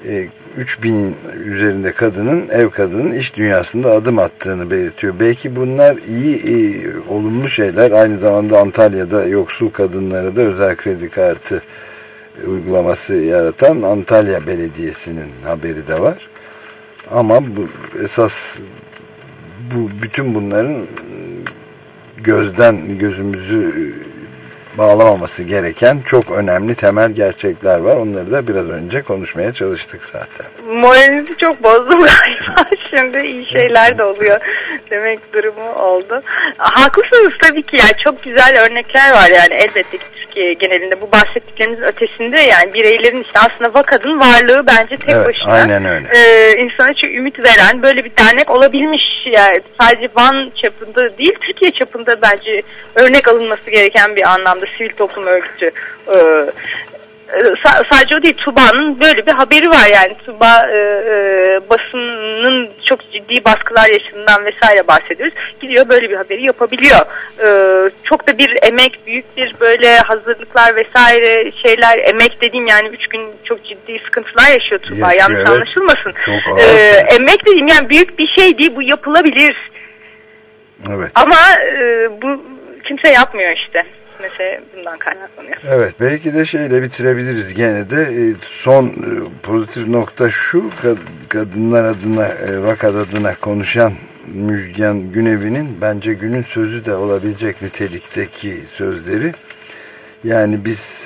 üç bin üzerinde kadının, ev kadının iş dünyasında adım attığını belirtiyor. Belki bunlar iyi, iyi olumlu şeyler. Aynı zamanda Antalya'da yoksul kadınlara da özel kredi kartı uygulaması yaratan Antalya Belediyesi'nin haberi de var. Ama bu esas bu bütün bunların gözden gözümüzü bağlamaması gereken çok önemli temel gerçekler var. Onları da biraz önce konuşmaya çalıştık zaten. Moralinizi çok bozdum galiba. Şimdi iyi şeyler de oluyor demek durumu oldu. Haklısınız tabii ki, yani çok güzel örnekler var yani elbette ki Türkiye genelinde bu bahsettiklerimizin ötesinde, yani bireylerin işte aslında VAKA'nın varlığı bence tek evet, başına aynen öyle. E, insana çok ümit veren böyle bir dernek olabilmiş. Yani sadece Van çapında değil, Türkiye çapında bence örnek alınması gereken bir anlamda sivil toplum örgütü. E, sadece o değil, Tuba'nın böyle bir haberi var yani. Tuba e, e, basının çok ciddi baskılar yaşadığından vesaire bahsediyoruz. Gidiyor böyle bir haberi yapabiliyor. E, çok da bir emek, büyük bir böyle hazırlıklar vesaire şeyler, emek dediğim yani üç gün çok ciddi sıkıntılar yaşıyor Tuba. Yaşıyor, yanlış evet. Anlaşılmasın. E, emek dediğim yani büyük bir şey değil, bu yapılabilir. Evet. Ama e, bu kimse yapmıyor işte. Mesela bundan kaynaklanıyor. Evet, belki de şeyle bitirebiliriz gene de son pozitif nokta şu: kadınlar adına, VAKA adına konuşan Müjgan Günevi'nin bence günün sözü de olabilecek nitelikteki sözleri. Yani biz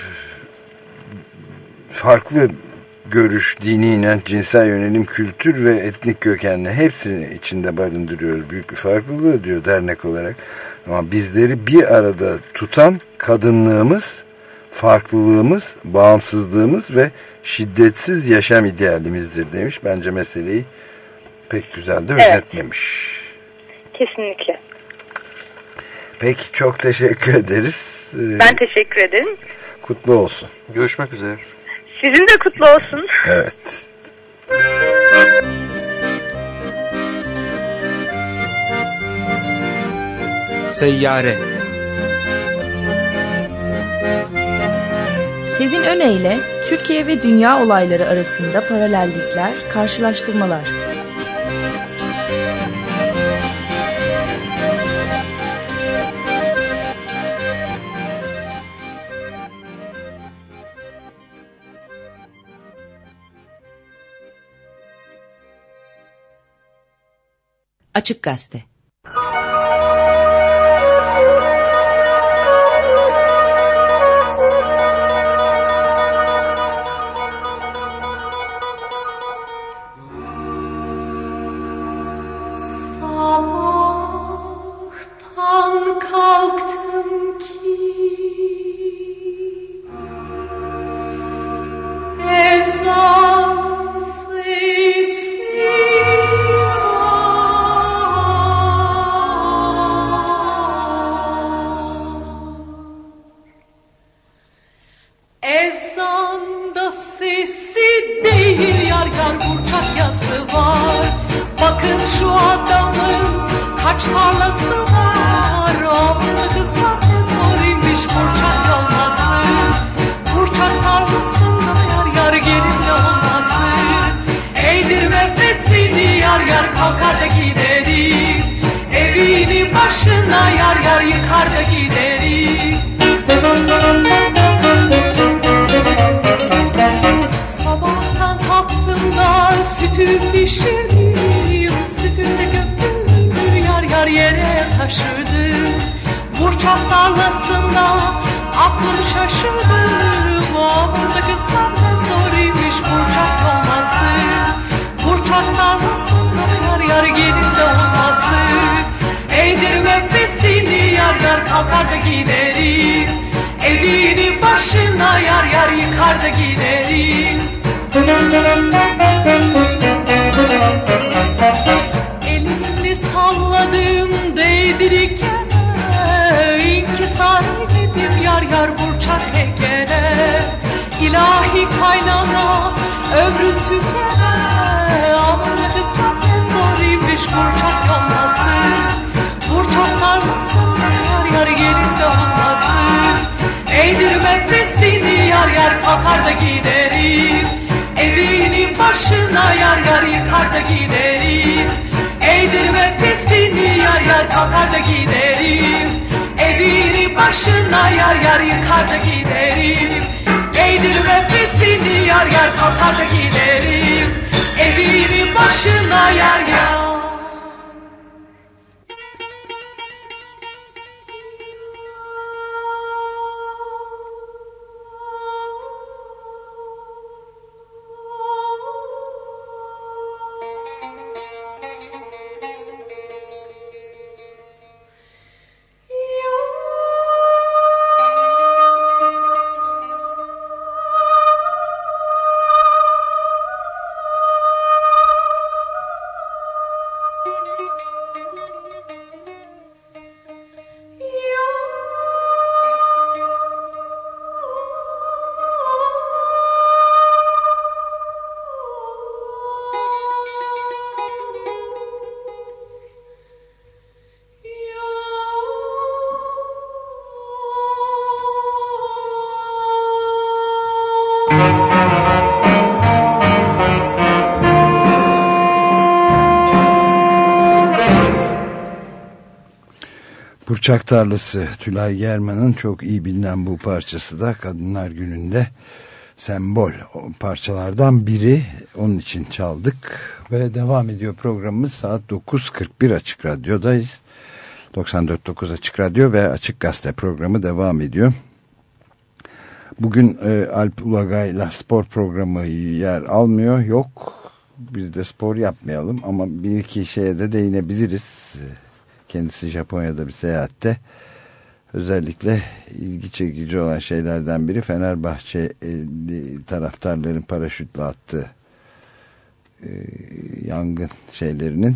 farklı görüş, dini inanç, cinsel yönelim, kültür ve etnik kökenli hepsini içinde barındırıyoruz. Büyük bir farklılığı diyor dernek olarak. Ama bizleri bir arada tutan kadınlığımız, farklılığımız, bağımsızlığımız ve şiddetsiz yaşam idealimizdir demiş. Bence meseleyi pek güzel de özetlemiş. Evet. Kesinlikle. Peki, çok teşekkür ederiz. Ben teşekkür ederim. Kutlu olsun. Görüşmek üzere. Sizin de kutlu olsun. Evet. Seyyare. Sezin Öne Türkiye ve dünya olayları arasında paralellikler, karşılaştırmalar. Açık Gazete. Sabahtan kalktım ki ezan sesi ezanda sesi değil, yar yar burçak yazı var. Bakın şu adamın kaç tarlası var. Oğlu kızlar ne zoruymuş burçak olması. Burçak tarlasında yar yar gelin de olması. Eğdirme besini yar yar kalkar da giderim. Evini başına yar yar yıkar da giderim. Sabahtan kalktım da sütü pişirdim. Sütünü götürdüm yar yar yere taşırdım. Burçak tarlasında aklım şaşırdım. Orada kızlar ne zoruymuş burçak olması. Burçak tarlasında yar yar gelin de olması. Eğdirme besini yar yar kalkar da giderim. Evini başına yar yar yıkar da giderim. Elimi salladım değdirirken İnkisar ettim yar yar burçak heykele. İlahi kaynana ömrü tükene. Aman kızlar ne zoruymuş burçak olması. Burçak tarlasında yar yar gelin de olması. Eğdirme besini yar yar kalkar da giderim. Evin kalkar da giderim. Evini başına yar yar yıkar da giderim. Eğdirme pesini yar yar kalkar da giderim. Evini başına yar yar. Burçak Tarlası, Tülay German'ın çok iyi bilinen bu parçası da Kadınlar Günü'nde sembol parçalardan biri. Onun için çaldık ve devam ediyor programımız. Saat dokuz kırk bir Açık Radyo'dayız. doksan dört nokta dokuz Açık Radyo ve Açık Gazete programı devam ediyor. Bugün e, Alp Ulagay'la spor programı yer almıyor. Yok, biz de spor yapmayalım ama bir iki şeye de değinebiliriz. Kendisi Japonya'da bir seyahatte. Özellikle ilgi çekici olan şeylerden biri Fenerbahçe e, taraftarların paraşütle attığı e, yangın şeylerinin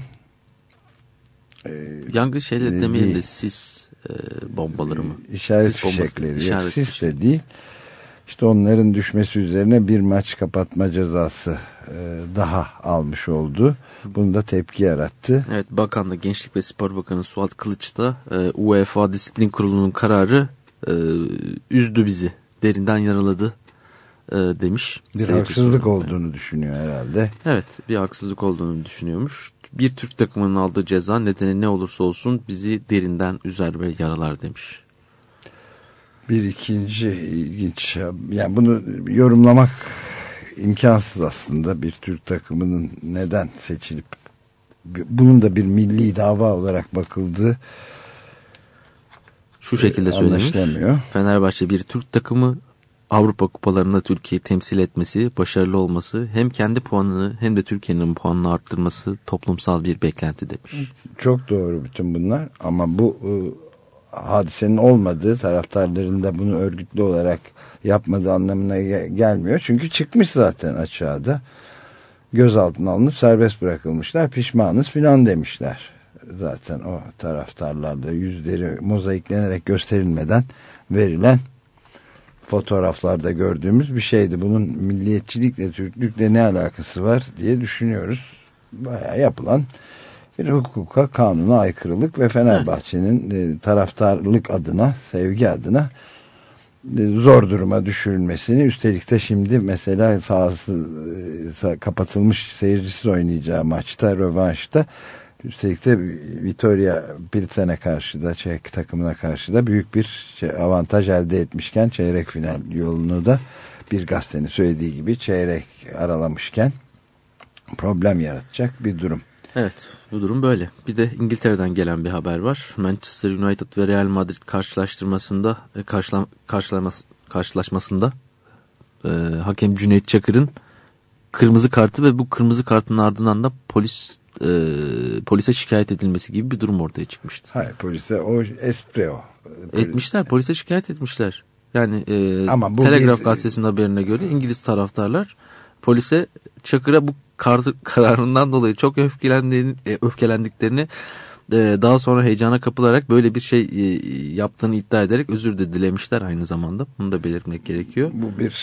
e, yangın şeyleri demeyelim de sis e, bombaları mı? İşaret sis fişekleri. İşaret sis fişek. de değil. İşte onların düşmesi üzerine bir maç kapatma cezası e, daha almış oldu. Bunu da tepki yarattı. Evet, Bakan da Gençlik ve Spor Bakanı Suat Kılıç da e, UEFA Disiplin Kurulu'nun kararı e, üzdü bizi, derinden yaraladı e, demiş. Bir haksızlık olduğunu düşünüyor herhalde. Evet, bir haksızlık olduğunu düşünüyormuş. Bir Türk takımının aldığı ceza nedeni ne olursa olsun bizi derinden üzer ve yaralar demiş. Bir ikinci ilginç, yani bunu yorumlamak imkansız aslında, bir Türk takımının neden seçilip bunun da bir milli dava olarak bakıldığı şu şekilde söylemiş. Fenerbahçe bir Türk takımı, Avrupa kupalarında Türkiye'yi temsil etmesi, başarılı olması, hem kendi puanını hem de Türkiye'nin puanını arttırması toplumsal bir beklenti demiş. Çok doğru bütün bunlar ama bu hadisenin olmadığı, taraftarların da bunu örgütlü olarak yapmadığı anlamına gelmiyor. Çünkü çıkmış zaten açığa da. Gözaltına alınıp serbest bırakılmışlar. Pişmanız filan demişler. Zaten o taraftarlarda yüzleri mozaiklenerek gösterilmeden verilen fotoğraflarda gördüğümüz bir şeydi. Bunun milliyetçilikle, Türklükle ne alakası var diye düşünüyoruz. Bayağı yapılan bir hukuka, kanuna aykırılık ve Fenerbahçe'nin e, taraftarlık adına, sevgi adına e, zor duruma düşürülmesini, üstelik de şimdi mesela sahası e, kapatılmış, seyircisiz oynayacağı maçta, rövanşta, üstelik de Vitória Pilsen'e karşı da, Çek takımına karşı da büyük bir şey, avantaj elde etmişken, çeyrek final yolunu da bir gazetenin söylediği gibi çeyrek aralamışken problem yaratacak bir durum. Evet, bu durum böyle. Bir de İngiltere'den gelen bir haber var. Manchester United ve Real Madrid karşılaştırmasında karşılam, karşılamas, karşılaşmasında e, hakem Cüneyt Çakır'ın kırmızı kartı ve bu kırmızı kartın ardından da polis e, polise şikayet edilmesi gibi bir durum ortaya çıkmıştı. Hayır, polise o espri o. Etmişler, polise şikayet etmişler. Yani e, Ama bu Telegraph bir... gazetesinin haberine göre İngiliz taraftarlar polise Çakır'a bu kartı kararından dolayı çok öfkelendiğini, öfkelendiklerini, daha sonra heyecana kapılarak böyle bir şey yaptığını iddia ederek özür de dilemişler aynı zamanda. Bunu da belirtmek gerekiyor. Bu bir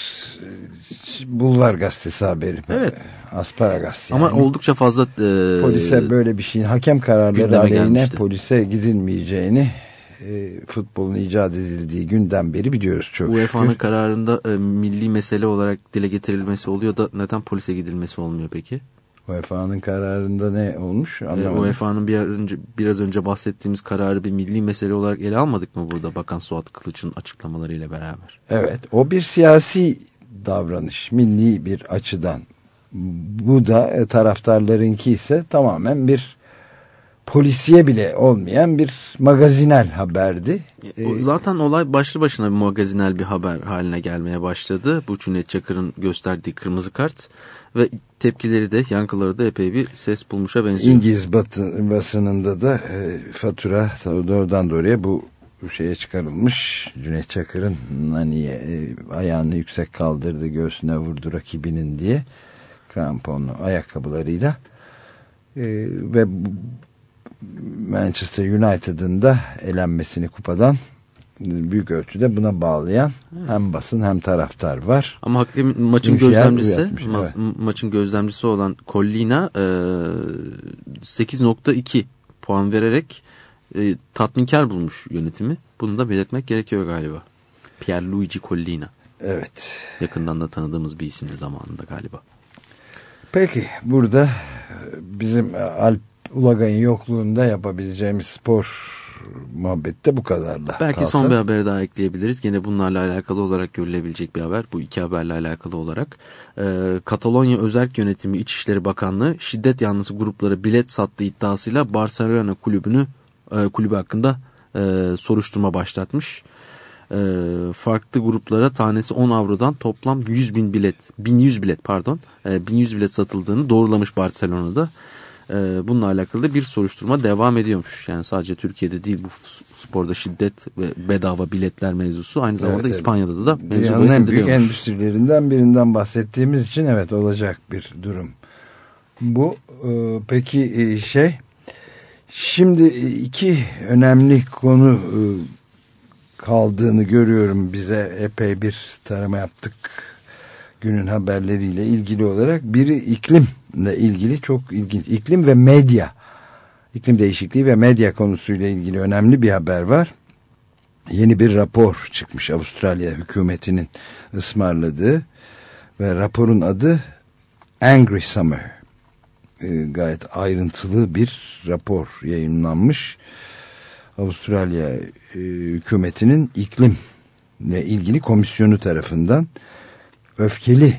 bulvar gazetesi haberi. Evet. Asparagas yani. Ama oldukça fazla e, polise böyle bir şeyin, hakem kararları aleyhine polise gidilmeyeceğini e, futbolun icat edildiği günden beri biliyoruz çok şükür. U E F A'nın kararında e, milli mesele olarak dile getirilmesi oluyor da neden polise gidilmesi olmuyor peki? U E F A'nın kararında ne olmuş? Anlamadım. U E F A'nın bir önce, biraz önce bahsettiğimiz kararı bir milli mesele olarak ele almadık mı burada Bakan Suat Kılıç'ın açıklamalarıyla beraber? Evet, o bir siyasi davranış, milli bir açıdan. Bu da taraftarlarınki ise tamamen bir polisiye bile olmayan bir magazinel haberdi. Zaten olay başlı başına bir magazinel bir haber haline gelmeye başladı. Bu Cüneyt Çakır'ın gösterdiği kırmızı kart ve tepkileri de, yankıları da epey bir ses bulmuşa benziyor. İngiliz batı, basınında da e, fatura doğrudan doğruya bu şeye çıkarılmış. Cüneyt Çakır'ın hani e, ayağını yüksek kaldırdı, göğsüne vurdu rakibinin diye kramponlu ayakkabılarıyla e, ve Manchester United'ın da elenmesini kupadan büyük ölçüde buna bağlayan evet. hem basın hem taraftar var. Ama hakem maçın Müfiyar gözlemcisi ma- evet. maçın gözlemcisi olan Collina e, sekiz nokta iki puan vererek e, tatminkar bulmuş yönetimi. Bunu da belirtmek gerekiyor galiba. Pierluigi Collina. Evet. Yakından da tanıdığımız bir isimdi zamanında galiba. Peki burada bizim Alp Ulagay'ın yokluğunda yapabileceğimiz spor muhabbette bu kadarla. Belki kalsa. Son bir haberi daha ekleyebiliriz. Gene bunlarla alakalı olarak görülebilecek bir haber. Bu iki haberle alakalı olarak. Ee, Katalonya Özerk Yönetimi İçişleri Bakanlığı şiddet yanlısı gruplara bilet sattığı iddiasıyla Barcelona kulübünü e, kulübü hakkında e, soruşturma başlatmış. E, farklı gruplara tanesi on avrodan toplam yüz bin bilet, bin yüz bilet pardon, e, bin yüz bilet satıldığını doğrulamış Barcelona'da. Bununla alakalı da bir soruşturma devam ediyormuş. Yani sadece Türkiye'de değil bu sporda şiddet ve bedava biletler mevzusu aynı zamanda evet, İspanya'da da mevzu dünyanın en büyük endüstrilerinden birinden bahsettiğimiz için evet olacak bir durum. Bu peki şey şimdi iki önemli konu kaldığını görüyorum. Bize epey bir tarama yaptık günün haberleriyle ilgili olarak. Biri iklimle ilgili, çok ilginç. İklim ve medya. İklim değişikliği ve medya konusuyla ilgili önemli bir haber var. Yeni bir rapor çıkmış Avustralya hükümetinin ısmarladığı ve raporun adı Angry Summer. E, gayet ayrıntılı bir rapor yayınlanmış. Avustralya e, hükümetinin iklimle ilgili komisyonu tarafından. Öfkeli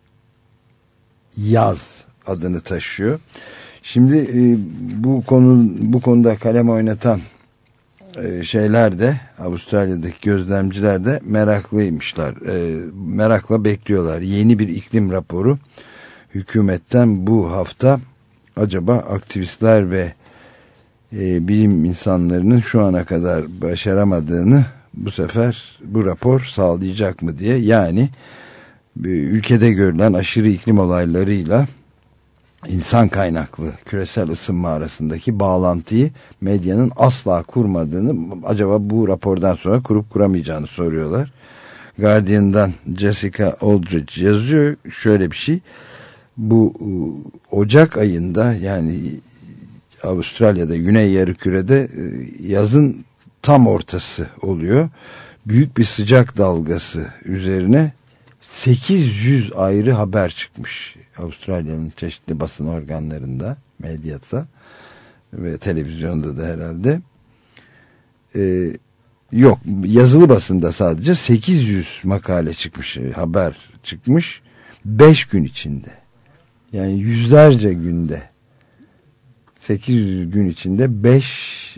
yaz adını taşıyor. Şimdi e, bu konu bu konuda kalem oynatan e, şeyler de Avustralya'daki gözlemciler de meraklıymışlar. E, merakla bekliyorlar. Yeni bir iklim raporu hükümetten bu hafta acaba aktivistler ve e, bilim insanlarının şu ana kadar başaramadığını bu sefer bu rapor sağlayacak mı diye, yani ülkede görülen aşırı iklim olaylarıyla insan kaynaklı küresel ısınma arasındaki bağlantıyı medyanın asla kurmadığını, acaba bu rapordan sonra kurup kuramayacağını soruyorlar. Guardian'dan Jessica Aldridge yazıyor şöyle bir şey. Bu Ocak ayında, yani Avustralya'da Güney Yarımküre'de yazın tam ortası oluyor. Büyük bir sıcak dalgası üzerine sekiz yüz ayrı haber çıkmış Avustralya'nın çeşitli basın organlarında, medyada ve televizyonda da herhalde. Ee, yok, yazılı basında sadece sekiz yüz makale çıkmış, haber çıkmış beş gün içinde. Yani yüzlerce günde, sekiz yüz gün içinde beş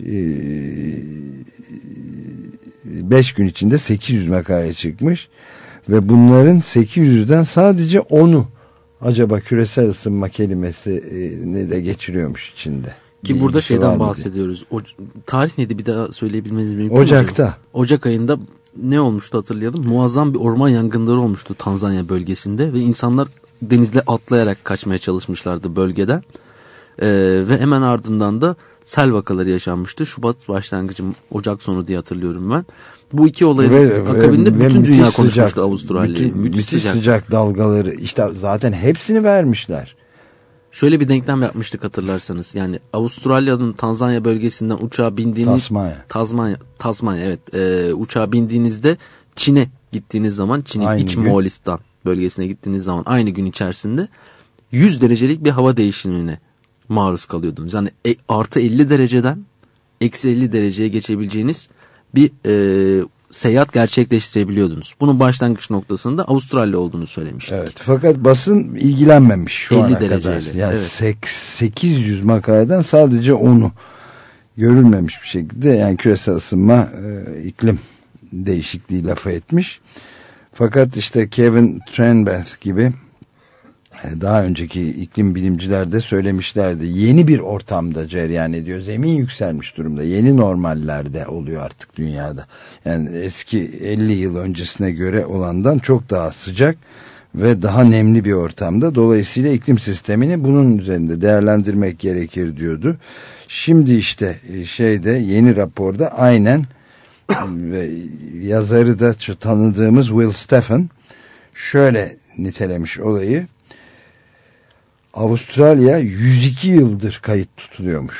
beş gün içinde sekiz yüz makale çıkmış. Ve bunların sekiz yüzden sadece onu acaba küresel ısınma kelimesini de geçiriyormuş içinde. Ki burada şeyden bahsediyoruz. O, tarih neydi, bir daha söyleyebilmeniz mümkün mü? Ocak'ta. Ocak ayında ne olmuştu hatırlayalım. Muazzam bir orman yangınları olmuştu Tanzanya bölgesinde ve insanlar denizle atlayarak kaçmaya çalışmışlardı bölgeden. Ee, ve hemen ardından da sel vakaları yaşanmıştı. Şubat başlangıcı, Ocak sonu diye hatırlıyorum ben. Bu iki olayın ve, akabinde ve, bütün ve dünya konuşmuştu Avustralya'yı. Müthiş, müthiş sıcak. sıcak dalgaları, işte zaten hepsini vermişler. Şöyle bir denklem yapmıştık hatırlarsanız. Yani Avustralya'nın Tanzanya bölgesinden uçağa bindiğiniz... Tasmanya. Tasmanya, Tasmanya evet. E, uçağa bindiğinizde Çin'e gittiğiniz zaman, Çin'in iç gün. Moğolistan bölgesine gittiğiniz zaman aynı gün içerisinde yüz derecelik bir hava değişimine maruz kalıyordunuz. Yani e, artı elli dereceden eksi elli dereceye geçebileceğiniz bir e, seyahat gerçekleştirebiliyordunuz. Bunun başlangıç noktasında Avustralya olduğunu söylemiştik. Evet, fakat basın ilgilenmemiş şu ana kadar. Yani evet. sekiz yüz makaleden sadece onu görülmemiş bir şekilde, yani küresel ısınma, e, iklim değişikliği lafı etmiş. Fakat işte Kevin Trenbeth gibi daha önceki iklim bilimciler de söylemişlerdi. Yeni bir ortamda cereyan ediyor. Zemin yükselmiş durumda. Yeni normallerde oluyor artık dünyada. Yani eski elli yıl öncesine göre olandan çok daha sıcak ve daha nemli bir ortamda. Dolayısıyla iklim sistemini bunun üzerinde değerlendirmek gerekir diyordu. Şimdi işte şeyde, yeni raporda aynen ve yazarı da tanıdığımız Will Steffen şöyle nitelemiş olayı. Avustralya yüz iki yıldır kayıt tutuluyormuş.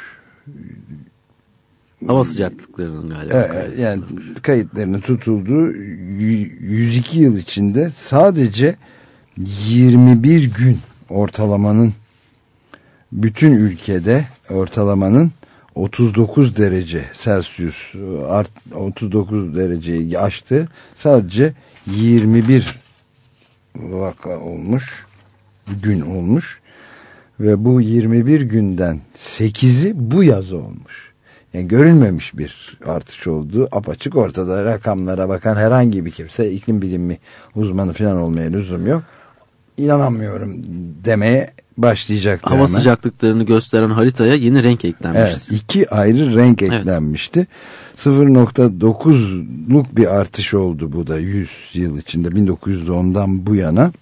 Hava sıcaklıklarının galiba evet, kayıt yani kayıtlarının tutulduğu yüz iki yıl içinde sadece yirmi bir gün ortalamanın, bütün ülkede ortalamanın otuz dokuz derece Celsius art, otuz dokuz dereceyi aştı. Sadece yirmi bir vaka olmuş, gün olmuş ve bu yirmi bir günden sekizi bu yaz olmuş. Yani görülmemiş bir artış olduğu apaçık ortada. Rakamlara bakan herhangi bir kimse, iklim bilimi uzmanı falan olmaya lüzum yok, İnanamıyorum demeye başlayacaktır. Hava hemen. Sıcaklıklarını gösteren haritaya yeni renk eklenmişti. Evet, iki ayrı renk evet. eklenmişti. sıfır nokta dokuzluk bir artış oldu bu da yüz yıl içinde, bin dokuz yüz ondan bu yana.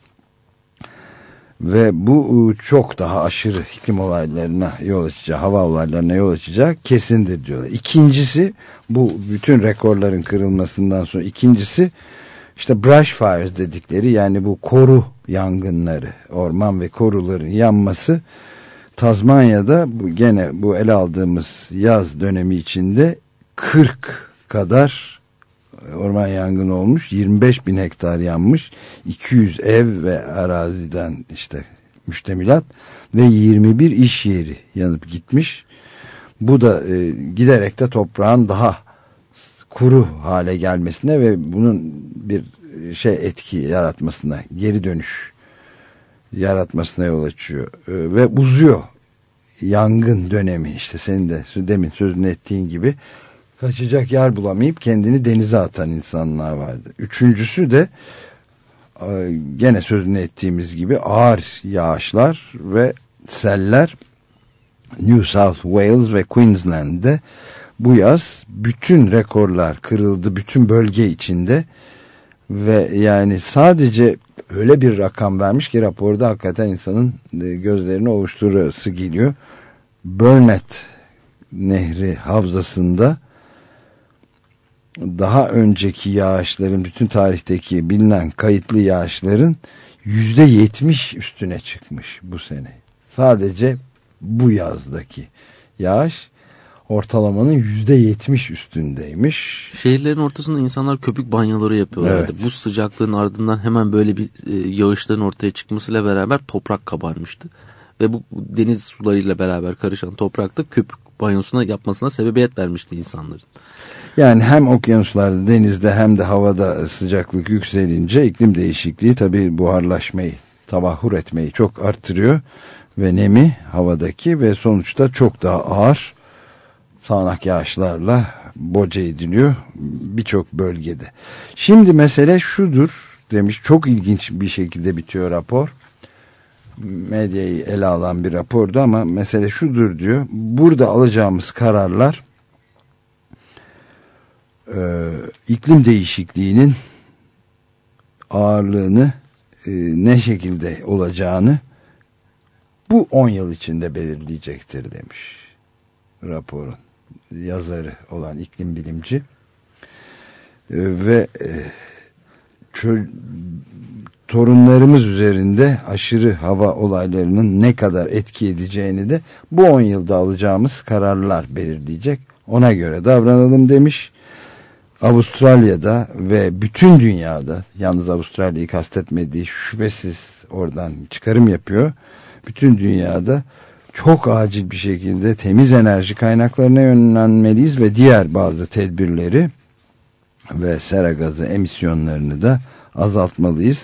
Ve bu çok daha aşırı iklim olaylarına yol açacak, hava olaylarına yol açacak kesindir diyorlar. İkincisi, bu bütün rekorların kırılmasından sonra ikincisi işte brush fires dedikleri, yani bu koru yangınları, orman ve koruların yanması. Tazmanya'da bu gene bu ele aldığımız yaz dönemi içinde kırk kadar orman yangını olmuş, yirmi beş bin hektar yanmış, iki yüz ev ve araziden işte müştemilat ve yirmi bir iş yeri yanıp gitmiş. Bu da e, giderek de toprağın daha kuru hale gelmesine ve bunun bir şey etki yaratmasına, geri dönüş yaratmasına yol açıyor e, ve uzuyor yangın dönemi. İşte senin de demin sözünü ettiğin gibi kaçacak yer bulamayıp kendini denize atan insanlar vardı. Üçüncüsü de gene sözünü ettiğimiz gibi ağır yağışlar ve seller. New South Wales ve Queensland'de bu yaz bütün rekorlar kırıldı, bütün bölge içinde. Ve yani sadece öyle bir rakam vermiş ki raporda hakikaten insanın gözlerini ovuşturası geliyor. Burnett Nehri havzasında daha önceki yağışların, bütün tarihteki bilinen kayıtlı yağışların yüzde yetmiş üstüne çıkmış bu sene. Sadece bu yazdaki yağış ortalamanın yüzde yetmiş üstündeymiş. Şehirlerin ortasında insanlar köpük banyoları yapıyorlardı. Evet. Bu sıcaklığın ardından hemen böyle bir e, yağışların ortaya çıkmasıyla beraber toprak kabarmıştı. Ve bu deniz sularıyla beraber karışan toprakta köpük banyosuna yapmasına sebebiyet vermişti insanların. Yani hem okyanuslarda, denizde hem de havada sıcaklık yükselince iklim değişikliği tabii buharlaşmayı, tabahhur etmeyi çok arttırıyor ve nemi havadaki ve sonuçta çok daha ağır sağanak yağışlarla boca ediliyor birçok bölgede. Şimdi mesele şudur demiş, çok ilginç bir şekilde bitiyor rapor. Medyayı ele alan bir rapordu ama mesele şudur diyor. Burada alacağımız kararlar e, iklim değişikliğinin ağırlığını e, ne şekilde olacağını bu on yıl içinde belirleyecektir demiş raporun yazarı olan iklim bilimci. E, ve e, çöl, torunlarımız üzerinde aşırı hava olaylarının ne kadar etki edeceğini de bu on yılda alacağımız kararlar belirleyecek. Ona göre davranalım demiş. Avustralya'da ve bütün dünyada, yalnız Avustralya'yı kastetmediği şüphesiz oradan çıkarım yapıyor. Bütün dünyada çok acil bir şekilde temiz enerji kaynaklarına yönlenmeliyiz ve diğer bazı tedbirleri ve sera gazı emisyonlarını da azaltmalıyız.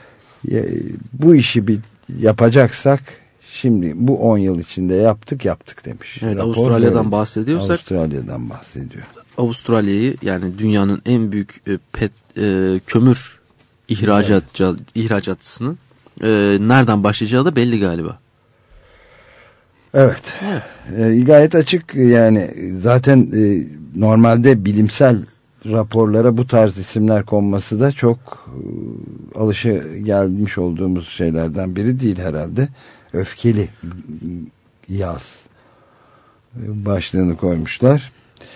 Bu işi bir yapacaksak şimdi bu on yıl içinde yaptık yaptık demiş. Evet, Rapor Avustralya'dan böyle. bahsediyorsak Avustralya'dan bahsediyor. Avustralya'yı, yani dünyanın en büyük e, pet, e, kömür ihracatçı, evet. ihracatçısının e, nereden başlayacağı da belli galiba. Evet. Evet. E, gayet açık, yani zaten e, normalde bilimsel raporlara bu tarz isimler konması da çok e, alışa gelmiş olduğumuz şeylerden biri değil herhalde. Öfkeli yaz başlığını koymuşlar.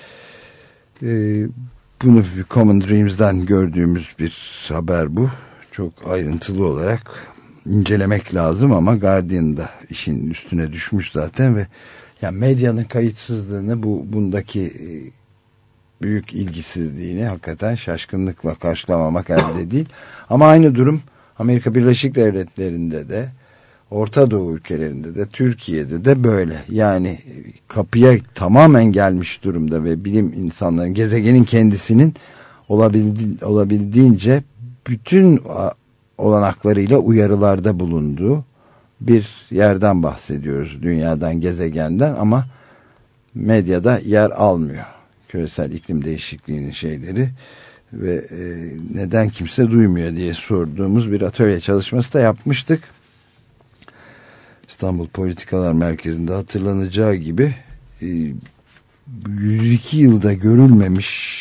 E, bunu Common Dreams'den gördüğümüz bir haber bu. Çok ayrıntılı olarak incelemek lazım ama Guardian'da işin üstüne düşmüş zaten ve yani medyanın kayıtsızlığını, bu bundaki büyük ilgisizliğini hakikaten şaşkınlıkla karşılamamak elde değil. Ama aynı durum Amerika Birleşik Devletleri'nde de, Orta Doğu ülkelerinde de, Türkiye'de de böyle. Yani kapıya tamamen gelmiş durumda ve bilim insanların, gezegenin kendisinin olabildi, olabildiğince bütün olanaklarıyla uyarılarda bulunduğu bir yerden bahsediyoruz. Dünyadan, gezegenden, ama medyada yer almıyor. Küresel iklim değişikliğinin şeyleri ve e, neden kimse duymuyor diye sorduğumuz bir atölye çalışması da yapmıştık. İstanbul Politikalar Merkezi'nde hatırlanacağı gibi e, yüz iki yılda görülmemiş,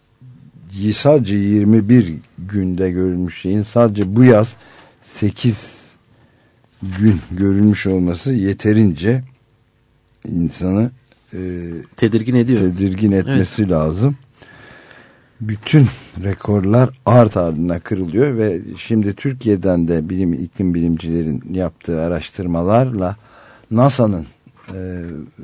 sadece yirmi bir günde görülmüş şeyin sadece bu yaz sekiz gün görülmüş olması yeterince insanı e, tedirgin ediyor. Tedirgin etmesi evet. lazım. Bütün rekorlar art ardına kırılıyor ve şimdi Türkiye'den de bilim iklim bilimcilerin yaptığı araştırmalarla NASA'nın e,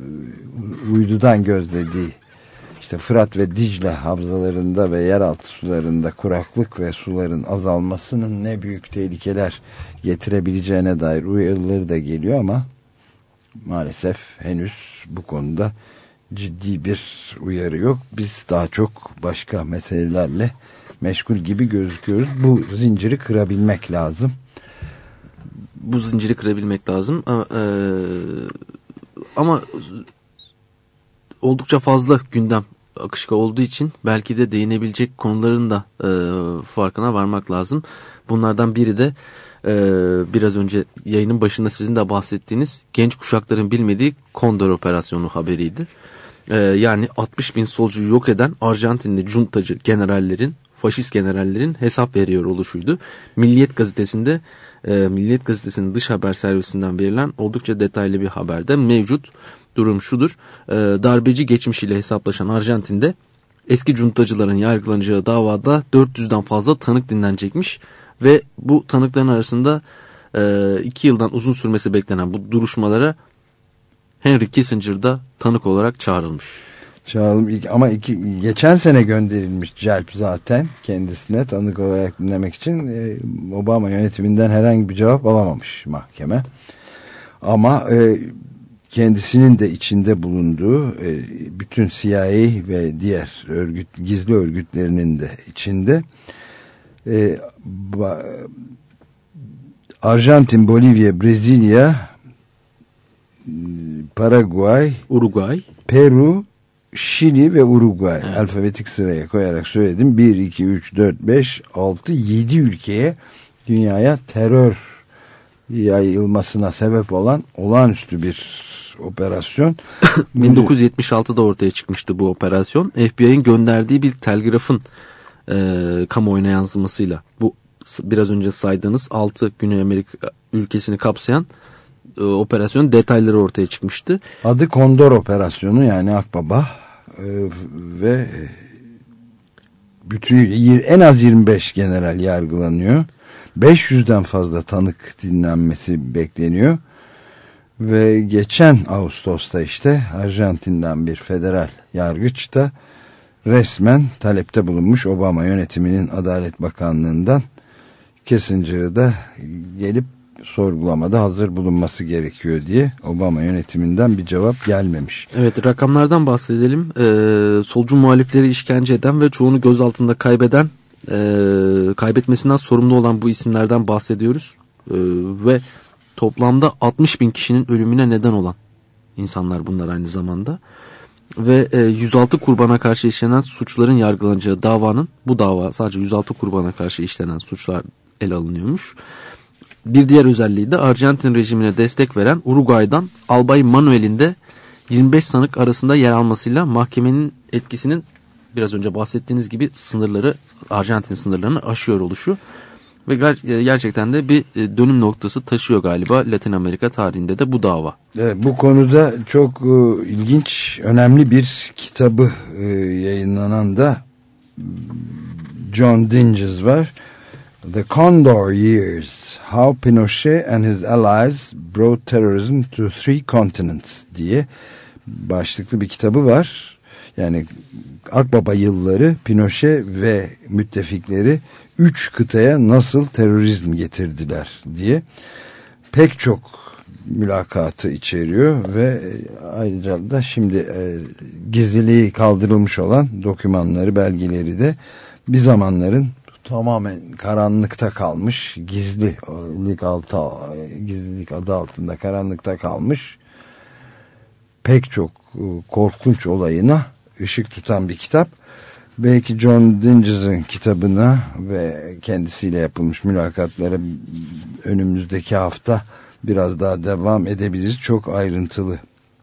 uydudan gözlediği İşte Fırat ve Dicle havzalarında ve yeraltı sularında kuraklık ve suların azalmasının ne büyük tehlikeler getirebileceğine dair uyarıları da geliyor ama maalesef henüz bu konuda ciddi bir uyarı yok. Biz daha çok başka meselelerle meşgul gibi gözüküyoruz. Bu zinciri kırabilmek lazım. Bu zinciri kırabilmek lazım ama, e, ama oldukça fazla gündem akışka olduğu için belki de değinebilecek konuların da e, farkına varmak lazım. Bunlardan biri de e, biraz önce yayının başında sizin de bahsettiğiniz genç kuşakların bilmediği Kondor operasyonu haberiydi. E, yani altmış bin solcuyu yok eden Arjantinli cuntacı generallerin, faşist generallerin hesap veriyor oluşuydu. Milliyet gazetesinde, e, Milliyet gazetesinin dış haber servisinden verilen oldukça detaylı bir haberde mevcut. Durum şudur: e, darbeci geçmişiyle hesaplaşan Arjantin'de eski cuntacıların yargılanacağı davada dört yüzden fazla tanık dinlenecekmiş ve bu tanıkların arasında e, iki yıldan uzun sürmesi beklenen bu duruşmalara Henry Kissinger da tanık olarak çağrılmış. Çağrılmış ama iki, geçen sene gönderilmiş celp zaten kendisine tanık olarak dinlemek için. e, Obama yönetiminden herhangi bir cevap alamamış mahkeme. Ama e, kendisinin de içinde bulunduğu e, bütün C I A ve diğer örgüt, gizli örgütlerinin de içinde e, ba, Arjantin, Bolivya, Brezilya, Paraguay, Uruguay, Peru, Şili ve Uruguay, evet. Alfabetik sıraya koyarak söyledim. bir, iki, üç, dört, beş, altı, yedi ülkeye dünyaya terör yayılmasına sebep olan olağanüstü bir operasyon. bin dokuz yüz yetmiş altıda ortaya çıkmıştı bu operasyon. F B I'nin gönderdiği bir telgrafın e, kamuoyuna yansımasıyla bu biraz önce saydığınız altı Güney Amerika ülkesini kapsayan e, operasyon detayları ortaya çıkmıştı. Adı Kondor operasyonu, yani Akbaba e, ve bütün en az yirmi beş general yargılanıyor. beş yüzden fazla tanık dinlenmesi bekleniyor. Ve geçen Ağustos'ta işte Arjantin'den bir federal yargıç da resmen talepte bulunmuş Obama yönetiminin Adalet Bakanlığı'ndan. Kissinger'ı da gelip sorgulamada hazır bulunması gerekiyor diye Obama yönetiminden bir cevap gelmemiş. Evet, rakamlardan bahsedelim. Ee, solcu muhalifleri işkence eden ve çoğunu gözaltında kaybeden, e, kaybetmesinden sorumlu olan bu isimlerden bahsediyoruz. Ee, ve toplamda altmış bin kişinin ölümüne neden olan insanlar bunlar aynı zamanda. Ve e, yüz altı kurbana karşı işlenen suçların yargılanacağı davanın, bu dava sadece yüz altı kurbana karşı işlenen suçlar ele alınıyormuş. Bir diğer özelliği de Arjantin rejimine destek veren Uruguay'dan Albay Manuel'in de yirmi beş sanık arasında yer almasıyla mahkemenin etkisinin biraz önce bahsettiğiniz gibi sınırları, Arjantin sınırlarını aşıyor oluşu ve ger- gerçekten de bir dönüm noktası taşıyor galiba Latin Amerika tarihinde de bu dava. Evet, bu konuda çok e, ilginç, önemli bir kitabı e, yayınlanan da John Dinges var. The Condor Years, How Pinochet and His Allies Brought Terrorism to Three Continents diye başlıklı bir kitabı var. Yani Akbaba yılları, Pinochet ve müttefikleri üç kıtaya nasıl terörizm getirdiler diye pek çok mülakatı içeriyor ve ayrıca da şimdi e, gizliliği kaldırılmış olan dokümanları, belgeleri de bir zamanların tamamen karanlıkta kalmış, gizlilik altı, gizlilik adı altında karanlıkta kalmış pek çok korkunç olayına ışık tutan bir kitap. Belki John Dinges'in kitabına ve kendisiyle yapılmış mülakatlara önümüzdeki hafta biraz daha devam edebiliriz. Çok ayrıntılı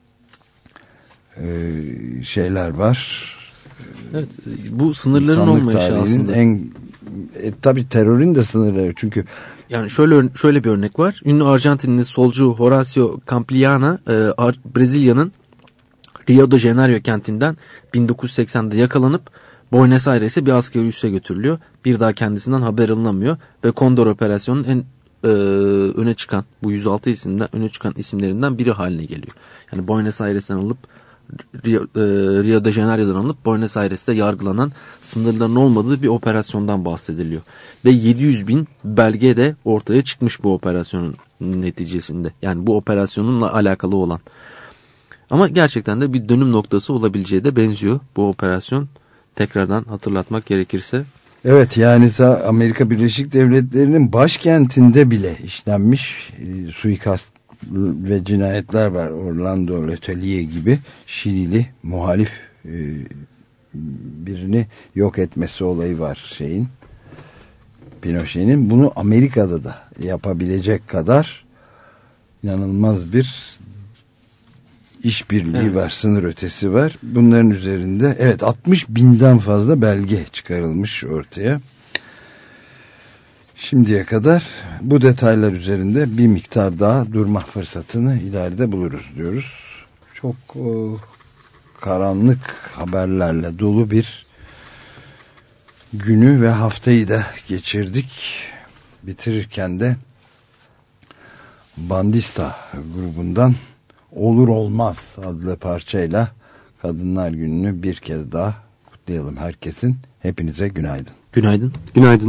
şeyler var. Evet, bu sınırların olmayışı aslında. En, e, tabii terörün de sınırları, çünkü yani şöyle şöyle bir örnek var. Ünlü Arjantinli solcu Horacio Campillana e, Brezilya'nın Rio de Janeiro kentinden bin dokuz yüz seksende yakalanıp Buenos Aires'e bir askeri üsse götürülüyor. Bir daha kendisinden haber alınamıyor ve Condor operasyonunun en e, öne çıkan, bu yüz altı isimden öne çıkan isimlerinden biri haline geliyor. Yani Buenos Aires'ten alıp Rio, e, Rio de Janeiro'dan alıp Buenos Aires'te yargılanan, sınırların olmadığı bir operasyondan bahsediliyor. Ve yedi yüz bin belge de ortaya çıkmış bu operasyonun neticesinde. Yani bu operasyonunla alakalı olan. Ama gerçekten de bir dönüm noktası olabileceği de benziyor bu operasyon. Tekrardan hatırlatmak gerekirse. Evet, yani Amerika Birleşik Devletleri'nin başkentinde bile işlenmiş e, suikast ve cinayetler var. Orlando Letelier gibi Şilili muhalif e, birini yok etmesi olayı var şeyin, Pinochet'in. Bunu Amerika'da da yapabilecek kadar inanılmaz bir işbirliği evet. var, sınır ötesi var. Bunların üzerinde evet altmış binden fazla belge çıkarılmış ortaya. Şimdiye kadar bu detaylar üzerinde bir miktar daha durma fırsatını ileride buluruz diyoruz. Çok o, karanlık haberlerle dolu bir günü ve haftayı da geçirdik. Bitirirken de Bandista grubundan Olur Olmaz adlı parçayla Kadınlar Günü'nü bir kez daha kutlayalım herkesin. Hepinize günaydın. Günaydın. Günaydın.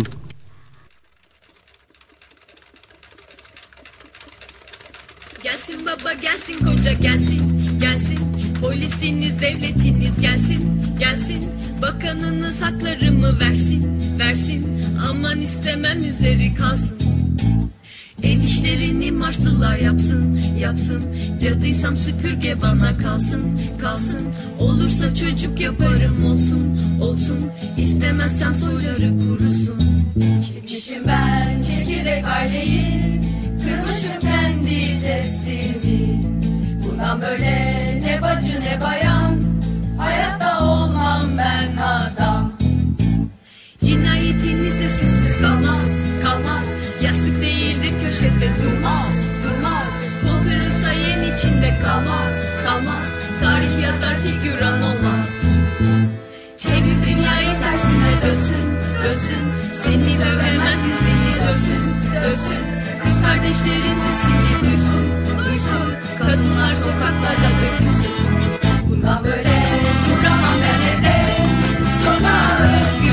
Gelsin baba gelsin, koca gelsin, gelsin. Polisiniz devletiniz gelsin, gelsin. Bakanınız haklarımı versin, versin. Aman istemem üzeri kalsın. Ev işlerini Marslılar yapsın, yapsın. Cadıysam süpürge bana kalsın, kalsın. Olursa çocuk yaparım olsun, olsun. İstemezsem soyları kurusun. Çekmişim ben çekirdek aileyi, kırmışım kendi testimi. Bundan böyle ne bacı ne bayan, hayatta olmam ben adam. Cinayetinize sessiz kalmaz, kalmaz. Yastık değildir köşede durmaz, durmaz. Kol kırılsa yen içinde kalmaz, kalmaz. Tarih yazar figüran olmaz. Çevir dünyayı tersine dönsün, dönsün. Seni dövemez yüzünü dönsün, dönsün. Kız kardeşlerin sesini duysun, duysun. Kadınlar sokaklarda dökülsün. Bundan böyle duramam ben evde, sonra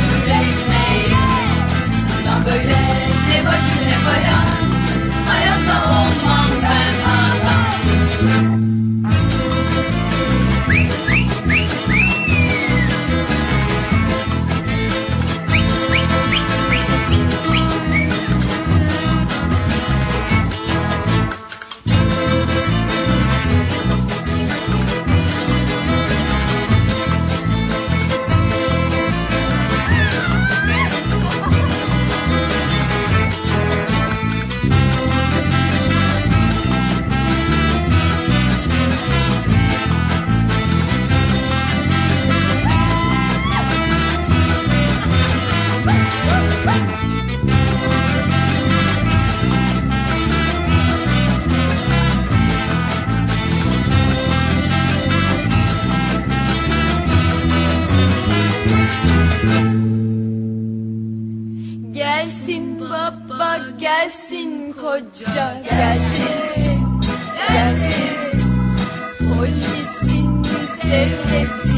özgürleşmeyi. Bundan böyle ne bacı ne bayan, hayatta hoca gelsin, gelsin. Polisiniz devletin